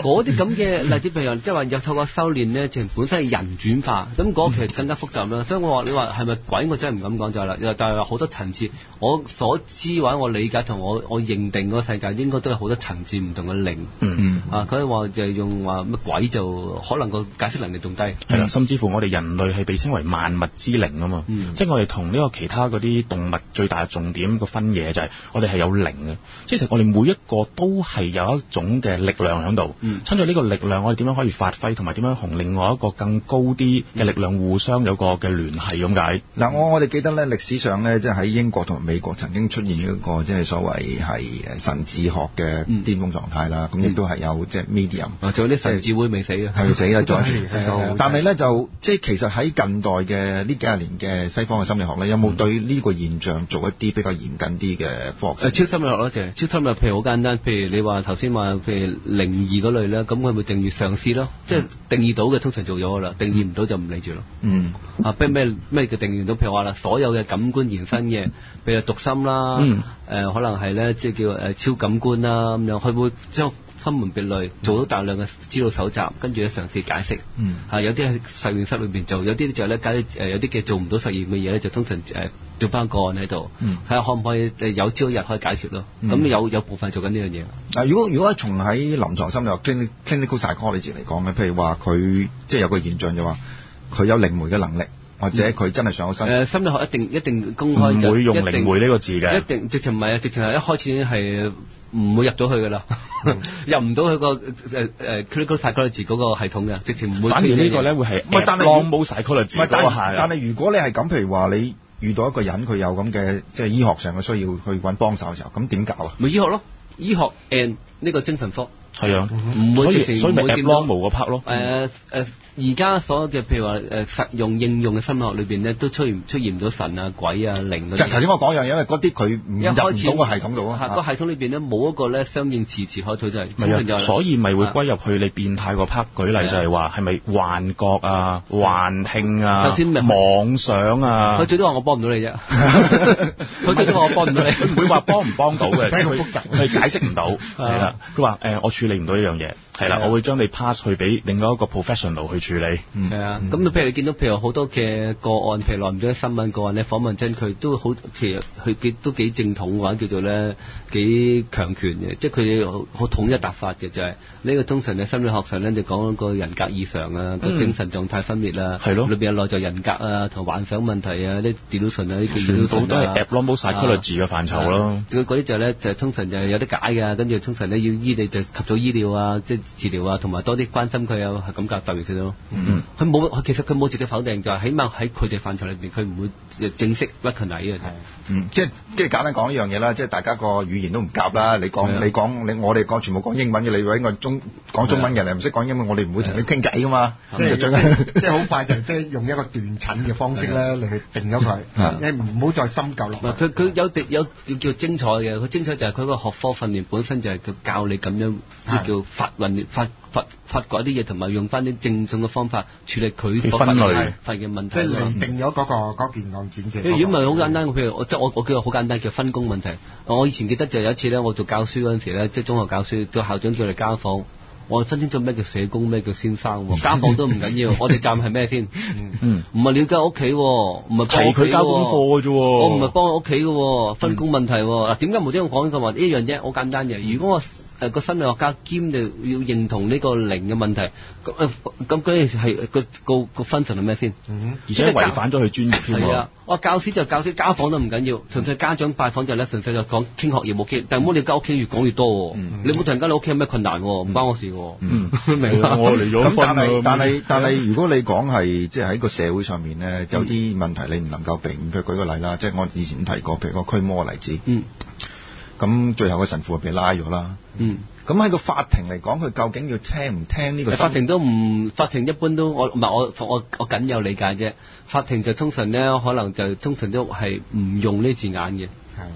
嘅例子，譬如即係話有透過修練咧，就本身係人轉化，咁嗰個其實更加複雜啦。所以我話你話係咪鬼，我真係唔敢講就係啦。但係話好多層次，我所知或者我理解同我我認定嗰個世界應該都有好多層次唔同嘅靈。 嗯嗯。 啊，佢話就係用話乜鬼就可能個解釋能力仲低。 係啦，甚至乎我哋人類係被稱為萬物之靈啊嘛。嗯、即係我哋同呢個其他嗰啲動物最大嘅重點個分野就係我哋係有靈嘅，即係其實我哋每一個都係有一種嘅力量喺度。嗯。趁住呢個力量，我哋點樣可以發揮，同埋點樣同另外一個更高啲嘅力量互相有個嘅聯繫咁解？ 嗱、嗯，我我哋記得咧，歷史上咧，即係喺英國同埋美國曾經出現一個即係所謂係誒神智學嘅巔峰狀態啦。咁亦都係有即係 medium。啊， 仲有啲神智會未死嘅， 係死啦，再但係咧就即係其實喺近代嘅呢幾廿年嘅西方嘅心理學咧，有冇對呢個現象做一啲比較嚴謹啲嘅科學？ 誒，超心理學咯，就係超心理學，譬如好簡單，譬如你話頭先話譬如靈異嗰類咧，咁佢咪定義嘗試咯，即係定義到嘅通常做咗噶啦，定義唔到就唔理住咯。嗯。啊，咩咩咩叫定義到？譬如話啦，所有嘅感官延伸嘅，譬如讀心啦，誒、嗯呃、可能係咧，即係叫誒超感官啦咁樣，佢會將分門別類，做到大量嘅資料搜集，跟住咧嘗試解釋。嗯。係有啲喺實驗室裏邊做，有啲就咧解誒有啲嘅做唔到實驗嘅嘢咧，就通常誒調翻個案喺度，睇下可唔可以誒有朝一日可以解決咯。咁、嗯、有有部分做緊呢樣嘢。 嗱，如果如果從喺臨床心理學 clinical psychology 嚟講咧，譬如話佢即係有個現象就話佢有靈媒嘅能力。或者佢真係上咗身？誒、呃，心理學一定一定公開， 唔會用靈媒呢個字嘅。 一定直情唔係啊！直情係一開始已經係唔會入到去㗎啦，入唔到去個誒誒 clinical psychology 嗰個系統嘅，直情唔會。 反而呢個咧會係唔係？但係冇 psychology 嗰個係。 但係如果你係咁，譬如話你遇到一個人佢有咁嘅即係醫學上嘅需要去揾幫手嘅時候，咁點搞啊？ 咪醫學咯，醫學 and 呢個精神科。 係啊， 唔會直情所以咪 abnormal 嗰 part 咯。 誒誒，而家所有嘅譬如話誒實用應用嘅心理學裏邊咧，都出現出現唔到神啊、鬼啊、靈嗰啲。就頭先我講樣嘢，因為嗰啲佢唔入唔到個系統度啊。 個系統裏邊咧冇一個咧相應詞詞可取，就係。 係啊，所以咪會歸入去你變態個 part。舉例就係話係咪幻覺啊、幻聽啊、 首先妄想啊。 佢最多話我幫唔到你啫。佢最多話我幫唔到你， 佢唔會話幫唔幫到嘅。佢佢解釋唔到。係啦，佢話誒我處理唔到呢樣嘢。係啦，我會將你 pass 去俾另外一個 professional 去處理。係、 嗯、啊，咁、嗯、譬如你見到譬如好多嘅個案，譬如耐唔中新聞個案咧，訪問真佢都好，其實佢幾都幾正統嘅話，叫做咧幾強權嘅，即係佢哋好統一答法嘅，就係、是、呢個通常嘅心理學上咧就講個人格異常啊，個、嗯、精神狀態分裂啊，係咯，裏邊有內在人格啊，同幻想問題啊，啲 delusion 啊，啲全部都係 abnormal psychology 嘅範疇咯。 嗰啲就咧就通常就係有得解嘅，跟住通常咧要醫你就及早醫療啊，即係治療啊，同埋多啲關心佢啊，係咁教特別嘅咯。嗯，佢冇，其實佢冇直接否定，就係、是、起碼喺佢哋範疇裏邊，佢唔會正式 recognize 嘅。 嗯，即係即係簡單講呢樣嘢啦，即係大家個語言都唔夾啦。你講你講你我哋講全部講英文嘅，你揾個中講中文嘅人唔識講英文，我哋唔會同你傾偈噶嘛。 即係即係好快就即係用一個斷診嘅方式咧嚟去定咗佢，你唔好再深究落。 佢佢有有叫叫精彩嘅，佢精彩就係佢個學科訓練本身就係佢教你咁樣，即叫發運發發發掘啲嘢，同埋用翻啲正統嘅方法處理佢分類發嘅問題。 即係嚟定咗嗰、嗰個嗰件案件嘅。 如果唔係好簡單，譬如我即係我我叫個好簡單叫分工問題。我以前記得就有一次咧，我做教書嗰陣時咧，即係中學教書，個校長叫嚟家訪。我分清楚咩叫社工，咩叫先生。家訪都唔緊要，我哋站係咩先？嗯，唔係了解屋企，唔係幫佢交功課嘅啫。 我唔係幫屋企嘅，分工問題。嗱、嗯，點解無端端講呢個話？一樣啫，好簡單嘅。如果我誒個心理學家兼就要認同呢個靈嘅問題，咁咁嗰陣時係個個個分層係咩先？ 嗯，而且違反咗佢專業添喎。係啊， 我教師就教師，家訪都唔緊要，純粹家長拜訪就咧，純粹就講傾學業冇傾，但係唔好你間屋企越講越多。嗯、你唔好突然間你屋企有咩困難，唔關我事。 嗯，明啦，我嚟咗。 咁但係但係但係，如果你講係即係喺個社會上面咧，有啲問題你唔能夠避免。譬如舉個例啦，即係我以前提過，譬如個驅魔嘅例子。嗯。咁最後個神父被拉咗啦。嗯。咁喺個法庭嚟講，佢究竟要聽唔聽呢個？ 法庭都唔，法庭一般都我唔係我我我僅有理解啫。法庭就通常咧，可能就通常都係唔用呢字眼嘅。係。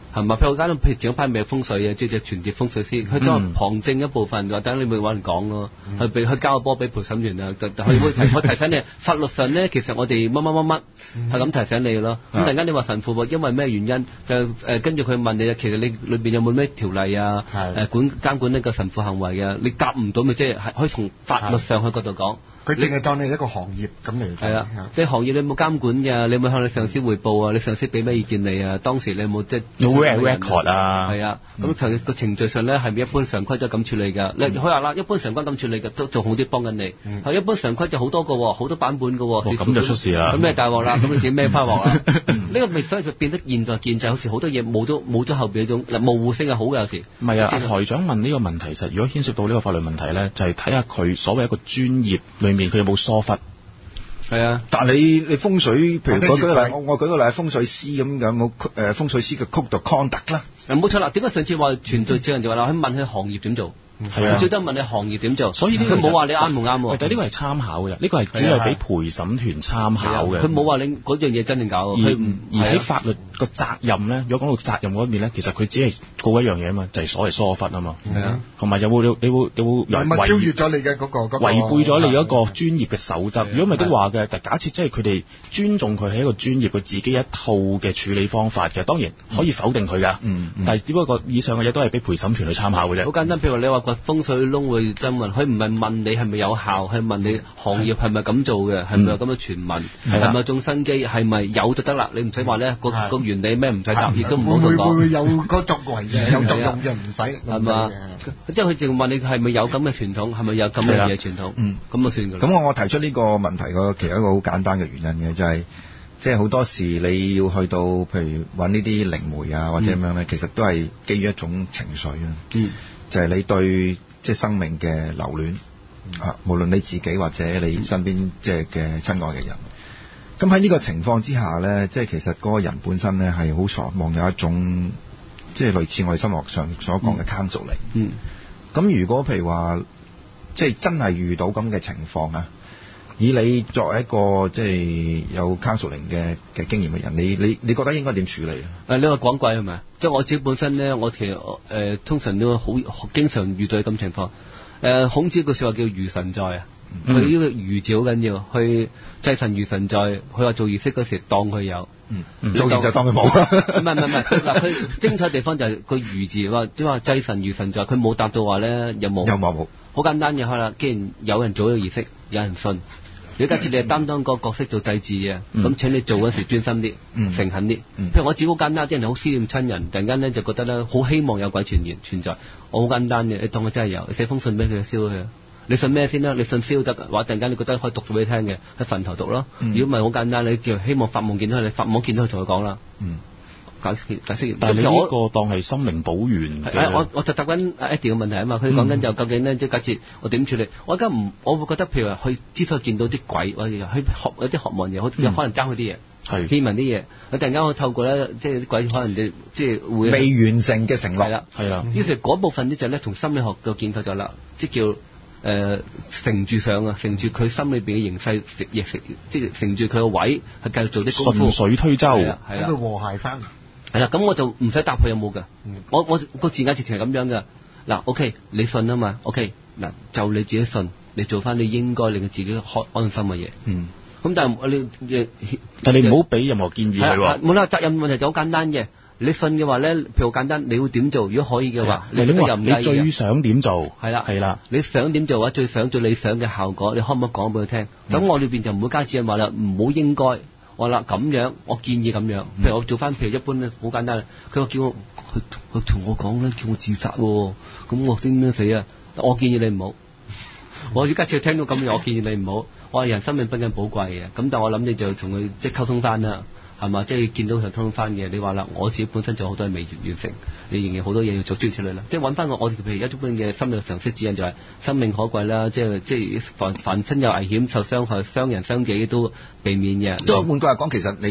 係咪？譬如我間譬如整一派咩風水啊，即係傳接風水師，佢都係旁證一部分，或者你咪揾人講咯，去俾去交個波俾陪審員啊，佢會提我提醒你，法律上咧其實我哋乜乜乜乜係咁提醒你咯。咁突然間你話神父因為咩原因就誒跟住佢問你，其實你裏邊有冇咩條例啊？誒管監管呢個神父行為啊？你答唔到咪即係可以從法律上去角度講。 佢淨係當你一個行業咁嚟。 係啊，即係行業你有冇監管㗎？你有冇向你上司匯報啊？你上司俾咩意見你啊？當時你有冇即係有 record 啊？ 係啊，咁程個程序上咧係咪一般常規都咁處理㗎？你佢話啦，一般常規咁處理嘅都仲好啲幫緊你。係一般常規就好多個喎，好多版本㗎喎。 咁就出事啦。 咁咩大鑊啦？咁你自己孭翻鑊啦？呢個咪所以就變得現在建制，好似好多嘢冇咗冇咗後邊嗰種嗱模糊性係好嘅有時。 唔係啊，台長問呢個問題，其實如果牽涉到呢個法律問題咧，就係睇下佢所謂一個專業裏面佢有冇疏忽。 係啊， 但係你你風水，譬如舉個例，我我舉個例，風水師咁有冇誒風水師嘅 code of conduct 啦？ 冇錯啦，點解上次話傳道之人就話啦，佢問佢行業點做？ 係啊， 最多問你行業點做， 所以佢冇話你啱唔啱喎。 但係呢個係參考嘅，呢個係主要係俾陪審團參考嘅。 佢冇話你嗰樣嘢真定假喎。 而而喺法律個責任咧，如果講到責任嗰一面咧，其實佢只係告一樣嘢啊嘛，就係所謂疏忽啊嘛。 係啊， 同埋有冇你會有冇係咪超越咗你嘅嗰個嗰個違背咗你一個專業嘅守則？如果唔係的話嘅，但假設即係佢哋尊重佢係一個專業，佢自己一套嘅處理方法嘅，當然可以否定佢㗎。嗯，但係只不過以上嘅嘢都係俾陪審團去參考嘅啫。 好簡單，譬如你話個風水窿會爭問，佢唔係問你係咪有效，係問你行業係咪咁做嘅，係咪有咁嘅傳聞，係咪種生機，係咪有就得啦。你唔使話咧個個原理咩唔使答，亦都唔好講。會會會有個作為嘅，有作用嘅唔使係嘛？即係佢淨問你係咪有咁嘅傳統，係咪有咁嘅嘢傳統？嗯，咁就算㗎啦。 咁我我提出呢個問題個其實一個好簡單嘅原因嘅，就係即係好多時你要去到譬如揾呢啲靈媒啊或者咁樣咧，其實都係基於一種情緒啊。嗯，就係你對即係生命嘅留戀啊，無論你自己或者你身邊即係嘅親愛嘅人。咁喺呢個情況之下咧，即係其實嗰個人本身咧係好渴望有一種即係類似我哋心理學上所講嘅 counseling。嗯。咁如果譬如話，即係真係遇到咁嘅情況啊，以你作為一個即係有 counseling 嘅嘅經驗嘅人，你你你覺得應該點處理啊？ 誒，你話講鬼係咪？即係我自己本身咧，我其實誒、呃、通常都好經常遇到咁情況。誒、呃，孔子個説話叫如神在啊，佢呢、嗯、個如字好緊要，去祭神如神在。佢話做儀式嗰時當佢有，嗯， 做完就當佢冇。 唔係唔係唔係，嗱佢精彩地方就係個如字話點話祭神如神在，佢冇答到話咧有冇？ 有冇冇？ 好簡單嘅係啦，既然有人做呢個儀式，有人信。如果假設你係擔當個角色做祭祀嘅，咁、嗯、請你做嗰時專心啲、嗯、誠懇啲。嗯、譬如我自己好簡單，啲人好思念親人，突然間咧就覺得咧好希望有鬼存現存在。我好簡單嘅，你當佢真係有，你寫封信俾佢燒佢。你信咩先啦？你信燒得，或者突然間你覺得可以讀咗俾你聽嘅，喺墳頭讀咯。如果唔係好簡單，你叫希望發夢見到佢，你發夢見到佢同佢講啦。嗯解釋解釋完， 但係你呢個當係心靈保源嘅。 我我就答緊 Eddie 嘅問題啊嘛，佢講緊就究竟咧，即係假設我點處理？我而家唔，我會覺得譬如話，佢之所以見到啲鬼，或者佢學有啲學問嘢，好有可能爭佢啲嘢，係騙聞啲嘢。佢突然間我透過咧，即係啲鬼可能即即係會未完成嘅承諾。係啦， 係啦。 於是嗰部分啲就咧，從心理學嘅建構就啦，即係叫誒承住上啊，承住佢心裏邊嘅形勢，亦承即係承住佢個位，係繼續做啲功夫。 順水推舟，係啦， 咁佢和諧翻。 係啦，咁我就唔使答佢有冇㗎、嗯。我我個字眼直情係咁樣㗎。嗱 ，OK，你信啊嘛 ，OK，嗱就你自己信，你做翻你應該令佢自己開安心嘅嘢。嗯。咁但係你但係你唔好俾任何建議佢喎。 冇啦，責任問題就好簡單嘅。你信嘅話咧，譬如好簡單，你會點做？如果可以嘅話，你覺得又唔介意嘅。 你最想點做？ 係啦， 係啦。 你想點做嘅話，最想最理想嘅效果，你可唔可以講俾佢聽？咁、嗯、我裏邊就唔會加字話啦，唔好應該。我啦咁樣，我建議咁樣。譬如我做翻，譬如一般咧，好簡單。佢話叫我，佢佢同我講咧，叫我自殺喎。咁我點樣死啊？我建議你唔好。我而家只要聽到咁樣，我建議你唔好。我話人生命不僅寶貴嘅，咁但係我諗你就同佢即係溝通翻啦。係嘛？即係見到佢溝通翻嘅，你話啦，我自己本身仲有好多嘢未完成，你仍然好多嘢要做專出嚟啦。即係揾翻我，我哋譬如一般嘅心理常識指引就係、是、生命可貴啦，即係即係凡凡親有危險、受傷害、傷人傷己都避免嘅。 都換句話講，其實你哋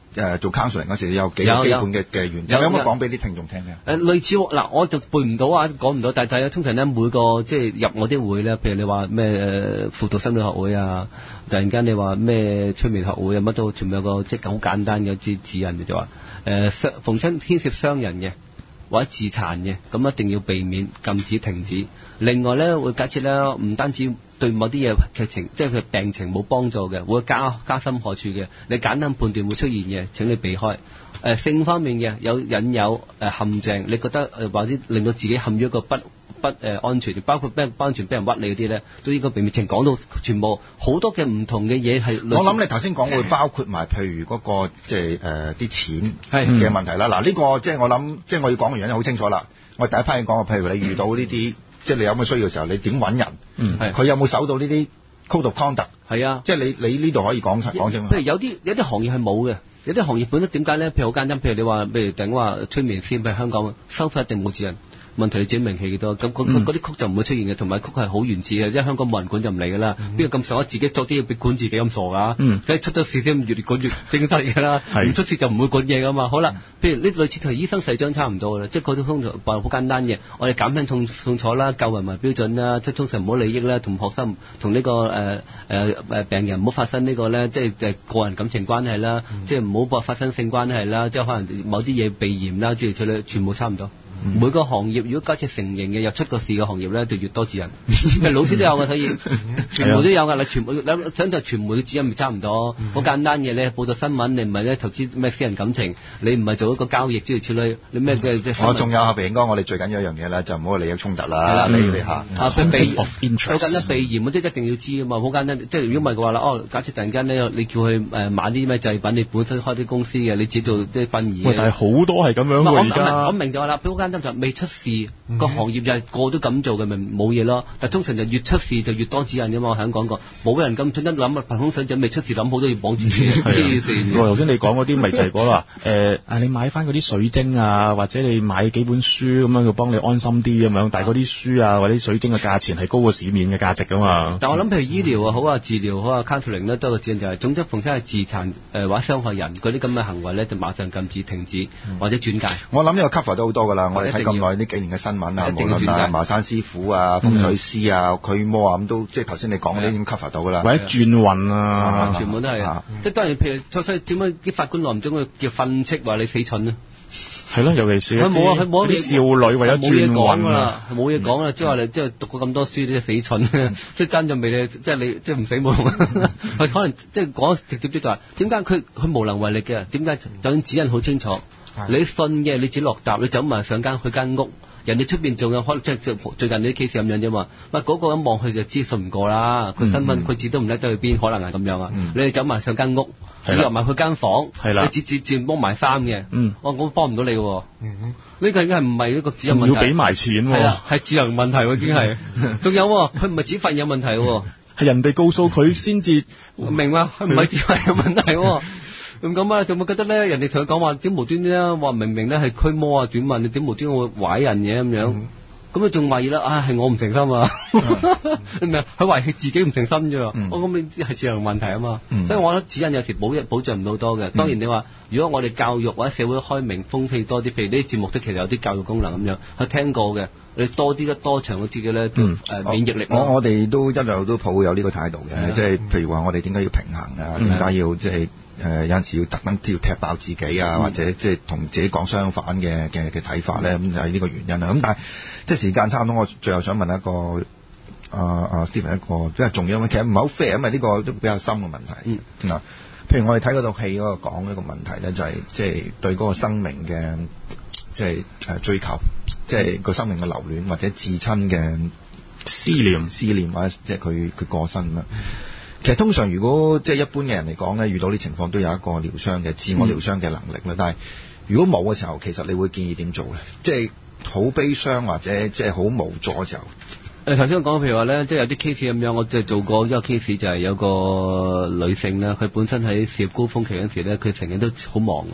誒做 counseling 嗰時有幾個基本嘅嘅原則，有冇講俾啲聽眾聽嘅？ 誒類似嗱，我就背唔到啊，講唔到，但係通常咧每個即係入我啲會咧，譬如你話咩誒輔導心理學會啊，突然間你話咩催眠學會啊，乜都全部有個即係好簡單嘅指指引嘅，就話誒傷逢親牽涉傷人嘅或者自殘嘅，咁一定要避免、禁止、停止。另外咧會假設咧唔單止對某啲嘢劇情，即係佢病情冇幫助嘅，會加加深害處嘅，你簡單判斷會出現嘅，請你避開。誒、呃、性方面嘅有引誘誒、呃、陷阱，你覺得誒、呃、或者令到自己陷於一個不不誒、呃、安全，包括俾人不安全俾人屈你嗰啲咧，都應該避免。情講到全部好多嘅唔同嘅嘢係。 我諗你頭先講會包括埋譬如嗰、那個即係誒啲錢嘅問題啦。嗱呢、嗯、個即係我諗，即係我要講嘅原因好清楚啦。我第一批講嘅，譬如你遇到呢啲。即係你有咩需要嘅時候，你點揾人？嗯，佢有冇守到呢啲 code of conduct？係啊，即係你你呢度可以講講清楚。譬如有啲有啲行業係冇嘅，有啲行業本身點解咧？譬如好簡單，譬如你話，譬如等話催眠師，譬如香港收費一定冇指引。問題你自己名氣幾多？咁嗰啲曲就唔會出現嘅，同埋曲係好原始嘅，即係香港冇人管就唔嚟㗎啦。邊個咁傻？自己作啲嘢管自己咁傻㗎？嗯，即係出咗事先越嚟管越精細㗎啦。唔出事就唔會管嘢㗎嘛。好啦，譬如呢類似同醫生細章差唔多㗎啦，即係嗰種通常好簡單嘅，我哋減輕痛痛楚啦，救人為標準啦，即係通常唔好利益啦，同學生同呢個誒誒誒病人唔好發生呢個咧，即係誒個人感情關係啦，即係唔好發生性關係啦，即係可能某啲嘢避嫌啦，之類之類，全部差唔多。嗯、每個行業如果假設成型嘅又出個事嘅行業咧，就越多指引。老師都有嘅，所以傳媒都有㗎。你傳媒你想就傳媒嘅指引咪差唔多，好、嗯、簡單嘅。你報道新聞，你唔係咧投資咩私人感情，你唔係做一個交易之類之類，你咩嘅即係。我仲有下邊應該我哋最緊要一樣嘢咧，就唔好利益衝突啦。你你嚇啊避避好簡單避嫌，即係一定要知啊嘛。好簡單，即係如果唔係嘅話啦，哦，假設突然間咧，你叫佢誒買啲咩製品，你本身開啲公司嘅，你自己做即係殯儀。喂，但係好多係咁樣㗎而家。我明就話啦，好簡單就未出事個、嗯、行業就係個都咁做嘅，咪冇嘢咯。但係通常就越出事就越多指引㗎嘛。我想講過，冇人咁蠢得諗啊！憑空想像未出事諗好多要綁住黐線。頭先你講嗰啲咪就係嗰啦。誒啊，你買翻嗰啲水晶啊，或者你買幾本書咁樣，佢幫你安心啲咁樣。但係嗰啲書啊或者水晶嘅價錢係高過市面嘅價值㗎嘛。但係我諗譬如醫療啊好啊，治療好啊 counseling 咧，都個指引就係、是、總之逢親係自殘誒、呃、或者傷害人嗰啲咁嘅行為咧，就馬上禁止停止、嗯、或者轉介。我諗呢個 cover 都好多㗎啦。我哋睇咁耐呢幾年嘅新聞啊，無論啊茅山師傅啊、風水師啊、驅魔啊咁都即係頭先你講嗰啲已經 cover 到㗎啦。或者轉運啊，啊全部都係。啊、即係當然，譬如所以點解啲法官耐唔中佢叫訓斥話你死蠢咧？係咯，尤其是佢冇啊，佢冇啲少女為咗轉運啊，冇嘢講啦，即係話你即係讀過咁多書，啲死蠢，即係真就未你，即係你即係唔死冇用。佢可能即係講直接啲就係點解佢佢無能為力嘅？點解就算指引好清楚？你信嘅你自己落搭，你走埋上間佢間屋，人哋出邊仲有可能即係最近啲 case 咁樣啫嘛。喂，嗰個一望佢就知信唔過啦。佢身份佢自己都唔叻得去邊，可能係咁樣啊。嗯、你哋走埋上間屋，你入埋佢間房，你自自自幫埋衫嘅。嗯，我我幫唔到你喎。嗯，呢個已經係唔係一個指引問題？要俾埋錢喎。係啊，係智能問題喎，已經係。仲有佢唔係指發現有問題喎，係人哋告訴佢先至明嘛？佢唔係指發現有問題喎。咁咁啊，仲會覺得咧，人哋同佢講話點無端端咧，話明明咧係驅魔啊、轉運，你點無端會毀人嘅咁樣？咁啊仲懷疑啦，啊係我唔誠心啊，明唔明？佢懷疑自己唔誠心啫。嗯、我咁你知係智能問題啊嘛。嗯、所以我覺得指引有時保保障唔到多嘅。當然你話，如果我哋教育或者社會開明風氣多啲，譬如呢啲節目都其實有啲教育功能咁樣，佢聽過嘅，你多啲多長嗰啲嘅咧，叫誒免疫力。我我哋都一路都抱有呢個態度嘅，即係譬如話我哋點解要平衡啊？點解要即係？誒、呃、有陣時要特登要踢爆自己啊，嗯、或者即係同自己講相反嘅嘅嘅睇法咧，咁就係呢個原因啦。咁但係即係時間差唔多，我最後想問一個啊啊 Stephen 一個比較重要嘅，其實唔係好 fair，因為呢個都比較深嘅問題。嗱、嗯，譬如我哋睇嗰套戲嗰個講一個問題咧，就係即係對嗰個生命嘅即係誒追求，即係個生命嘅留戀或者至親嘅思念、思念或者即係佢佢過身啦。其實通常如果即係一般嘅人嚟講咧，遇到啲情況都有一個療傷嘅自我療傷嘅能力啦。嗯、但係如果冇嘅時候，其實你會建議點做咧？即係好悲傷或者即係好無助嘅時候。誒頭先我講譬如話咧，即係有啲 case 咁樣，我即係做過一個 case 就係有個女性啦，佢本身喺事業高峰期嗰時咧，佢成日都好忙啊。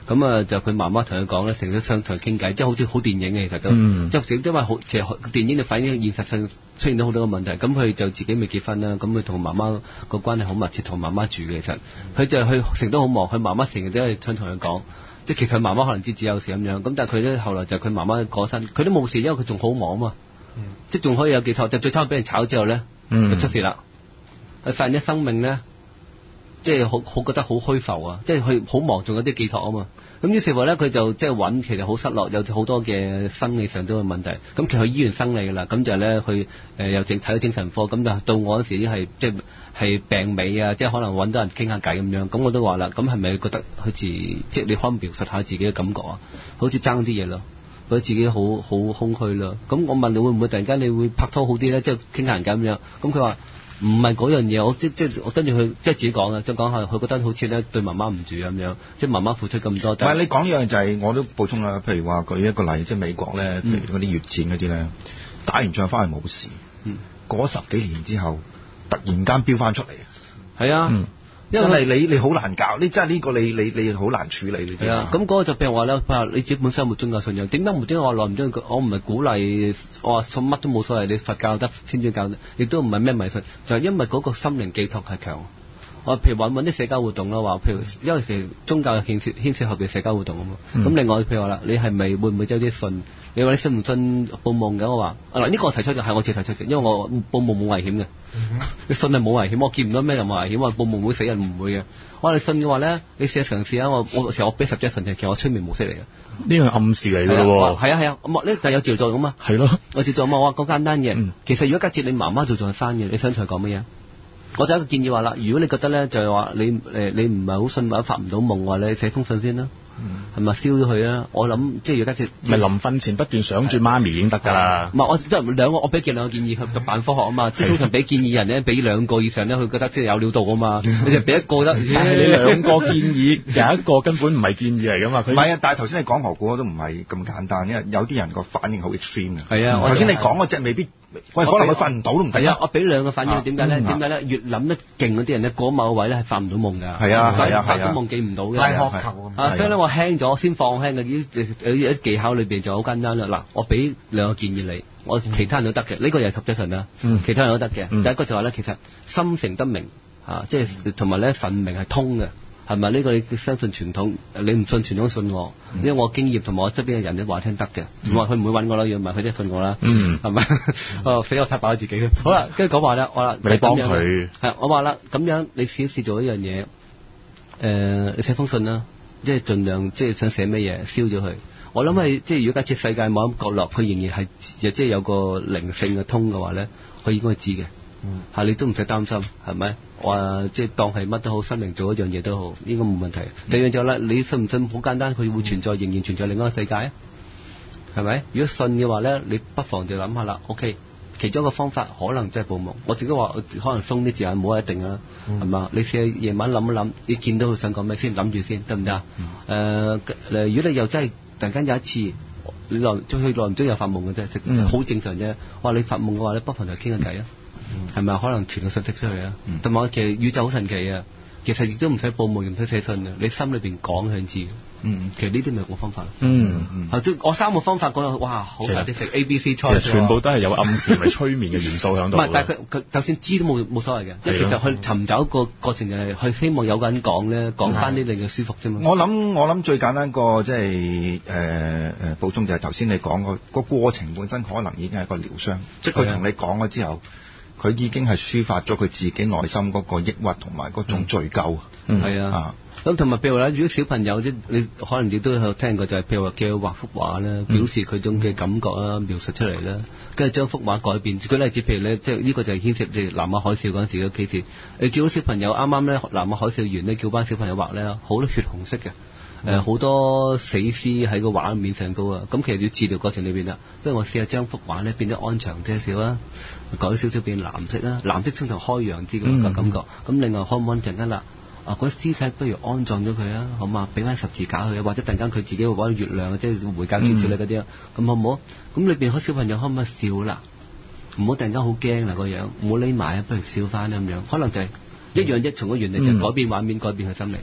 咁啊就佢媽媽同佢講咧，成日都想同佢傾偈，即係好似好電影嘅其實都， 嗯、 即係因為好其實電影就反映現實上出現咗好多個問題。咁佢就自己未結婚啦，咁佢同媽媽個關係好密切，同媽媽住嘅其實，佢就去成日都好忙，佢媽媽成日都係想同佢講。即係其實媽媽可能知自己有事咁樣，咁但係佢咧後來就佢媽媽過身，佢都冇事，因為佢仲好忙啊嘛，嗯、即係仲可以有寄託。就最差俾人炒之後咧，嗯、就出事啦。佢發現咗生命咧，即係好好覺得好虛浮啊！即係佢好忙，仲有啲寄託啊嘛。咁於是乎咧，佢就即係揾，其實好失落，有好多嘅生理上都有問題。咁其實去醫院生理噶啦，咁就咧去誒又整睇到精神科，咁就到我嗰時已經係即係。係病尾啊，即係可能揾到人傾下偈咁樣，咁我都話啦，咁係咪覺得好似即係你可唔描述下自己嘅感覺啊？好似爭啲嘢咯，覺得自己好好空虛咯。咁我問你會唔會突然間你會拍拖好啲咧？即係傾下人偈咁樣。咁佢話唔係嗰樣嘢，我即即我跟住佢即係自己講啊，即係講下佢覺得好似咧對媽媽唔住咁樣，即係媽媽付出咁多。 唔係你講呢樣就係、是、我都補充啦，譬如話舉一個例，即係美國咧，譬如嗰啲越戰嗰啲咧，打完仗翻去冇事，嗯、過咗十幾年之後。突然間飆翻出嚟，係啊，嗯、因為真係你你好難搞，你真係呢個你你你好難處理，你知啊。咁嗰個就譬如話咧，譬如你自己本身有冇宗教信仰？點解無端端我耐唔中意？我唔係鼓勵，我話信乜都冇所謂，你佛教得，天主教得，亦都唔係咩迷信，就係、是、因為嗰個心靈寄託係強。我譬如揾揾啲社交活動啦，話譬如因為其實宗教牽涉牽涉後邊社交活動啊嘛。咁、嗯、另外譬如話啦，你係咪會唔會有啲信？你話你信唔信報夢嘅？我話啊嗱，呢個我提出就係我自己提出嘅，因為我報夢冇危險嘅。嗯、你信係冇危險，我見唔到咩就冇危險。我話報夢會死人唔會嘅。我話你信嘅話咧，你試下嘗試啊！我我其實我俾十隻神其實我催眠模式嚟嘅。呢個暗示嚟嘅喎。係啊係啊，咁呢就有召作用嘛。係咯，我召作嘛，我話好簡單嘅。嗯、其實如果假設你媽媽做做係生嘅，你想同佢講乜嘢？我就有一個建議話啦，如果你覺得咧就係話你誒你唔係好信或者發唔到夢話，你寫封信先啦，係咪、嗯、燒咗佢啊？我諗即係如果假設咪臨瞓前不斷想住媽咪已經得㗎啦。唔係我即係兩個，我俾佢兩個建議佢就扮科學啊嘛。即係通常俾建議人咧，俾兩個以上咧，佢覺得即係有料到啊嘛。你就俾一個得，但係你兩個建議有一個根本唔係建議嚟㗎嘛。唔係啊，但係頭先你講何故都唔係咁簡單，因為有啲人個反應好 extreme 嘅。係啊，頭先你講嗰隻未必。喂，可能佢瞓唔到都唔定。係啊，我俾兩個反應，點解咧？點解咧？越諗得勁嗰啲人咧，過某個位咧係發唔到夢㗎。係啊，係啊，發到夢記唔到嘅。太渴求啊！所以咧，我輕咗，先放輕嘅啲啲技巧裏邊就好簡單啦。嗱，我俾兩個建議你，我其他人都得嘅。呢個又係十隻神啦，其他人都得嘅。第一個就話咧，其實心誠得明啊，即係同埋咧神明係通嘅。係咪呢個你相信傳統？你唔信傳統，信我，因為我經驗同埋我側邊嘅人都話聽得嘅。我話佢唔會揾我啦，要唔係佢真係信我啦。係咪？哦，死我太爆自己。好啦，跟住講話咧，我啦，你幫佢係我話啦，咁樣你試一試做一樣嘢。誒，你寫封信啦，即係盡量即係想寫咩嘢，燒咗佢。我諗係即係如果假設世界某一角落，佢仍然係即係有個靈性嘅通嘅話咧，佢應該知嘅。嚇、嗯、你都唔使擔心，係咪？話即係當係乜都好，心靈做一樣嘢都好，應該冇問題。第二樣就係啦，你信唔信？好簡單，佢會存在，仍然存在另一個世界啊？係咪？如果信嘅話咧，你不妨就諗下啦。OK，其中一個方法可能即係報夢。我自己話可能鬆啲字眼，冇話一定啦，係嘛、嗯？你試下夜晚諗一諗，你見到佢想講咩先，諗住先，得唔得啊？誒、嗯呃，如果你又真係突然間有一次，你耐即係耐唔中有發夢嘅啫，好、嗯、正常啫。話你發夢嘅話咧，不妨就傾下偈啊。係咪、嗯、可能傳個信息出去啊？同埋、嗯、其實宇宙好神奇啊！其實亦都唔使報夢，唔使寫信嘅，你心裏邊講佢知。嗯，其實呢啲咪個方法咯。嗯嗯，即我三個方法講到，哇，好大啲食 A、B、C 菜， 全部都係有暗示，咪催眠嘅元素喺度。 唔係，但係佢佢就算知都冇冇所謂嘅，因為其實去尋找一個過程就係去希望有個人講咧，講翻啲令佢舒服啫嘛。我諗我諗最簡單個即係誒誒補充就係頭先你講個個過程本身可能已經係一個療傷，即係佢同你講咗之後。佢已經係抒發咗佢自己內心嗰個抑鬱同埋嗰種罪疚。嗯，係啊。咁同埋譬如話，如果小朋友即你可能亦都有聽過，就係譬如話叫佢畫幅畫咧，表示佢種嘅感覺啦，描述出嚟啦，跟住將幅畫改變。舉例子，譬如咧，即係呢個就係牽涉即係南亞海嘯嗰陣時嘅 case。你叫到小朋友啱啱咧，南亞海嘯完咧，叫班小朋友畫咧，好多血紅色嘅。誒好、呃、多死屍喺個畫面上高啊！咁其實要治療過程裏邊啦，不如我試下將幅畫咧變得安詳些少啦，改少少變藍色啦，藍色通常開揚啲嘅感覺。咁、嗯、另外可唔可以陣間啦？啊，嗰啲屍體不如安葬咗佢啊，好嘛？俾翻十字架佢啊，或者突然間佢自己會揾月亮啊，即係回教天使咧嗰啲啊，咁好唔好？咁裏邊嗰小朋友可唔可以笑啦？唔好突然間好驚啦個樣，唔好匿埋啊，不如笑翻咁樣。可能就係一樣一重嘅原理，就改變畫面，改變佢心理。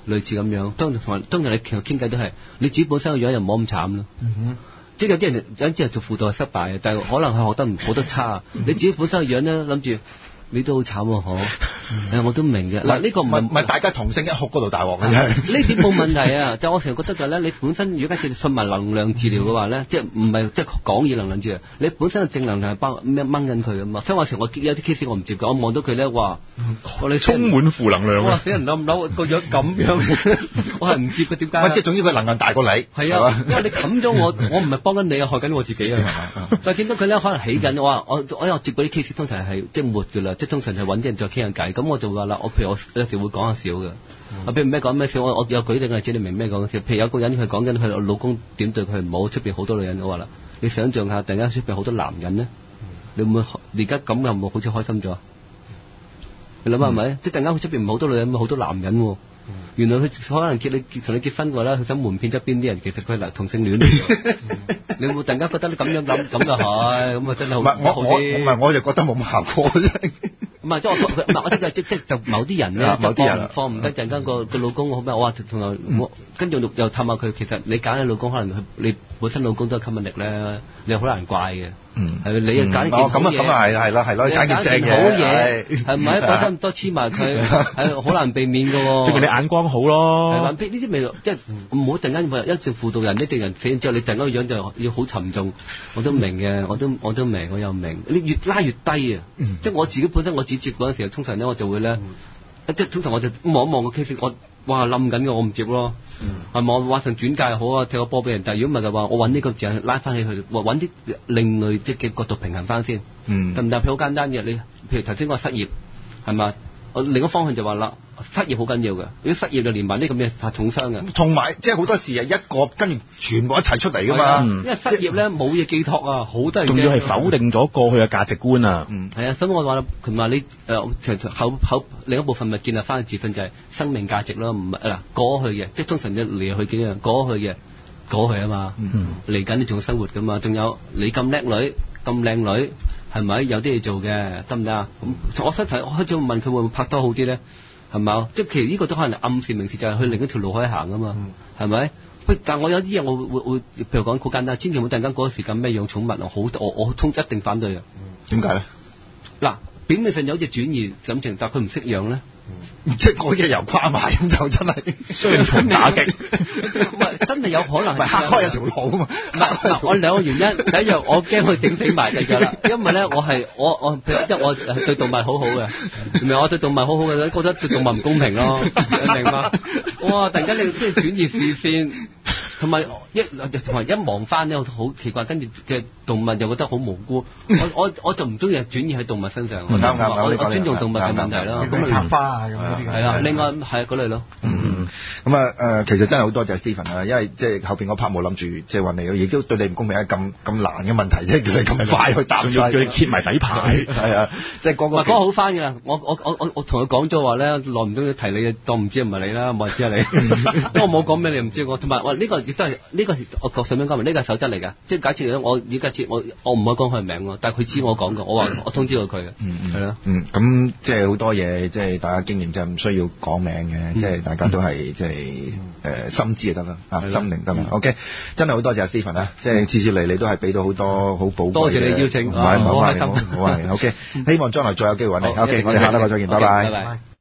類似咁樣。當同埋當日你其實傾偈都係你自己本身個樣又唔好咁慘咯。 嗯哼。 即係有啲人有啲人做輔導係失敗嘅，但係可能佢學得唔好得差。你自己本身個樣咧諗住。你都好慘喎，嗬！誒，我都明嘅。嗱，呢個唔係唔係大家同聲一哭嗰度大鑊嘅啫。 呢點冇問題啊！就我成日覺得就係咧，你本身如果假設信埋能量治療嘅話咧，即係唔係即係講嘢能量治療，你本身嘅正能量係包咩掹緊佢噶嘛？所以我成日我有啲 case 我唔接嘅，我望到佢咧，哇！我哋充滿負能量。 哇！死人冧冧個樣咁樣，我係唔接嘅，點解？ 即係總之佢能量大過你。 係啊，因為你冚咗我，我唔係幫緊你啊，害緊我自己啊！再見到佢咧，可能起緊，我話我我有接嗰啲 case 通常係即係沒㗎啦，即係通常係揾啲人再傾下偈，咁我就話啦，我譬如我有時會講下笑嘅，啊譬如咩講咩笑，我我有舉例例子，你明咩講笑？譬如有個人佢講緊佢老公點對佢唔好，出邊好多女人，我話啦，你想象下，突然間出邊好多男人咧，你會唔會而家咁又冇好似開心咗？你諗下係咪？即係突然間佢出邊唔好多女人，好多男人喎。原來佢可能結你同你結婚嘅話咧，佢想瞞騙側邊啲人，其實佢係嗱同性戀。你會突然間覺得你咁樣諗，咁就係，咁啊真係好。唔係我我我唔係我就覺得冇乜效果啫。 唔係即係我唔係我即係即即就某啲人咧， 某啲人放唔得，陣間個個老公好咩？我話同埋我跟住又探下佢，其實你揀你老公，可能佢你本身老公都有吸引力咧，你好難怪嘅。嗯，係你又揀件好嘢。哦，咁啊咁啊係係啦係啦，揀件正嘅。好嘢係咪？講得咁多黐埋佢，係好難避免嘅喎。 證明你眼光好咯。 係啦，呢啲咪即係唔好突然間一直輔導人，一定人死咗之後，你突然間個樣就要好沉重。我都明嘅，我都我都明，我又明。你越拉越低啊！即係我自己本身我只接嗰陣時候，通常咧我就會咧，即係通常我就望一望個 case，我哇冧緊嘅，我唔接咯。係咪？我話成轉介好啊，踢個波俾人。但係如果唔係嘅話，我揾呢個字拉翻起去，揾啲另類即嘅角度平衡翻先。嗯，得唔得？譬如好簡單嘅，你譬如頭先我失業係嘛？我另一方向就話啦，失業好緊要嘅。如果失業就連埋呢咁嘅發重傷嘅。同埋即係好多時係一個跟住全部一齊出嚟㗎嘛。 因為失業咧冇嘢寄託啊，好多人仲要係否定咗過去嘅價值觀啊。 嗯，係啊，所以我話佢話你誒後後另一部分咪建立翻自信就係生命價值咯，唔係嗱過去嘅，即係通常一嚟去幾樣過去嘅過去啊嘛。嗯，嚟緊你仲要生活㗎嘛，仲有你咁叻女咁靚女。係咪有啲嘢做嘅得唔得啊？咁我開頭我開始問佢會唔會拍拖好啲咧？係咪？即係其實呢個都可能暗示明示就係去另一條路可以行啊嘛。係咪？喂，但我有啲嘢我會會譬如講好簡單，千祈唔好突然間嗰個時間咩養寵物啊，好我我通一定反對嘅。 點解咧？嗱， 表面上有隻轉移感情，但係佢唔識養咧。 即係嗰嘢又跨埋咁就真係雙重打擊。 唔係真係有可能係開有條路啊嘛。 嗱，我兩個原因，第一樣我驚佢頂死埋就咗啦，因為咧我係我我即係我對動物好好嘅，明明我對動物好好嘅，覺得對動物唔公平咯，明嘛？哇！突然間你即係轉移視線。同埋一同埋一望翻咧，好奇怪，跟住嘅動物又覺得好無辜。我我我就唔中意轉移喺動物身上。我我尊重動物嘅問題啦。 咁插花啊咁嗰啲。 係啦，另外係嗰類咯。 嗯咁啊誒，其實真係好多謝 Stephen 啊，因為即係後邊嗰 part 冇諗住即係話你，亦都對你唔公平，係咁咁難嘅問題，即係叫你咁快去答晒， 叫你揭埋底牌。 係啊，即係嗰個。 嗰個好翻㗎啦，我我我我我同佢講咗話咧，耐唔中意提你，當唔知唔係你啦，冇人知係你。不過我冇講俾你唔知我，同埋我呢個亦都係呢個我講上面講明呢個係守則嚟㗎，即係假設咧，我而家設我我唔可以講佢名喎，但係佢知我講㗎，我話我通知過佢嘅，係咯， 嗯，咁即係好多嘢，即係大家經驗就唔需要講名嘅，即係大家都係即係誒心知就得啦，啊心靈得啦 ，OK， 真係好多謝 Stephen 啊，即係次次嚟你都係俾到好多好寶貴嘅， 多謝你邀請， 唔係唔係唔係，好係 OK，希望將來再有機會揾你，OK，我哋下禮拜再見，拜拜。